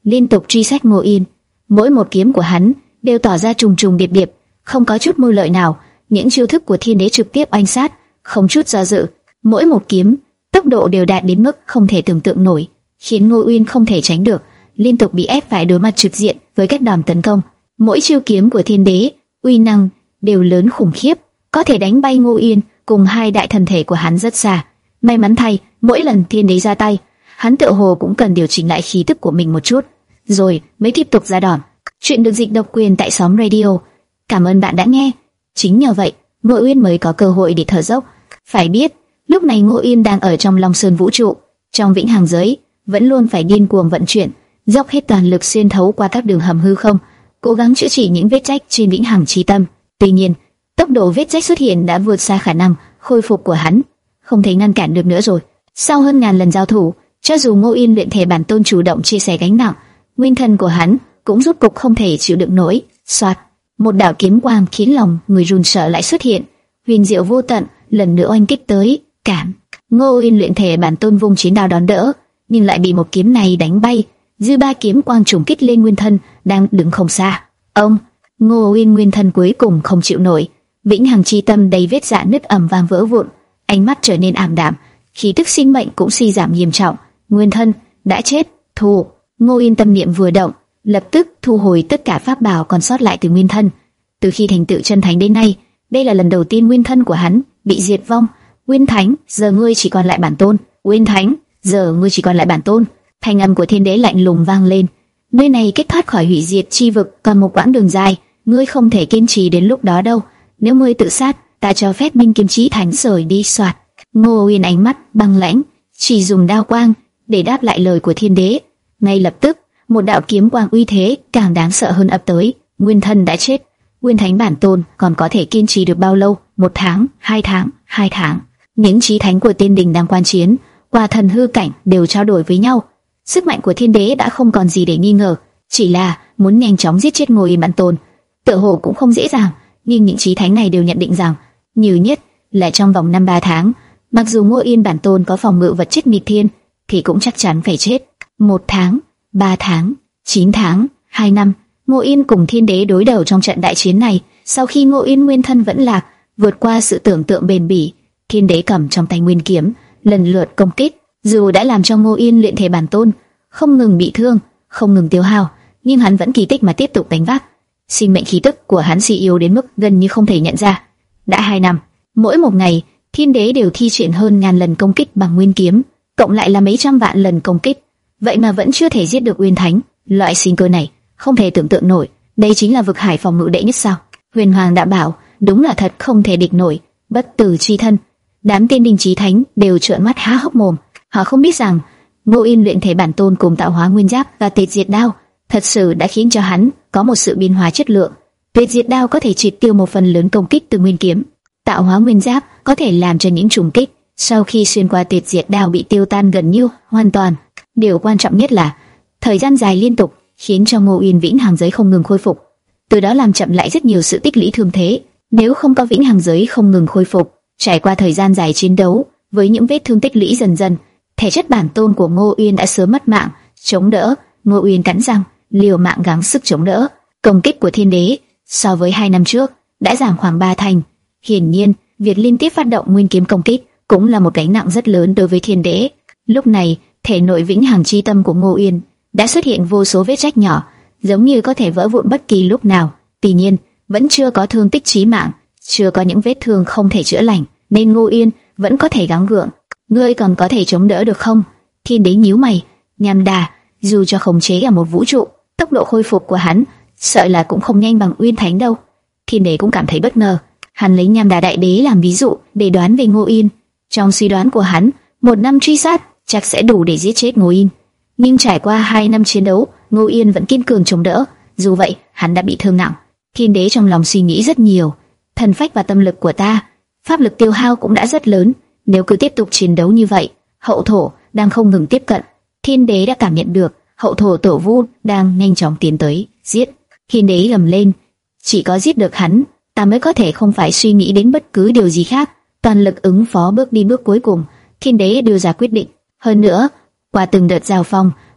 S1: liên tục truy sát Ngô Yên. Mỗi một kiếm của hắn đều tỏ ra trùng trùng điệp điệp, không có chút mưu lợi nào. Những chiêu thức của Thiên Đế trực tiếp oanh sát, không chút do dự. Mỗi một kiếm tốc độ đều đạt đến mức không thể tưởng tượng nổi, khiến Ngô Uyên không thể tránh được, liên tục bị ép phải đối mặt trực diện với các đòn tấn công. Mỗi chiêu kiếm của Thiên Đế uy năng đều lớn khủng khiếp, có thể đánh bay Ngô Uyên cùng hai đại thần thể của hắn rất xa. May mắn thay, mỗi lần Thiên Đế ra tay, hắn tựa hồ cũng cần điều chỉnh lại khí tức của mình một chút, rồi mới tiếp tục ra đòn. Chuyện được dịch độc quyền tại Sóng Radio. Cảm ơn bạn đã nghe. Chính nhờ vậy, Ngô Uyên mới có cơ hội để thở dốc. Phải biết, lúc này Ngô Uyên đang ở trong Long Sơn vũ trụ, trong vĩnh hằng giới, vẫn luôn phải điên cuồng vận chuyển, dốc hết toàn lực xuyên thấu qua các đường hầm hư không, cố gắng chữa trị những vết rách trên vĩnh hằng chi tâm. Tuy nhiên, tốc độ vết rách xuất hiện đã vượt xa khả năng khôi phục của hắn, không thể ngăn cản được nữa rồi. Sau hơn ngàn lần giao thủ, cho dù Ngô Uyên luyện thể bản tôn chủ động chia sẻ gánh nặng, nguyên thần của hắn cũng rốt cục không thể chịu đựng nổi. Soạt, một đạo kiếm quang khiến lòng người run sợ lại xuất hiện, huyền diệu vô tận lần nữa oanh kích tới. Cản! Ngô Uyên luyện thể bản tôn vung chiến đao đón đỡ, nhưng lại bị một kiếm này đánh bay. Dư ba kiếm quang trùng kích lên nguyên thân đang đứng không xa. Ông, Ngô Uyên nguyên thân cuối cùng không chịu nổi, vĩnh hằng chi tâm đầy vết rạn nứt ầm vang vỡ vụn, ánh mắt trở nên ảm đạm, khí tức sinh mệnh cũng suy giảm nghiêm trọng. Nguyên thân đã chết. Thu. Ngô Uyên tâm niệm vừa động, lập tức thu hồi tất cả pháp bảo còn sót lại từ nguyên thân. Từ khi thành tựu chân thánh đến nay, đây là lần đầu tiên nguyên thân của hắn bị diệt vong. Nguyên Thánh, giờ ngươi chỉ còn lại bản tôn. Nguyên Thánh, giờ ngươi chỉ còn lại bản tôn. Thanh âm của Thiên Đế lạnh lùng vang lên. Nơi này kết thoát khỏi hủy diệt chi vực còn một quãng đường dài, ngươi không thể kiên trì đến lúc đó đâu. Nếu ngươi tự sát, ta cho phép Minh Kiếm Chí Thánh rời đi. Soạt. Ngô Uyên ánh mắt băng lãnh, chỉ dùng đao quang để đáp lại lời của Thiên Đế. Ngay lập tức, một đạo kiếm quang uy thế càng đáng sợ hơn ập tới. Nguyên thân đã chết. Nguyên Thánh bản tôn còn có thể kiên trì được bao lâu? Một tháng, hai tháng, hai tháng. Những chí thánh của Tiên Đình đang quan chiến, qua thần hư cảnh đều trao đổi với nhau. Sức mạnh của Thiên Đế đã không còn gì để nghi ngờ, chỉ là muốn nhanh chóng giết chết Ngô Uyên bản tôn, tựa hồ cũng không dễ dàng. Nhưng những chí thánh này đều nhận định rằng, nhiều nhất là trong vòng năm ba tháng, mặc dù Ngô Uyên bản tôn có phòng ngự vật chất nghịch thiên, thì cũng chắc chắn phải chết. Một tháng, ba tháng, chín tháng, hai năm. Ngô Uyên cùng Thiên Đế đối đầu trong trận đại chiến này. Sau khi Ngô Uyên nguyên thân vẫn lạc, vượt qua sự tưởng tượng bền bỉ, Thiên Đế cầm trong tay nguyên kiếm, lần lượt công kích. Dù đã làm cho Ngô Uyên luyện thể bản tôn không ngừng bị thương, không ngừng tiêu hao, nhưng hắn vẫn kỳ tích mà tiếp tục đánh vác. Sinh mệnh khí tức của hắn suy yếu đến mức gần như không thể nhận ra. Đã hai năm, mỗi một ngày, Thiên Đế đều thi triển hơn ngàn lần công kích bằng nguyên kiếm, cộng lại là mấy trăm vạn lần công kích, vậy mà vẫn chưa thể giết được Uyên Thánh. Loại sinh cơ này không thể tưởng tượng nổi. Đây chính là vực hải phòng ngự đệ nhất sao? Huyền Hoàng đã bảo, đúng là thật không thể địch nổi. Bất tử chi thân. Đám Tiên Đình chí thánh đều trợn mắt há hốc mồm. Họ không biết rằng Ngô Uyên luyện thể bản tôn cùng tạo hóa nguyên giáp và tuyệt diệt đao thật sự đã khiến cho hắn có một sự biến hóa chất lượng. Tuyệt diệt đao có thể triệt tiêu một phần lớn công kích từ nguyên kiếm, tạo hóa nguyên giáp có thể làm cho những trùng kích sau khi xuyên qua tuyệt diệt đao bị tiêu tan gần như hoàn toàn. Điều quan trọng nhất là thời gian dài liên tục khiến cho Ngô Uyên vĩnh hằng giới không ngừng khôi phục, từ đó làm chậm lại rất nhiều sự tích lũy thương thế. Nếu không có vĩnh hằng giới không ngừng khôi phục, trải qua thời gian dài chiến đấu với những vết thương tích lũy dần dần, thể chất bản tôn của Ngô Uyên đã sớm mất mạng. Chống đỡ. Ngô Uyên cắn răng, liều mạng gắng sức chống đỡ. Công kích của Thiên Đế so với hai năm trước đã giảm khoảng ba thành. Hiển nhiên, việc liên tiếp phát động nguyên kiếm công kích cũng là một gánh nặng rất lớn đối với Thiên Đế. Lúc này, thể nội vĩnh hằng chi tâm của Ngô Uyên đã xuất hiện vô số vết rách nhỏ, giống như có thể vỡ vụn bất kỳ lúc nào. Tuy nhiên, vẫn chưa có thương tích chí mạng, chưa có những vết thương không thể chữa lành, nên Ngô Uyên vẫn có thể gắng gượng. Ngươi còn có thể chống đỡ được không? Thiên Đế nhíu mày. Nham Đà, dù cho khống chế ở một vũ trụ, tốc độ khôi phục của hắn sợ là cũng không nhanh bằng Uyên Thánh đâu. Thiên Đế cũng cảm thấy bất ngờ. Hắn lấy Nham Đà Đại Đế làm ví dụ để đoán về Ngô Uyên. Trong suy đoán của hắn, một năm truy sát chắc sẽ đủ để giết chết Ngô Uyên. Nhưng trải qua hai năm chiến đấu, Ngô Uyên vẫn kiên cường chống đỡ. Dù vậy, hắn đã bị thương nặng. Thiên Đế trong lòng suy nghĩ rất nhiều. Thần phách và tâm lực của ta, pháp lực tiêu hao cũng đã rất lớn. Nếu cứ tiếp tục chiến đấu như vậy, hậu thổ đang không ngừng tiếp cận. Thiên Đế đã cảm nhận được hậu thổ Tổ Vu đang nhanh chóng tiến tới. Giết! Thiên Đế gầm lên. Chỉ có giết được hắn, ta mới có thể không phải suy nghĩ đến bất cứ điều gì khác. Toàn lực ứng phó bước đi bước cuối cùng, Thiên Đế đưa ra quyết định. Hơn nữa, qua từng đợt giao phong,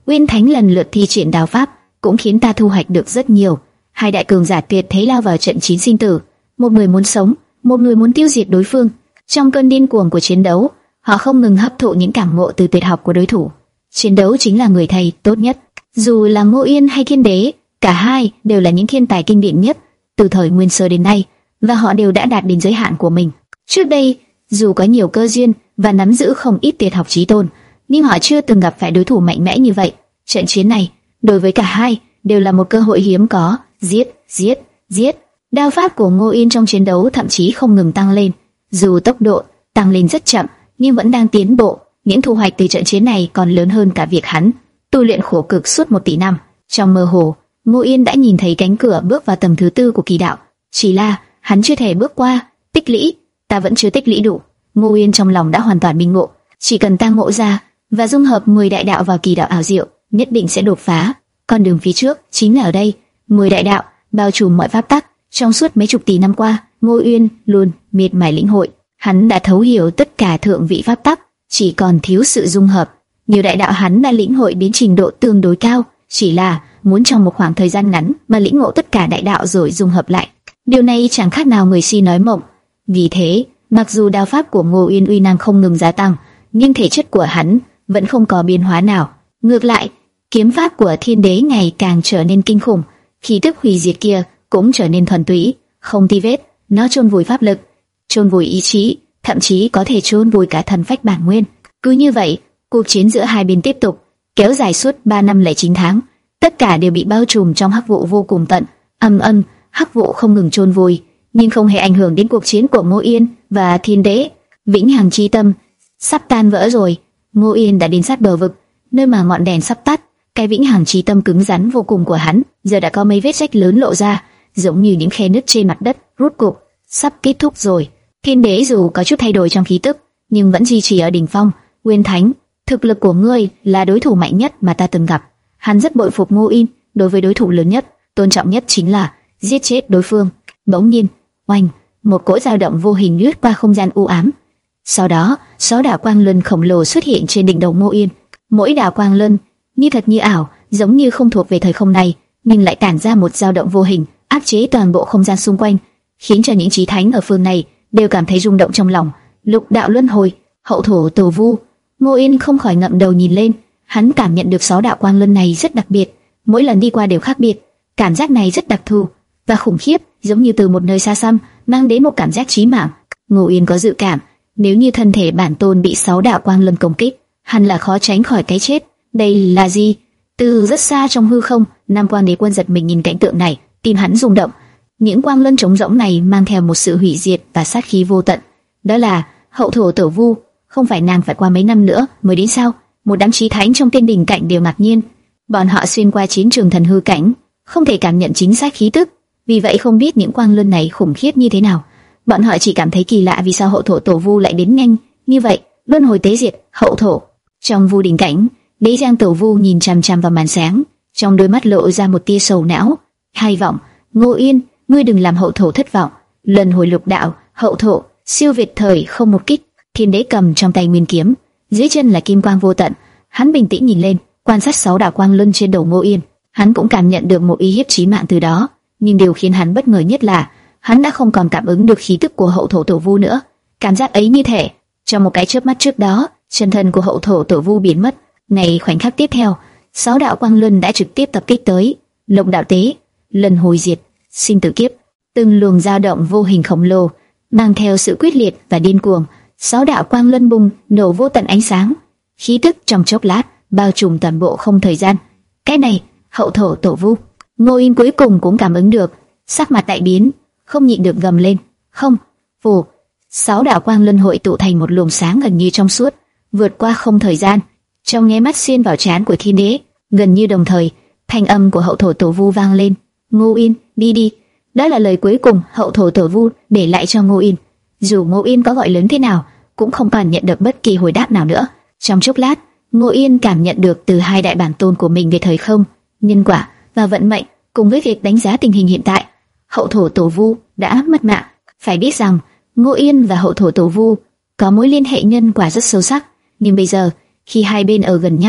S1: Uyên Thánh lần lượt thi triển đao pháp, cũng khiến ta thu hoạch được rất nhiều. Hai đại cường giả tuyệt thế lao vào trận chiến sinh tử, một người muốn sống, một người muốn tiêu diệt đối phương. Trong cơn điên cuồng của chiến đấu, họ không ngừng hấp thụ những cảm ngộ từ tuyệt học của đối thủ. Chiến đấu chính là người thầy tốt nhất. Dù là Ngô Yên hay Thiên Đế, cả hai đều là những thiên tài kinh điển nhất từ thời Nguyên Sơ đến nay, và họ đều đã đạt đến giới hạn của mình. Trước đây, dù có nhiều cơ duyên và nắm giữ không ít tuyệt học chí tôn, nhưng họ chưa từng gặp phải đối thủ mạnh mẽ như vậy. Trận chiến này, đối với cả hai, đều là một cơ hội hiếm có. Giết, giết, giết. Đao pháp của Ngô Yên trong chiến đấu thậm chí không ngừng tăng lên. Dù tốc độ tăng lên rất chậm, nhưng vẫn đang tiến bộ. Những thu hoạch từ trận chiến này còn lớn hơn cả việc hắn tu luyện khổ cực suốt một tỷ năm. Trong mơ hồ, Ngô Yên đã nhìn thấy cánh cửa bước vào tầng thứ tư của kỳ đạo. Chỉ là hắn chưa thể bước qua. Tích lũy, ta vẫn chưa tích lũy đủ. Ngô Yên trong lòng đã hoàn toàn minh ngộ, chỉ cần ta ngộ ra và dung hợp mười đại đạo vào kỳ đạo ảo diệu, nhất định sẽ đột phá. Con đường phía trước chính là ở đây. Mười đại đạo bao trùm mọi pháp tắc. Trong suốt mấy chục tỷ năm qua, Ngô Uyên luôn miệt mài lĩnh hội. Hắn đã thấu hiểu tất cả thượng vị pháp tắc, chỉ còn thiếu sự dung hợp. Nhiều đại đạo hắn đã lĩnh hội đến trình độ tương đối cao, chỉ là muốn trong một khoảng thời gian ngắn mà lĩnh ngộ tất cả đại đạo rồi dung hợp lại. Điều này chẳng khác nào người si nói mộng. Vì thế, mặc dù đao pháp của Ngô Uyên uy năng không ngừng gia tăng, nhưng thể chất của hắn vẫn không có biến hóa nào. Ngược lại, kiếm pháp của Thiên Đế ngày càng trở nên kinh khủng, khí tức hủy diệt kia cũng trở nên thuần túy, không tì vết. Nó chôn vùi pháp lực, chôn vùi ý chí, thậm chí có thể chôn vùi cả thần phách bản nguyên. Cứ như vậy, cuộc chiến giữa hai bên tiếp tục, kéo dài suốt ba năm lẻ chín tháng. Tất cả đều bị bao trùm trong hắc vụ vô cùng tận. Âm âm, hắc vụ không ngừng chôn vùi, nhưng không hề ảnh hưởng đến cuộc chiến của Ngô Yên và Thiên Đế. Vĩnh hằng chi tâm sắp tan vỡ rồi. Ngô Yên đã đến sát bờ vực, nơi mà ngọn đèn sắp tắt. Cái vĩnh hằng chi tâm cứng rắn vô cùng của hắn giờ đã có mấy vết rách lớn lộ ra, giống như những khe nứt trên mặt đất. Rốt cục sắp kết thúc rồi. Thiên Đế dù có chút thay đổi trong khí tức, nhưng vẫn duy trì ở đỉnh phong. Uyên Thánh, thực lực của ngươi là đối thủ mạnh nhất mà ta từng gặp. Hắn rất bội phục Ngô Yên. Đối với đối thủ lớn nhất, tôn trọng nhất chính là giết chết đối phương. Bỗng nhiên, oanh, một cỗ dao động vô hình lướt qua không gian u ám. Sau đó, sáu đạo quang luân khổng lồ xuất hiện trên đỉnh đầu Ngô Yên. Mỗi đạo quang luân như thật như ảo, giống như không thuộc về thời không này, nhưng lại tản ra một dao động vô hình, áp chế toàn bộ không gian xung quanh, khiến cho những chí thánh ở phương này đều cảm thấy rung động trong lòng. Lục đạo luân hồi, hậu thổ tổ vu. Ngô Yên không khỏi ngậm đầu nhìn lên. Hắn cảm nhận được sáu đạo quang luân này rất đặc biệt, mỗi lần đi qua đều khác biệt. Cảm giác này rất đặc thù và khủng khiếp, giống như từ một nơi xa xăm mang đến một cảm giác chí mạng. Ngô Yên có dự cảm, nếu như thân thể bản tôn bị sáu đạo quang luân công kích, hẳn là khó tránh khỏi cái chết. Đây là gì? Từ rất xa trong hư không, Nam Quang Đế Quân giật mình nhìn cảnh tượng này, tim hắn rung động. Những quang luân trống rỗng này mang theo một sự hủy diệt và sát khí vô tận. Đó là hậu thổ tổ vu. Không phải nàng phải qua mấy năm nữa mới đến sao? Một đám chí thánh trong tiên đình cạnh đều ngạc nhiên. Bọn họ xuyên qua chiến trường thần hư cảnh, không thể cảm nhận chính xác khí tức, vì vậy không biết những quang luân này khủng khiếp như thế nào. Bọn họ chỉ cảm thấy kỳ lạ vì sao hậu thổ tổ vu lại đến nhanh như vậy. Luân hồi tế diệt hậu thổ. Trong vu đình cảnh, Đế Giang tổ vu nhìn chằm chằm vào màn sáng, trong đôi mắt lộ ra một tia sầu não. Hai vọng, Ngô Yên, ngươi đừng làm hậu thổ thất vọng. Luân hồi lục đạo, hậu thổ, siêu việt thời không một kích. Thiên Đế cầm trong tay nguyên kiếm, dưới chân là kim quang vô tận. Hắn bình tĩnh nhìn lên, quan sát sáu đạo quang luân trên đầu Ngô Yên. Hắn cũng cảm nhận được một uy hiếp chí mạng từ đó, nhưng điều khiến hắn bất ngờ nhất là hắn đã không còn cảm ứng được khí tức của hậu thổ tổ vu nữa. Cảm giác ấy như thể trong một cái chớp mắt trước đó, chân thân của hậu thổ tổ vu biến mất. Ngay khoảnh khắc tiếp theo, sáu đạo quang luân đã trực tiếp tập kích tới. Lục đạo tế, lần hồi diệt, sinh tử kiếp, từng luồng dao động vô hình khổng lồ, mang theo sự quyết liệt và điên cuồng. Sáu đạo quang luân bùng nổ vô tận ánh sáng, khí tức trong chốc lát bao trùm toàn bộ không thời gian. Cái này, hậu thổ tổ vu. Ngô Yên cuối cùng cũng cảm ứng được, sắc mặt đại biến, không nhịn được gầm lên. Không, phù. Sáu đạo quang luân hội tụ thành một luồng sáng gần như trong suốt, vượt qua không thời gian, trong nháy mắt xuyên vào trán của Thiên Đế. Gần như đồng thời, thanh âm của hậu thổ tổ vu vang lên. Ngô Yên, đi đi. Đó là lời cuối cùng hậu thổ tổ vu để lại cho Ngô Yên. Dù Ngô Yên có gọi lớn thế nào, cũng không còn nhận được bất kỳ hồi đáp nào nữa. Trong chốc lát, Ngô Yên cảm nhận được từ hai đại bản tôn của mình về thời không, nhân quả và vận mệnh, cùng với việc đánh giá tình hình hiện tại, hậu thổ tổ vu đã mất mạng. Phải biết rằng, Ngô Yên và hậu thổ tổ vu có mối liên hệ nhân quả rất sâu sắc, nhưng bây giờ khi hai bên ở gần nhau,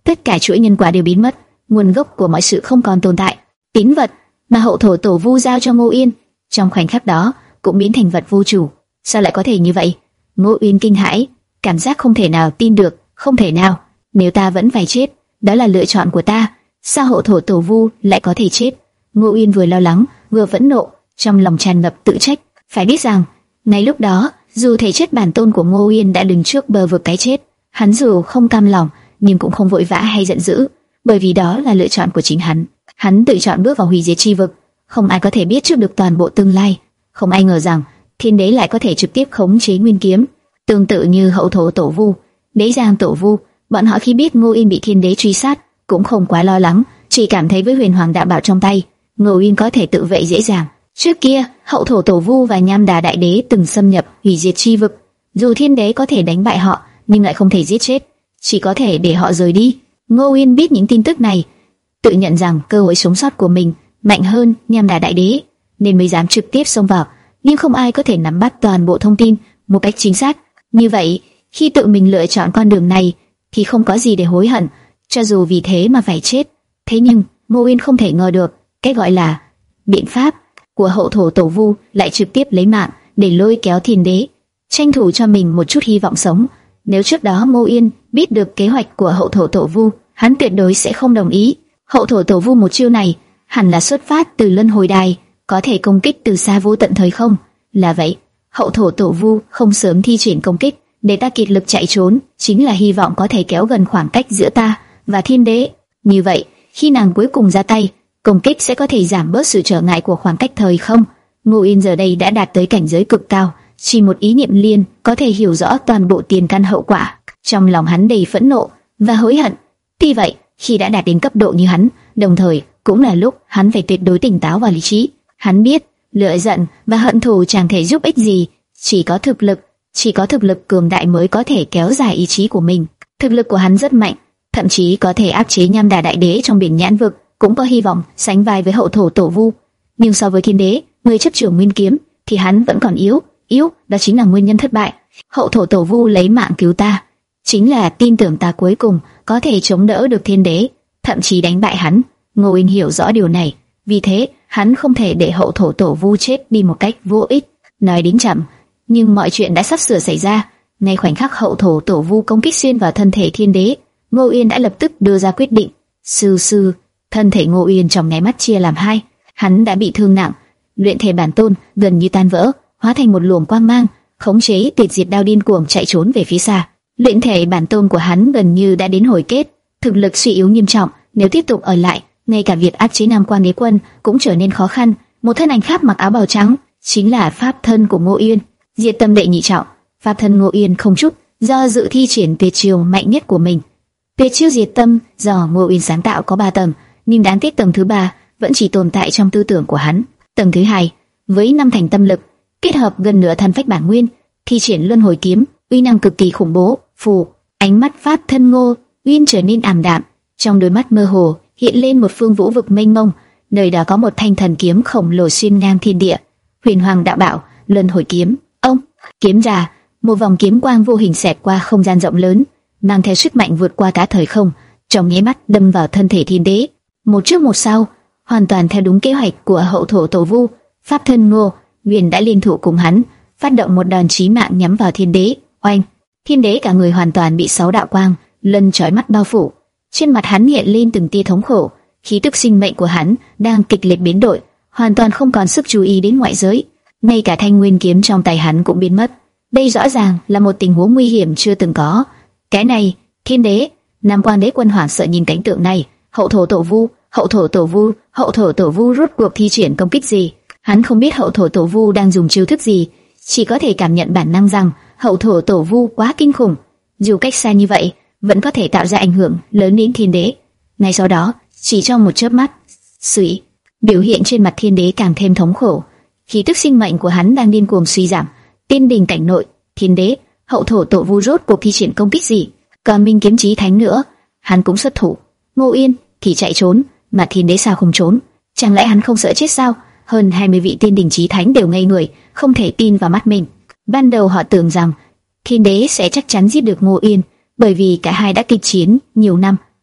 S1: tất cả chuỗi nhân quả đều biến mất, nguồn gốc của mọi sự không còn tồn tại. Tín vật mà hậu thổ tổ vu giao cho Ngô Uyên, trong khoảnh khắc đó cũng biến thành vật vô chủ. Sao lại có thể như vậy? Ngô Uyên kinh hãi, cảm giác không thể nào tin được, không thể nào. Nếu ta vẫn phải chết, đó là lựa chọn của ta. Sao hậu thổ tổ vu lại có thể chết? Ngô Uyên vừa lo lắng, vừa phẫn nộ, trong lòng tràn ngập tự trách. Phải biết rằng, ngay lúc đó, dù thể chất bản tôn của Ngô Uyên đã đứng trước bờ vực cái chết, hắn dù không cam lòng, nhưng cũng không vội vã hay giận dữ, bởi vì đó là lựa chọn của chính hắn. Hắn tự chọn bước vào hủy diệt chi vực, không ai có thể biết trước được toàn bộ tương lai. Không ai ngờ rằng Thiên Đế lại có thể trực tiếp khống chế nguyên kiếm, tương tự như hậu thổ tổ vu, Đế Giang tổ vu. Bọn họ khi biết Ngô Uyên bị Thiên Đế truy sát, cũng không quá lo lắng, chỉ cảm thấy với huyền hoàng đạo bảo trong tay, Ngô Uyên có thể tự vệ dễ dàng. Trước kia, hậu thổ tổ vu và Nham Đà đại đế từng xâm nhập hủy diệt chi vực, dù Thiên Đế có thể đánh bại họ, nhưng lại không thể giết chết, chỉ có thể để họ rời đi. Ngô Uyên biết những tin tức này, tự nhận rằng cơ hội sống sót của mình mạnh hơn Nham Đà đại đế, nên mới dám trực tiếp xông vào. Nhưng không ai có thể nắm bắt toàn bộ thông tin một cách chính xác. Như vậy, khi tự mình lựa chọn con đường này, thì không có gì để hối hận, cho dù vì thế mà phải chết. Thế nhưng Ngô Uyên không thể ngờ được, cái gọi là biện pháp của hậu thổ tổ vu lại trực tiếp lấy mạng để lôi kéo Thiên Đế, tranh thủ cho mình một chút hy vọng sống. Nếu trước đó Ngô Uyên biết được kế hoạch của hậu thổ tổ vu, hắn tuyệt đối sẽ không đồng ý. Hậu thổ tổ vu một chiêu này hẳn là xuất phát từ luân hồi đài, có thể công kích từ xa vô tận thời không. Là vậy, hậu thổ tổ vu không sớm thi triển công kích để ta kiệt lực chạy trốn, chính là hy vọng có thể kéo gần khoảng cách giữa ta và Thiên Đế. Như vậy, khi nàng cuối cùng ra tay, công kích sẽ có thể giảm bớt sự trở ngại của khoảng cách thời không. Ngô Uyên giờ đây đã đạt tới cảnh giới cực cao, chỉ một ý niệm liền có thể hiểu rõ toàn bộ tiền căn hậu quả. Trong lòng hắn đầy phẫn nộ và hối hận. Tuy vậy, khi đã đạt đến cấp độ như hắn, đồng thời cũng là lúc hắn phải tuyệt đối tỉnh táo và lý trí. Hắn biết, lửa giận và hận thù chẳng thể giúp ích gì, chỉ có thực lực, chỉ có thực lực cường đại mới có thể kéo dài ý chí của mình. Thực lực của hắn rất mạnh, thậm chí có thể áp chế Nham Đà đại đế trong biển nhãn vực, cũng có hy vọng sánh vai với hậu thổ tổ vu. Nhưng so với Thiên Đế, người chấp trưởng nguyên kiếm, thì hắn vẫn còn yếu, yếu, đó chính là nguyên nhân thất bại. Hậu thổ tổ vu lấy mạng cứu ta, chính là tin tưởng ta cuối cùng có thể chống đỡ được Thiên Đế, thậm chí đánh bại hắn. Ngô Uyên hiểu rõ điều này, vì thế hắn không thể để hậu thổ tổ vu chết đi một cách vô ích. Nói đến chậm, nhưng mọi chuyện đã sắp sửa xảy ra. Ngay khoảnh khắc hậu thổ tổ vu công kích xuyên vào thân thể Thiên Đế, Ngô Uyên đã lập tức đưa ra quyết định. Sư sư, thân thể Ngô Uyên trong nháy mắt chia làm hai, hắn đã bị thương nặng, luyện thể bản tôn gần như tan vỡ, hóa thành một luồng quang mang, khống chế tuyệt diệt đao điên cuồng chạy trốn về phía xa. Luyện thể bản tôn của hắn gần như đã đến hồi kết, thực lực suy yếu nghiêm trọng, nếu tiếp tục ở lại, ngay cả việc áp chế Nam Quan Đế quân cũng trở nên khó khăn. Một thân ảnh khác mặc áo bào trắng, chính là pháp thân của Ngô Uyên, Diệt Tâm đệ nhị trọng. Pháp thân Ngô Uyên không chút do dự thi triển tuyệt chiêu mạnh nhất của mình. Tuyệt chiêu Diệt Tâm do Ngô Uyên sáng tạo có ba tầng, nhưng đáng tiếc tầng thứ ba vẫn chỉ tồn tại trong tư tưởng của hắn. Tầng thứ hai với năm thành tâm lực, kết hợp gần nửa thân phách bản nguyên, thi triển luân hồi kiếm, uy năng cực kỳ khủng bố. Phù, ánh mắt pháp thân Ngô Uyên trở nên ảm đạm, trong đôi mắt mơ hồ hiện lên một phương vũ vực mênh mông, nơi đó có một thanh thần kiếm khổng lồ xuyên ngang thiên địa. Huyền Hoàng đạo bảo, luân hồi kiếm. Ông kiếm ra, một vòng kiếm quang vô hình xẹt qua không gian rộng lớn, mang theo sức mạnh vượt qua cả thời không, trong nháy mắt đâm vào thân thể Thiên Đế. Một trước một sau, hoàn toàn theo đúng kế hoạch của hậu thổ tổ vu, pháp thân Ngô Uyên đã liên thủ cùng hắn, phát động một đòn chí mạng nhắm vào Thiên Đế. Oanh! Thiên Đế cả người hoàn toàn bị sáu đạo quang lân chói mắt bao phủ, trên mặt hắn hiện lên từng tia thống khổ, khí tức sinh mệnh của hắn đang kịch liệt biến đổi, hoàn toàn không còn sức chú ý đến ngoại giới. Ngay cả thanh nguyên kiếm trong tay hắn cũng biến mất. Đây rõ ràng là một tình huống nguy hiểm chưa từng có. Cái này, Thiên Đế, Nam Quan Đế quân hoảng sợ nhìn cảnh tượng này. Hậu thổ tổ vu, hậu thổ tổ vu, hậu thổ tổ vu rốt cuộc thi triển công kích gì? Hắn không biết hậu thổ tổ vu đang dùng chiêu thức gì, chỉ có thể cảm nhận bản năng rằng hậu thổ tổ vu quá kinh khủng, dù cách xa như vậy vẫn có thể tạo ra ảnh hưởng lớn đến Thiên Đế. Ngay sau đó, chỉ trong một chớp mắt, suy, biểu hiện trên mặt Thiên Đế càng thêm thống khổ, khí tức sinh mệnh của hắn đang điên cuồng suy giảm. Tiên đình cảnh nội, Thiên Đế, hậu thổ tổ vu rốt cuộc thi triển công kích gì? Còn Minh kiếm chí thánh nữa, hắn cũng xuất thủ. Ngô Uyên thì chạy trốn, mà Thiên Đế sao không trốn? Chẳng lẽ hắn không sợ chết sao? Hơn hai mươi vị tiên đình chí thánh đều ngây người, không thể tin vào mắt mình. Ban đầu họ tưởng rằng Thiên Đế sẽ chắc chắn giết được Ngô Uyên, bởi vì cả hai đã kịch chiến nhiều năm,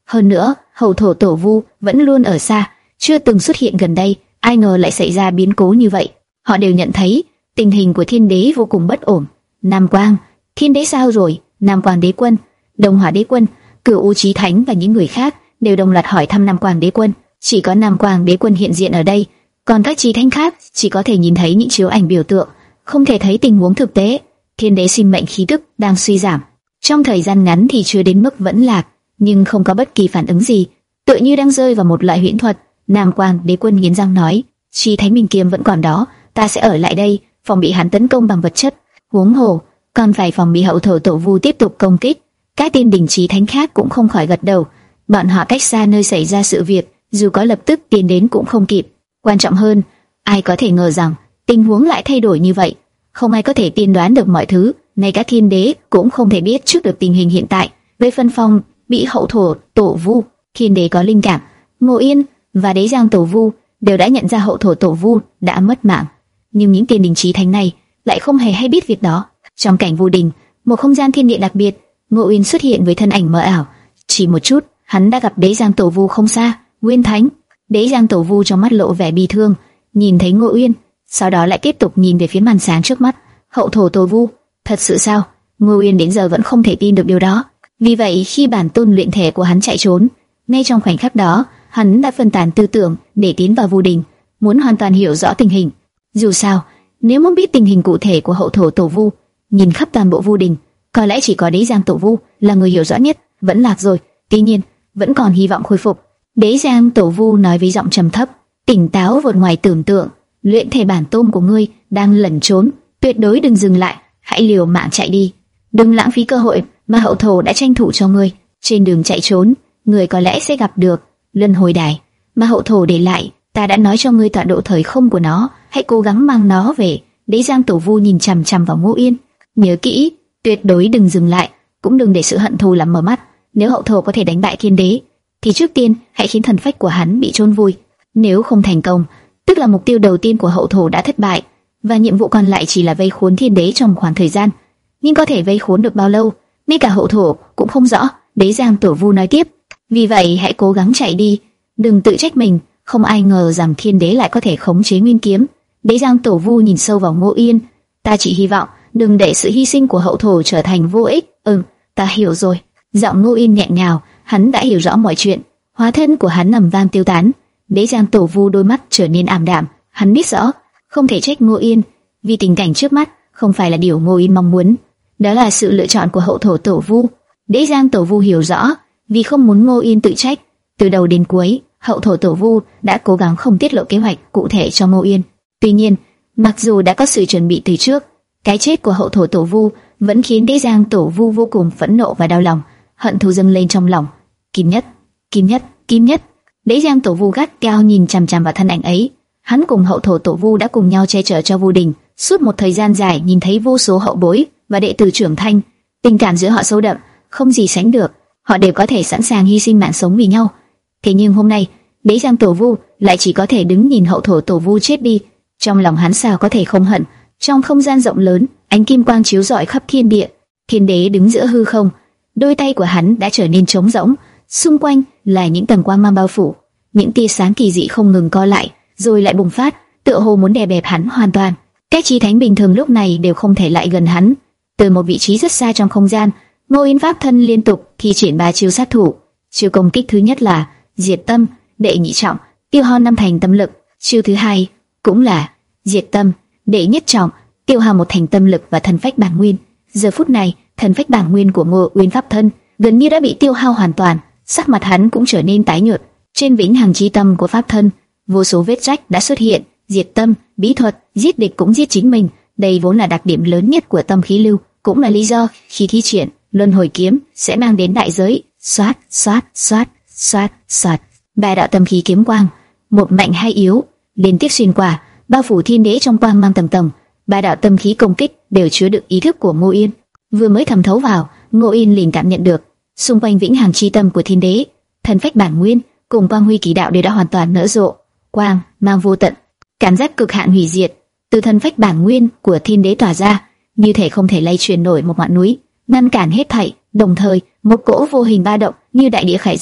S1: Hơn nữa, hậu thổ tổ vu vẫn luôn ở xa, chưa từng xuất hiện gần đây. Ai ngờ lại xảy ra biến cố như vậy. Họ đều nhận thấy tình hình của thiên đế vô cùng bất ổn. Nam Quang, thiên đế sao rồi? Nam Quang đế quân, Đông Hỏa đế quân, Cửu U Chí Thánh và những người khác đều đồng loạt hỏi thăm Nam Quang đế quân. Chỉ có Nam Quang đế quân hiện diện ở đây, còn các chí thánh khác chỉ có thể nhìn thấy những chiếu ảnh biểu tượng, không thể thấy tình huống thực tế. Thiên đế sinh mệnh khí tức đang suy giảm, trong thời gian ngắn thì chưa đến mức vẫn lạc, nhưng không có bất kỳ phản ứng gì, tựa như đang rơi vào một loại huyễn thuật. Nam Quang đế quân nghiến răng nói: Chí Thánh Minh Kiếm vẫn còn đó, ta sẽ ở lại đây phòng bị hắn tấn công bằng vật chất. Huống hồ còn phải phòng bị hậu thổ tổ vu tiếp tục công kích. Các tiên đỉnh chí thánh khác cũng không khỏi gật đầu. Bọn họ cách xa nơi xảy ra sự việc, dù có lập tức tiến đến cũng không kịp. Quan trọng hơn, ai có thể ngờ rằng tình huống lại thay đổi như vậy. Không ai có thể tiên đoán được mọi thứ, ngay cả thiên đế cũng không thể biết trước được tình hình hiện tại. Với phân phong bị hậu thổ tổ vu, thiên đế có linh cảm. Ngô Yên và đế giang tổ vu đều đã nhận ra hậu thổ tổ vu đã mất mạng, nhưng những tiên đình chí thánh này lại không hề hay biết việc đó. Trong cảnh vô đình, một không gian thiên địa đặc biệt, Ngô Uyên xuất hiện với thân ảnh mờ ảo. Chỉ một chút, hắn đã gặp đế giang tổ vu không xa. Nguyên Thánh. Đế giang tổ vu trong mắt lộ vẻ bi thương, nhìn thấy Ngô Uyên, sau đó lại tiếp tục nhìn về phía màn sáng trước mắt. Hậu thổ tổ vu, thật sự sao? Ngô Uyên đến giờ vẫn không thể tin được điều đó. Vì vậy khi bản tôn luyện thể của hắn chạy trốn, ngay trong khoảnh khắc đó, hắn đã phân tán tư tưởng để tiến vào vô đình, muốn hoàn toàn hiểu rõ tình hình. Dù sao, nếu muốn biết tình hình cụ thể của hậu thổ tổ vu, nhìn khắp toàn bộ vô đình, có lẽ chỉ có đế giang tổ vu là người hiểu rõ nhất. Vẫn lạc rồi, tuy nhiên vẫn còn hy vọng khôi phục. Đế giang tổ vu nói với giọng trầm thấp, tỉnh táo vượt ngoài tưởng tượng. Luyện thể bản tôn của ngươi đang lẩn trốn, tuyệt đối đừng dừng lại, hãy liều mạng chạy đi, đừng lãng phí cơ hội mà hậu thổ đã tranh thủ cho ngươi. Trên đường chạy trốn, ngươi có lẽ sẽ gặp được luân hồi đài mà hậu thổ để lại. Ta đã nói cho ngươi tọa độ thời không của nó, hãy cố gắng mang nó về. Đế giang tổ vu nhìn chằm chằm vào Ngô Yên, nhớ kỹ, tuyệt đối đừng dừng lại, cũng đừng để sự hận thù làm mờ mắt. Nếu hậu thổ có thể đánh bại thiên đế, thì trước tiên hãy khiến thần phách của hắn bị chôn vùi. Nếu không thành công, tức là mục tiêu đầu tiên của hậu thổ đã thất bại, và nhiệm vụ còn lại chỉ là vây khốn thiên đế trong khoảng thời gian. Nhưng có thể vây khốn được bao lâu, ngay cả hậu thổ cũng không rõ. Đế giang tổ vu nói tiếp, vì vậy hãy cố gắng chạy đi, đừng tự trách mình. Không ai ngờ rằng thiên đế lại có thể khống chế nguyên kiếm. Đế giang tổ vu nhìn sâu vào Ngô Yên, ta chỉ hy vọng đừng để sự hy sinh của hậu thổ trở thành vô ích. Ừm, ta hiểu rồi. Giọng Ngô Yên nhẹ nhàng, hắn đã hiểu rõ mọi chuyện. Hóa thân của hắn ầm vang tiêu tán. Đế giang tổ vu đôi mắt trở nên ảm đạm. Hắn biết rõ không thể trách Ngô Yên, vì tình cảnh trước mắt không phải là điều Ngô Yên mong muốn. Đó là sự lựa chọn của hậu thổ tổ vu. Đế giang tổ vu hiểu rõ, vì không muốn Ngô Yên tự trách, từ đầu đến cuối hậu thổ tổ vu đã cố gắng không tiết lộ kế hoạch cụ thể cho Ngô Yên. Tuy nhiên, mặc dù đã có sự chuẩn bị từ trước, cái chết của hậu thổ tổ vu vẫn khiến đế giang tổ vu vô cùng phẫn nộ và đau lòng, hận thù dâng lên trong lòng. Kim Nhất, Kim Nhất, Kim Nhất. Đế giang tổ vu gắt gao nhìn chằm chằm vào thân ảnh ấy. Hắn cùng hậu thổ tổ vu đã cùng nhau che chở cho vô đình suốt một thời gian dài, nhìn thấy vô số hậu bối và đệ tử trưởng thành, tình cảm giữa họ sâu đậm không gì sánh được. Họ đều có thể sẵn sàng hy sinh mạng sống vì nhau. Thế nhưng hôm nay, đế giang tổ vu lại chỉ có thể đứng nhìn hậu thổ tổ vu chết đi. Trong lòng hắn sao có thể không hận. Trong không gian rộng lớn, ánh kim quang chiếu rọi khắp thiên địa. Thiên đế đứng giữa hư không, đôi tay của hắn đã trở nên trống rỗng, xung quanh là những tầng quang mang bao phủ, những tia sáng kỳ dị không ngừng co lại, rồi lại bùng phát, tựa hồ muốn đè bẹp hắn hoàn toàn. Các chí thánh bình thường lúc này đều không thể lại gần hắn. Từ một vị trí rất xa trong không gian, Ngô Yên pháp thân liên tục thi triển ba chiêu sát thủ. Chiêu công kích thứ nhất là diệt tâm, đệ nhị trọng, tiêu hao năm thành tâm lực. Chiêu thứ hai cũng là diệt tâm, đệ nhất trọng, tiêu hao một thành tâm lực và thần phách bản nguyên. Giờ phút này, thần phách bản nguyên của Ngô Uyên pháp thân gần như đã bị tiêu hao hoàn toàn, sắc mặt hắn cũng trở nên tái nhợt. Trên vĩnh hằng chi tâm của pháp thân, vô số vết rách đã xuất hiện. Diệt tâm, bí thuật, giết địch cũng giết chính mình, đây vốn là đặc điểm lớn nhất của tâm khí lưu, cũng là lý do khi thi triển luân hồi kiếm sẽ mang đến đại giới. Xoát, xoát, xoát, xoát, xoát. Ba đạo tâm khí kiếm quang, một mạnh hai yếu, liên tiếp xuyên qua, bao phủ thiên đế trong quang mang tầng tầng. Ba đạo tâm khí công kích đều chứa đựng ý thức của Ngô Yên. Vừa mới thẩm thấu vào, Ngô Yên liền cảm nhận được xung quanh vĩnh hằng chi tâm của thiên đế, thần phách bản nguyên cùng quang huy kỳ đạo đều đã hoàn toàn nở rộ, quang mang vô tận, cảm giác cực hạn hủy diệt từ thần phách bản nguyên của thiên đế tỏa ra, như thể không thể lay truyền nổi một ngọn núi, ngăn cản hết thảy. Đồng thời, một cỗ vô hình ba động như đại địa khải giáp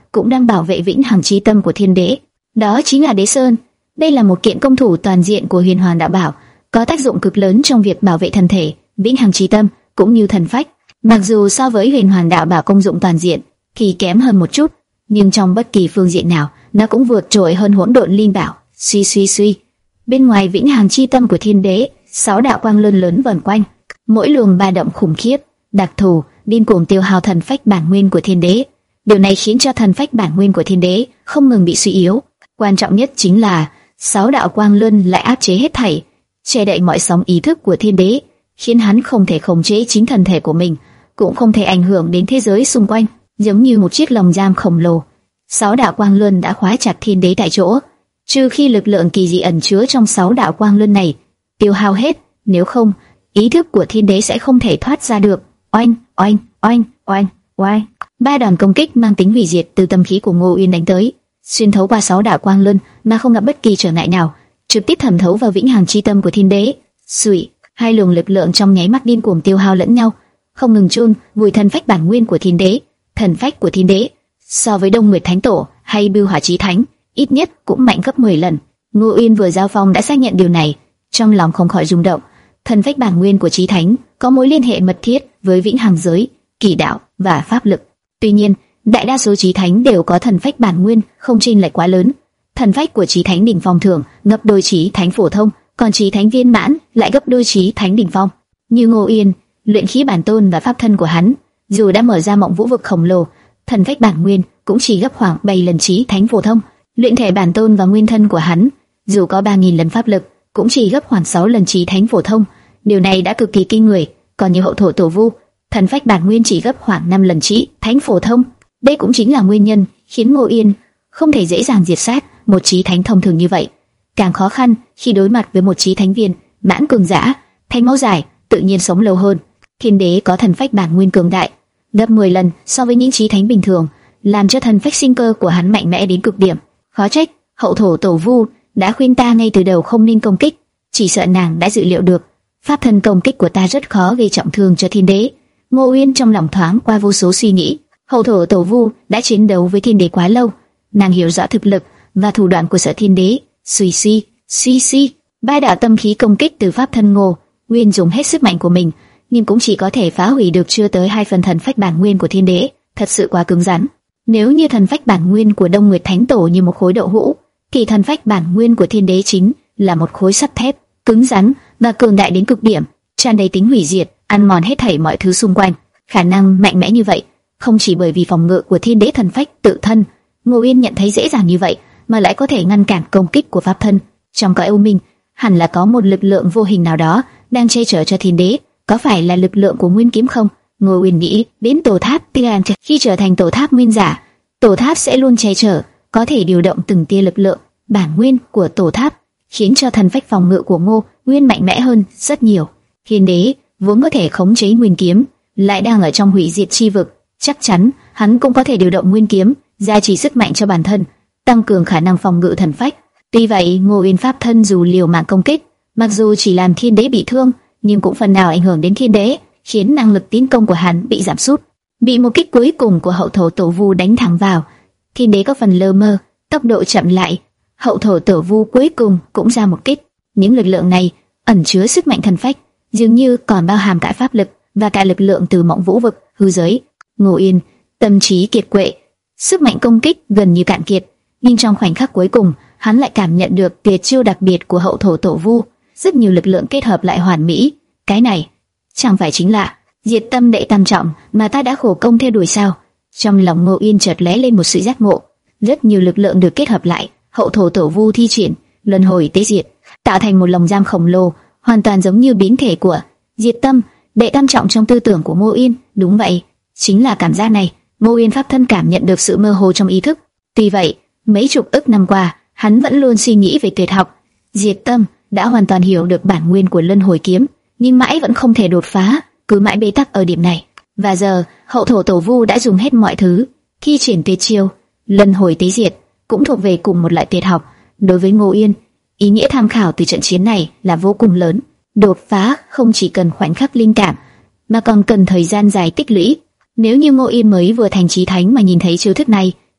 S1: cũng đang bảo vệ vĩnh hằng chí tâm của thiên đế. Đó chính là Đế Sơn. Đây là một kiện công thủ toàn diện của Huyền Hoàng Đạo Bảo, có tác dụng cực lớn trong việc bảo vệ thân thể, vĩnh hằng chí tâm cũng như thần phách. Mặc dù so với Huyền Hoàng Đạo Bảo công dụng toàn diện thì kém hơn một chút, nhưng trong bất kỳ phương diện nào, nó cũng vượt trội hơn Hỗn Độn Linh Bảo. Suy suy suy, bên ngoài vĩnh hằng chi tâm của thiên đế, sáu đạo quang lớn lớn vần quanh, mỗi luồng ba động khủng khiếp, đặc thù, điên cuồng tiêu hao thần phách bản nguyên của thiên đế. Điều này khiến cho thần phách bản nguyên của thiên đế không ngừng bị suy yếu. Quan trọng nhất chính là sáu đạo quang luân lại áp chế hết thảy, che đậy mọi sóng ý thức của thiên đế, khiến hắn không thể khống chế chính thân thể của mình, cũng không thể ảnh hưởng đến thế giới xung quanh, giống như một chiếc lồng giam khổng lồ. Sáu đạo quang luân đã khóa chặt thiên đế tại chỗ, trừ khi lực lượng kỳ dị ẩn chứa trong sáu đạo quang luân này tiêu hao hết, nếu không, ý thức của thiên đế sẽ không thể thoát ra được. Oanh, oanh, oanh, oanh, oanh. Ba đòn công kích mang tính hủy diệt từ tâm khí của Ngô Uyên đánh tới, xuyên thấu qua sáu đạo quang luân mà không gặp bất kỳ trở ngại nào, trực tiếp thẩm thấu vào vĩnh hằng chi tâm của thiên đế. Sụy, hai luồng lực lượng trong nháy mắt điên cuồng tiêu hao lẫn nhau, không ngừng chôn vùi thần phách bản nguyên của thiên đế. Thần phách của thiên đế so với Đông Nguyệt Thánh Tổ hay Bưu Hỏa Chí Thánh ít nhất cũng mạnh gấp mười lần. Ngô Uyên vừa giao phong đã xác nhận điều này, trong lòng không khỏi rung động. Thần phách bản nguyên của Chí Thánh có mối liên hệ mật thiết với vĩnh hằng giới, kỳ đạo và pháp lực. Tuy nhiên, đại đa số Chí Thánh đều có thần phách bản nguyên không chênh lệch quá lớn. Thần phách của Chí Thánh đỉnh phong thường gấp đôi Chí Thánh phổ thông, còn Chí Thánh viên mãn lại gấp đôi Chí Thánh đỉnh phong. Như Ngô Uyên, luyện khí bản tôn và pháp thân của hắn, dù đã mở ra mộng vũ vực khổng lồ, thần phách bản nguyên cũng chỉ gấp khoảng bảy lần Chí Thánh phổ thông. Luyện thể bản tôn và nguyên thân của hắn, dù có ba nghìn lần pháp lực, cũng chỉ gấp khoảng sáu lần Chí Thánh phổ thông. Điều này đã cực kỳ kinh người. Còn như hậu thổ tổ vu, thần phách bản nguyên chỉ gấp khoảng năm lần Chí Thánh phổ thông. Đây cũng chính là nguyên nhân khiến Ngô Uyên không thể dễ dàng diệt sát một Chí Thánh thông thường như vậy. Càng khó khăn khi đối mặt với một Chí Thánh viên mãn cường giả, thanh máu dài, tự nhiên sống lâu hơn. Thiên đế có thần phách bản nguyên cường đại, gấp mười lần so với những Chí Thánh bình thường, làm cho thần phách sinh cơ của hắn mạnh mẽ đến cực điểm. Khó trách hậu thổ tổ vu đã khuyên ta ngay từ đầu không nên công kích, chỉ sợ nàng đã dự liệu được pháp thân công kích của ta rất khó gây trọng thương cho thiên đế. Ngô Uyên trong lòng thoáng qua vô số suy nghĩ. Hậu thổ tổ vu đã chiến đấu với thiên đế quá lâu, nàng hiểu rõ thực lực và thủ đoạn của Sở Thiên Đế. Suy suy, suy suy, ba đạo tâm khí công kích từ pháp thân Ngô Uyên dùng hết sức mạnh của mình, nhưng cũng chỉ có thể phá hủy được chưa tới hai phần thần phách bản nguyên của thiên đế, thật sự quá cứng rắn. Nếu như thần phách bản nguyên của Đông Nguyệt Thánh Tổ như một khối đậu hũ, thì thần phách bản nguyên của thiên đế chính là một khối sắt thép, cứng rắn và cường đại đến cực điểm, tràn đầy tính hủy diệt, ăn mòn hết thảy mọi thứ xung quanh. Khả năng mạnh mẽ như vậy, không chỉ bởi vì phòng ngự của thiên đế thần phách tự thân, Ngô Uyên nhận thấy dễ dàng như vậy, mà lại có thể ngăn cản công kích của pháp thân. Trong cõi U Minh, hẳn là có một lực lượng vô hình nào đó đang che chở cho thiên đế. Có phải là lực lượng của Nguyên Kiếm không? Ngô Uyên nghĩ đến tổ tháp Tian. Khi trở thành tổ tháp nguyên giả, tổ tháp sẽ luôn che chở, có thể điều động từng tia lực lượng bản nguyên của tổ tháp, khiến cho thần phách phòng ngự của Ngô Uyên mạnh mẽ hơn rất nhiều. Thiên đế vốn có thể khống chế Nguyên Kiếm, lại đang ở trong hủy diệt chi vực, chắc chắn hắn cũng có thể điều động Nguyên Kiếm, gia trì sức mạnh cho bản thân, tăng cường khả năng phòng ngự thần phách. Tuy vậy, Ngô Uyên pháp thân dù liều mạng công kích, mặc dù chỉ làm thiên đế bị thương, nhưng cũng phần nào ảnh hưởng đến thiên đế, khiến năng lực tiến công của hắn bị giảm sút. Bị một kích cuối cùng của hậu thổ tổ vu đánh thẳng vào, thiên đế có phần lơ mơ, tốc độ chậm lại. Hậu thổ tổ vu cuối cùng cũng ra một kích. Những lực lượng này ẩn chứa sức mạnh thần phách, dường như còn bao hàm cả pháp lực và cả lực lượng từ mộng vũ vực, hư giới. Ngô Uyên tâm trí kiệt quệ, sức mạnh công kích gần như cạn kiệt, nhưng trong khoảnh khắc cuối cùng, hắn lại cảm nhận được tuyệt chiêu đặc biệt của hậu thổ tổ vu, rất nhiều lực lượng kết hợp lại hoàn mỹ. Cái này chẳng phải chính là diệt tâm đệ tam trọng mà ta đã khổ công theo đuổi sao? Trong lòng Ngô Uyên chợt lóe lên một sự giác ngộ. Rất nhiều lực lượng được kết hợp lại, hậu thổ tổ vu thi triển luân hồi tế diệt, tạo thành một lồng giam khổng lồ, hoàn toàn giống như biến thể của diệt tâm đệ tam trọng trong tư tưởng của Ngô Uyên. Đúng vậy, chính là cảm giác này. Ngô Uyên pháp thân cảm nhận được sự mơ hồ trong ý thức. Tuy vậy, mấy chục ức năm qua, hắn vẫn luôn suy nghĩ về tuyệt học diệt tâm, đã hoàn toàn hiểu được bản nguyên của luân hồi kiếm, nhưng mãi vẫn không thể đột phá, cứ mãi bế tắc ở điểm này. Và giờ, hậu thổ tổ vu đã dùng hết mọi thứ, thi triển tuyệt chiêu luân hồi tế diệt, cũng thuộc về cùng một loại tuyệt học. Đối với Ngô Uyên, ý nghĩa tham khảo từ trận chiến này là vô cùng lớn. Đột phá không chỉ cần khoảnh khắc linh cảm, mà còn cần thời gian dài tích lũy. Nếu như Ngô Uyên mới vừa thành chí thánh mà nhìn thấy chiêu thức này,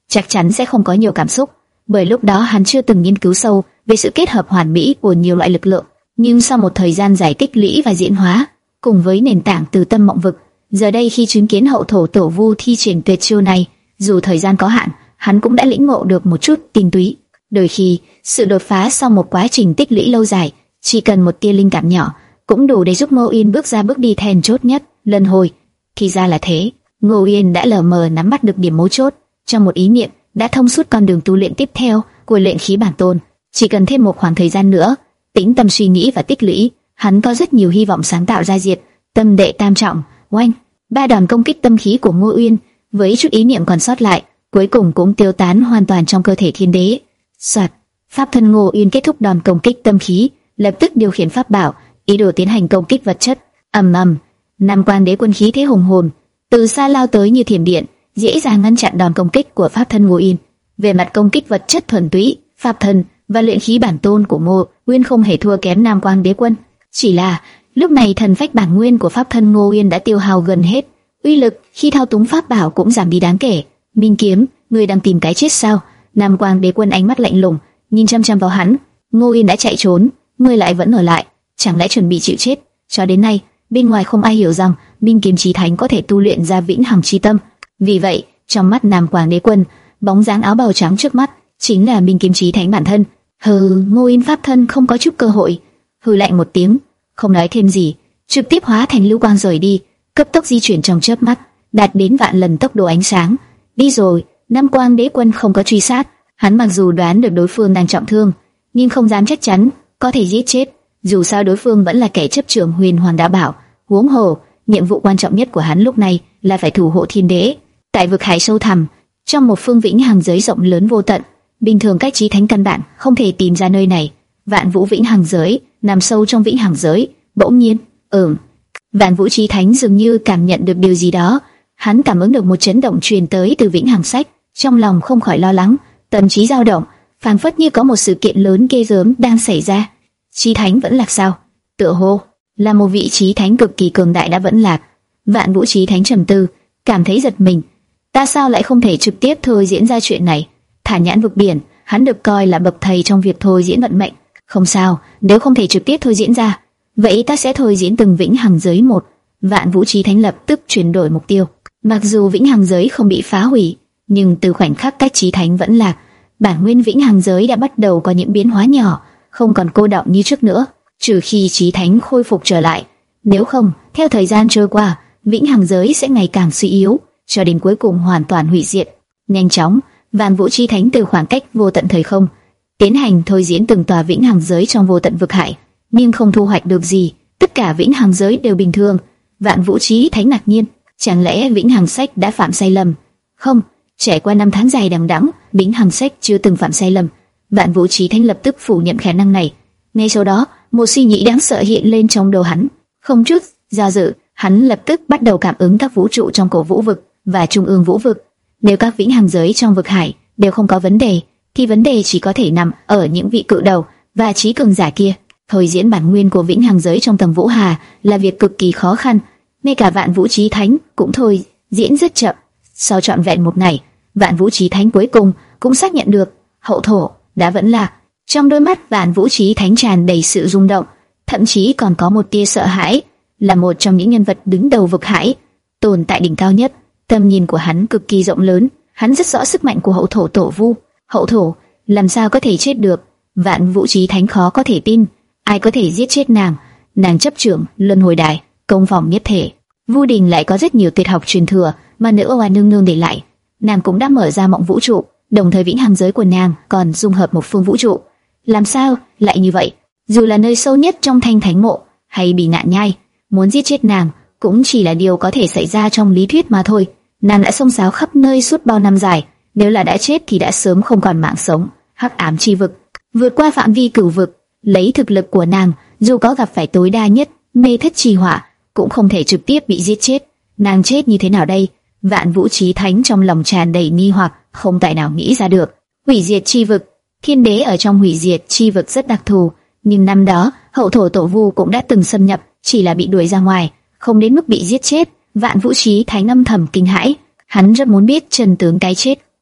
S1: chắc chắn sẽ không có nhiều cảm xúc, bởi lúc đó hắn chưa từng nghiên cứu sâu về sự kết hợp hoàn mỹ của nhiều loại lực lượng. Nhưng sau một thời gian dài tích lũy và diễn hóa, cùng với nền tảng từ tâm mộng vực, giờ đây khi chứng kiến hậu thổ tổ vu thi triển tuyệt chiêu này, dù thời gian có hạn, hắn cũng đã lĩnh ngộ được một chút tinh túy. Đôi khi, sự đột phá sau một quá trình tích lũy lâu dài, chỉ cần một tia linh cảm nhỏ, cũng đủ để giúp Ngô Uyên bước ra bước đi then chốt nhất, luân hồi. Thì ra là thế, Ngô Uyên đã lờ mờ nắm bắt được điểm mấu chốt, trong một ý niệm đã thông suốt con đường tu luyện tiếp theo của luyện khí bản tôn. Chỉ cần thêm một khoảng thời gian nữa, tĩnh tâm suy nghĩ và tích lũy, hắn có rất nhiều hy vọng sáng tạo ra diệt tâm đệ tam trọng. Oanh, ba đòn công kích tâm khí của Ngô Uyên với chút ý niệm còn sót lại, cuối cùng cũng tiêu tán hoàn toàn trong cơ thể thiên đế. Soạt, pháp thân Ngô Uyên kết thúc đòn công kích tâm khí, lập tức điều khiển pháp bảo, ý đồ tiến hành công kích vật chất. Ầm ầm, Nam Quan Đế Quân khí thế hùng hồn, từ xa lao tới như thiểm điện, dễ dàng ngăn chặn đòn công kích của pháp thân Ngô Uyên. Về mặt công kích vật chất thuần túy, pháp thân và luyện khí bản tôn của Ngô Uyên không hề thua kém Nam Quan Đế Quân. Chỉ là lúc này thần phách bản nguyên của pháp thân Ngô Uyên đã tiêu hao gần hết, uy lực khi thao túng pháp bảo cũng giảm đi đáng kể. Minh Kiếm, ngươi đang tìm cái chết sao? Nam Quan Đế Quân ánh mắt lạnh lùng, nhìn chăm chăm vào hắn. Ngô Uyên đã chạy trốn, ngươi lại vẫn ở lại, chẳng lẽ chuẩn bị chịu chết? Cho đến nay, bên ngoài không ai hiểu rằng Minh Kiếm Chí Thánh có thể tu luyện ra vĩnh hằng chi tâm. Vì vậy, trong mắt Nam Quan Đế Quân, bóng dáng áo bào trắng trước mắt chính là Minh Kiếm Chí Thánh bản thân. Hừ, Ngô Uyên pháp thân không có chút cơ hội, hừ lạnh một tiếng, không nói thêm gì, trực tiếp hóa thành lưu quang rời đi, cấp tốc di chuyển trong chớp mắt, đạt đến vạn lần tốc độ ánh sáng. Đi rồi. Nam Quan Đế Quân không có truy sát, hắn mặc dù đoán được đối phương đang trọng thương, nhưng không dám chắc chắn có thể giết chết. Dù sao đối phương vẫn là kẻ chấp trưởng Huyền Hoàng Đạo Bảo, huống hồ nhiệm vụ quan trọng nhất của hắn lúc này là phải thủ hộ thiên đế. Tại vực hải sâu thẳm, trong một phương vĩnh hằng giới rộng lớn vô tận, bình thường các chí thánh căn bản không thể tìm ra nơi này. Vạn Vũ vĩnh hằng giới nằm sâu trong vĩnh hằng giới. Bỗng nhiên, ừm, Vạn Vũ Chí Thánh dường như cảm nhận được điều gì đó. Hắn cảm ứng được một chấn động truyền tới từ vĩnh hằng sách, trong lòng không khỏi lo lắng, tâm trí dao động, phảng phất như có một sự kiện lớn ghê gớm đang xảy ra. Chí Thánh vẫn lạc sao? Tựa hồ là một vị Chí Thánh cực kỳ cường đại đã vẫn lạc. Vạn Vũ Chí Thánh trầm tư, cảm thấy giật mình. Ta sao lại không thể trực tiếp thôi diễn ra chuyện này? Thả nhãn vực biển, hắn được coi là bậc thầy trong việc thôi diễn vận mệnh. Không sao, nếu không thể trực tiếp thôi diễn ra, vậy ta sẽ thôi diễn từng vĩnh hằng giới một. Vạn Vũ Chí Thánh lập tức chuyển đổi mục tiêu. Mặc dù vĩnh hằng giới không bị phá hủy, nhưng từ khoảnh khắc cách Chí Thánh vẫn lạc, bản nguyên vĩnh hằng giới đã bắt đầu có những biến hóa nhỏ, không còn cô đọng như trước nữa. Trừ khi Chí Thánh khôi phục trở lại, nếu không, theo thời gian trôi qua, vĩnh hằng giới sẽ ngày càng suy yếu, cho đến cuối cùng hoàn toàn hủy diệt. Nhanh chóng, Vạn Vũ Chí Thánh từ khoảng cách vô tận thời không tiến hành thôi diễn từng tòa vĩnh hằng giới trong vô tận vực hải, nhưng không thu hoạch được gì. Tất cả vĩnh hằng giới đều bình thường. Vạn Vũ Chí Thánh ngạc nhiên, chẳng lẽ vĩnh hằng sách đã phạm sai lầm? Không, trải qua năm tháng dài đằng đẵng, vĩnh hằng sách chưa từng phạm sai lầm. Vạn Vũ Chí Thánh lập tức phủ nhận khả năng này. Ngay sau đó, một suy nghĩ đáng sợ hiện lên trong đầu hắn. Không chút do dự, hắn lập tức bắt đầu cảm ứng các vũ trụ trong cổ vũ vực và trung ương vũ vực. Nếu các vĩnh hằng giới trong vực hải đều không có vấn đề, thì vấn đề chỉ có thể nằm ở những vị cự đầu và trí cường giả kia. Thôi diễn bản nguyên của vĩnh hằng giới trong tầng vũ hà là việc cực kỳ khó khăn, ngay cả Vạn Vũ Chí Thánh cũng thôi diễn rất chậm. Sau trọn vẹn một ngày, Vạn Vũ Chí Thánh cuối cùng cũng xác nhận được hậu thổ đã vẫn lạc. Trong đôi mắt Vạn Vũ Chí Thánh tràn đầy sự rung động, thậm chí còn có một tia sợ hãi. Là một trong những nhân vật đứng đầu vực hải, tồn tại đỉnh cao nhất, tầm nhìn của hắn cực kỳ rộng lớn. Hắn rất rõ sức mạnh của hậu thổ tổ vu. Hậu thổ làm sao có thể chết được? Vạn Vũ Chí Thánh khó có thể tin, ai có thể giết chết nàng? Nàng chấp trưởng luân hồi đài, công phòng nhất thể. Vu Đình lại có rất nhiều tuyệt học truyền thừa mà nữ oa nương nương để lại. Nàng cũng đã mở ra mộng vũ trụ, đồng thời vĩnh hằng giới của nàng còn dung hợp một phương vũ trụ. Làm sao lại như vậy? Dù là nơi sâu nhất trong Thanh Thánh mộ hay Bì Ngạn Nhai, muốn giết chết nàng cũng chỉ là điều có thể xảy ra trong lý thuyết mà thôi. Nàng đã xông xáo khắp nơi suốt bao năm dài, nếu là đã chết thì đã sớm không còn mạng sống. Hắc ám chi vực, vượt qua phạm vi cửu vực, lấy thực lực của nàng, dù có gặp phải tối đa nhất mê thất chi hỏa, cũng không thể trực tiếp bị giết chết. Nàng chết như thế nào đây? Vạn Vũ Chí Thánh trong lòng tràn đầy nghi hoặc, không tài nào nghĩ ra được. Hủy diệt chi vực, thiên đế ở trong hủy diệt chi vực rất đặc thù, nhưng năm đó hậu thổ tổ vu cũng đã từng xâm nhập, chỉ là bị đuổi ra ngoài, không đến mức bị giết chết. Vạn Vũ Chí Thánh âm thầm kinh hãi, hắn rất muốn biết chân tướng cái chết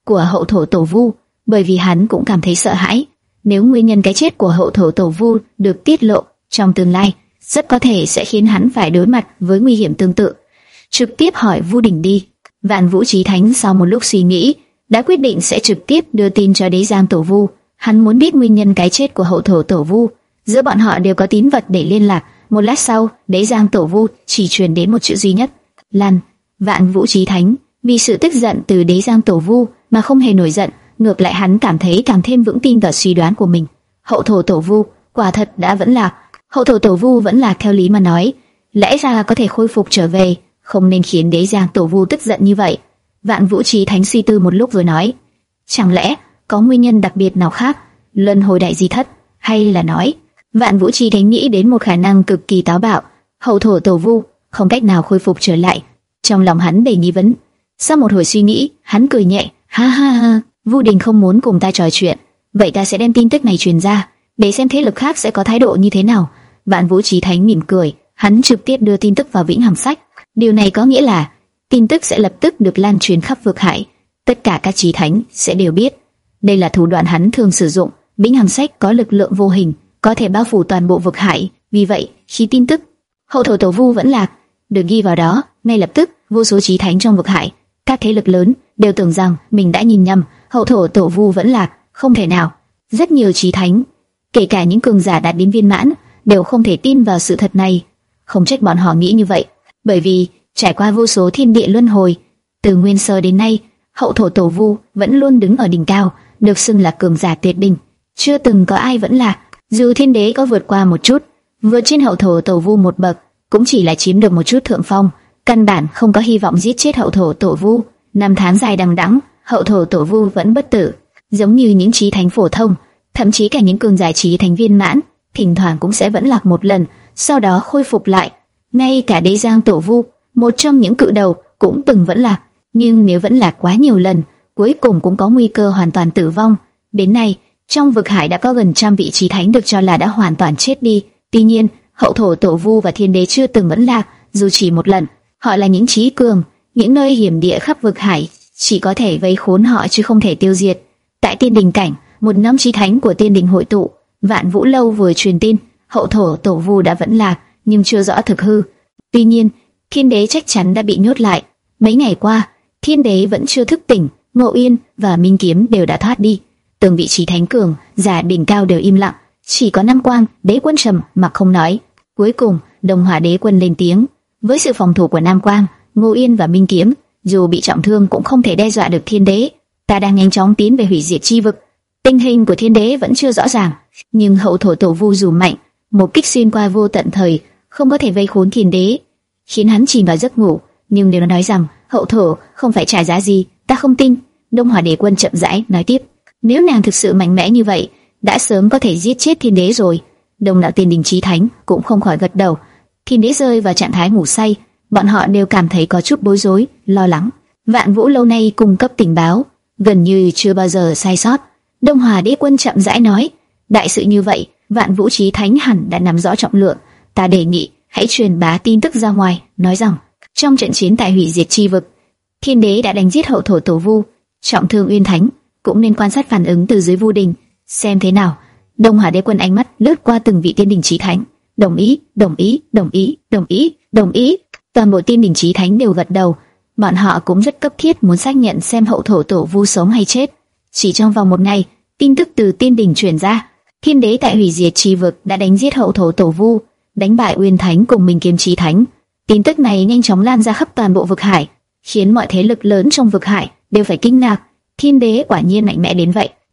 S1: của hậu thổ tổ vu, bởi vì hắn cũng cảm thấy sợ hãi. Nếu nguyên nhân cái chết của hậu thổ tổ vu được tiết lộ, trong tương lai rất có thể sẽ khiến hắn phải đối mặt với nguy hiểm tương tự. Trực tiếp hỏi Vu Đình đi. Vạn Vũ Chí Thánh sau một lúc suy nghĩ, đã quyết định sẽ trực tiếp đưa tin cho Đế Giang Tổ Vu. Hắn muốn biết nguyên nhân cái chết của hậu thổ Tổ Vu. Giữa bọn họ đều có tín vật để liên lạc. Một lát sau, Đế Giang Tổ Vu chỉ truyền đến một chữ duy nhất: Lan. Vạn Vũ Chí Thánh vì sự tức giận từ Đế Giang Tổ Vu mà không hề nổi giận, ngược lại hắn cảm thấy càng thêm vững tin vào suy đoán của mình. Hậu thổ Tổ Vu quả thật đã vẫn lạc. Hậu thổ Tổ Vu vẫn lạc theo lý mà nói, lẽ ra có thể khôi phục trở về, không nên khiến Đế Giang Tổ Vu tức giận như vậy. Vạn Vũ Chí Thánh suy tư một lúc rồi nói: chẳng lẽ có nguyên nhân đặc biệt nào khác, luân hồi đại di thất, hay là nói? Vạn Vũ Chí Thánh nghĩ đến một khả năng cực kỳ táo bạo, hậu thổ Tổ Vu không cách nào khôi phục trở lại. Trong lòng hắn đầy nghi vấn. Sau một hồi suy nghĩ, hắn cười nhẹ: ha ha ha, Vu Đình không muốn cùng ta trò chuyện, vậy ta sẽ đem tin tức này truyền ra, để xem thế lực khác sẽ có thái độ như thế nào. Vạn Vũ Chí Thánh mỉm cười, hắn trực tiếp đưa tin tức vào Vĩnh Hằng Sách. Điều này có nghĩa là tin tức sẽ lập tức được lan truyền khắp vực hải, tất cả các chí thánh sẽ đều biết. Đây là thủ đoạn hắn thường sử dụng. Vĩnh Hằng Sách có lực lượng vô hình, có thể bao phủ toàn bộ vực hải, vì vậy khi tin tức hậu thổ Tổ Vu vẫn lạc được ghi vào đó, ngay lập tức vô số chí thánh trong vực hải, các thế lực lớn đều tưởng rằng mình đã nhìn nhầm, hậu thổ Tổ Vu vẫn lạc, không thể nào. Rất nhiều chí thánh, kể cả những cường giả đạt đến viên mãn, đều không thể tin vào sự thật này. Không trách bọn họ nghĩ như vậy, bởi vì trải qua vô số thiên địa luân hồi, từ nguyên sơ đến nay, hậu thổ Tổ Vu vẫn luôn đứng ở đỉnh cao, được xưng là cường giả tuyệt đỉnh, chưa từng có ai vẫn lạc. Dù thiên đế có vượt qua một chút, vượt trên hậu thổ Tổ Vu một bậc, cũng chỉ là chiếm được một chút thượng phong, căn bản không có hy vọng giết chết hậu thổ Tổ Vu. Năm tháng dài đằng đẵng, hậu thổ Tổ Vu vẫn bất tử, giống như những chí thánh phổ thông, thậm chí cả những cường giả chí thánh viên mãn, thỉnh thoảng cũng sẽ vẫn lạc một lần, sau đó khôi phục lại. Ngay cả Đế Giang Tổ Vu, một trong những cự đầu, cũng từng vẫn lạc, nhưng nếu vẫn lạc quá nhiều lần, cuối cùng cũng có nguy cơ hoàn toàn tử vong. Đến nay, trong vực hải đã có gần trăm vị chí thánh được cho là đã hoàn toàn chết đi. Tuy nhiên, hậu thổ Tổ Vu và thiên đế chưa từng vẫn lạc, dù chỉ một lần. Họ là những chí cường, những nơi hiểm địa khắp vực hải, chỉ có thể vây khốn họ chứ không thể tiêu diệt. Tại Tiên Đình cảnh, một nhóm chí thánh của Tiên Đình hội tụ. Vạn Vũ Lâu vừa truyền tin hậu thổ Tổ Vu đã vẫn lạc, nhưng chưa rõ thực hư. Tuy nhiên, thiên đế chắc chắn đã bị nhốt lại. Mấy ngày qua, thiên đế vẫn chưa thức tỉnh, Ngộ Yên và Minh Kiếm đều đã thoát đi. Từng vị chí thánh cường giả đỉnh cao đều im lặng, chỉ có Nam Quang Đế Quân trầm mặc không nói. Cuối cùng, Đông Hỏa Đế Quân lên tiếng: với sự phòng thủ của Nam Quang, Ngộ Yên và Minh Kiếm, dù bị trọng thương cũng không thể đe dọa được thiên đế. Ta đang nhanh chóng tiến về hủy diệt chi vực. Tình hình của thiên đế vẫn chưa rõ ràng, nhưng hậu thổ Tổ Vu dù mạnh, một kích xuyên qua vô tận thời không có thể vây khốn thiên đế, khiến hắn chìm vào giấc ngủ. Nhưng nếu nó nói rằng hậu thổ không phải trả giá gì, ta không tin. Đông Hỏa Đế Quân chậm rãi nói tiếp: nếu nàng thực sự mạnh mẽ như vậy, đã sớm có thể giết chết thiên đế rồi. Đông đạo Tiên Đình chí thánh cũng không khỏi gật đầu. Thiên đế rơi vào trạng thái ngủ say, bọn họ đều cảm thấy có chút bối rối, lo lắng. Vạn Vũ lâu nay cung cấp tình báo, gần như chưa bao giờ sai sót. Đông Hỏa Đế Quân chậm rãi nói: đại sự như vậy, Vạn Vũ chí thánh hẳn đã nắm rõ trọng lượng. Ta đề nghị hãy truyền bá tin tức ra ngoài, nói rằng trong trận chiến tại hủy diệt chi vực, thiên đế đã đánh giết hậu thổ Tổ Vu, trọng thương Uyên Thánh, cũng nên quan sát phản ứng từ dưới Vu Đình, xem thế nào. Đông Hỏa Đế Quân ánh mắt lướt qua từng vị Tiên Đình chí thánh, đồng ý, đồng ý, đồng ý, đồng ý, đồng ý. Toàn bộ Tiên Đình chí thánh đều gật đầu. Bọn họ cũng rất cấp thiết muốn xác nhận xem hậu thổ Tổ Vu sống hay chết. Chỉ trong vòng một ngày, tin tức từ Tiên Đình truyền ra: thiên đế tại hủy diệt chi vực đã đánh giết hậu thổ Tổ Vu, đánh bại Uyên Thánh cùng Minh Kiếm chí thánh. Tin tức này nhanh chóng lan ra khắp toàn bộ vực hải, khiến mọi thế lực lớn trong vực hải đều phải kinh ngạc. Thiên đế quả nhiên mạnh mẽ đến vậy.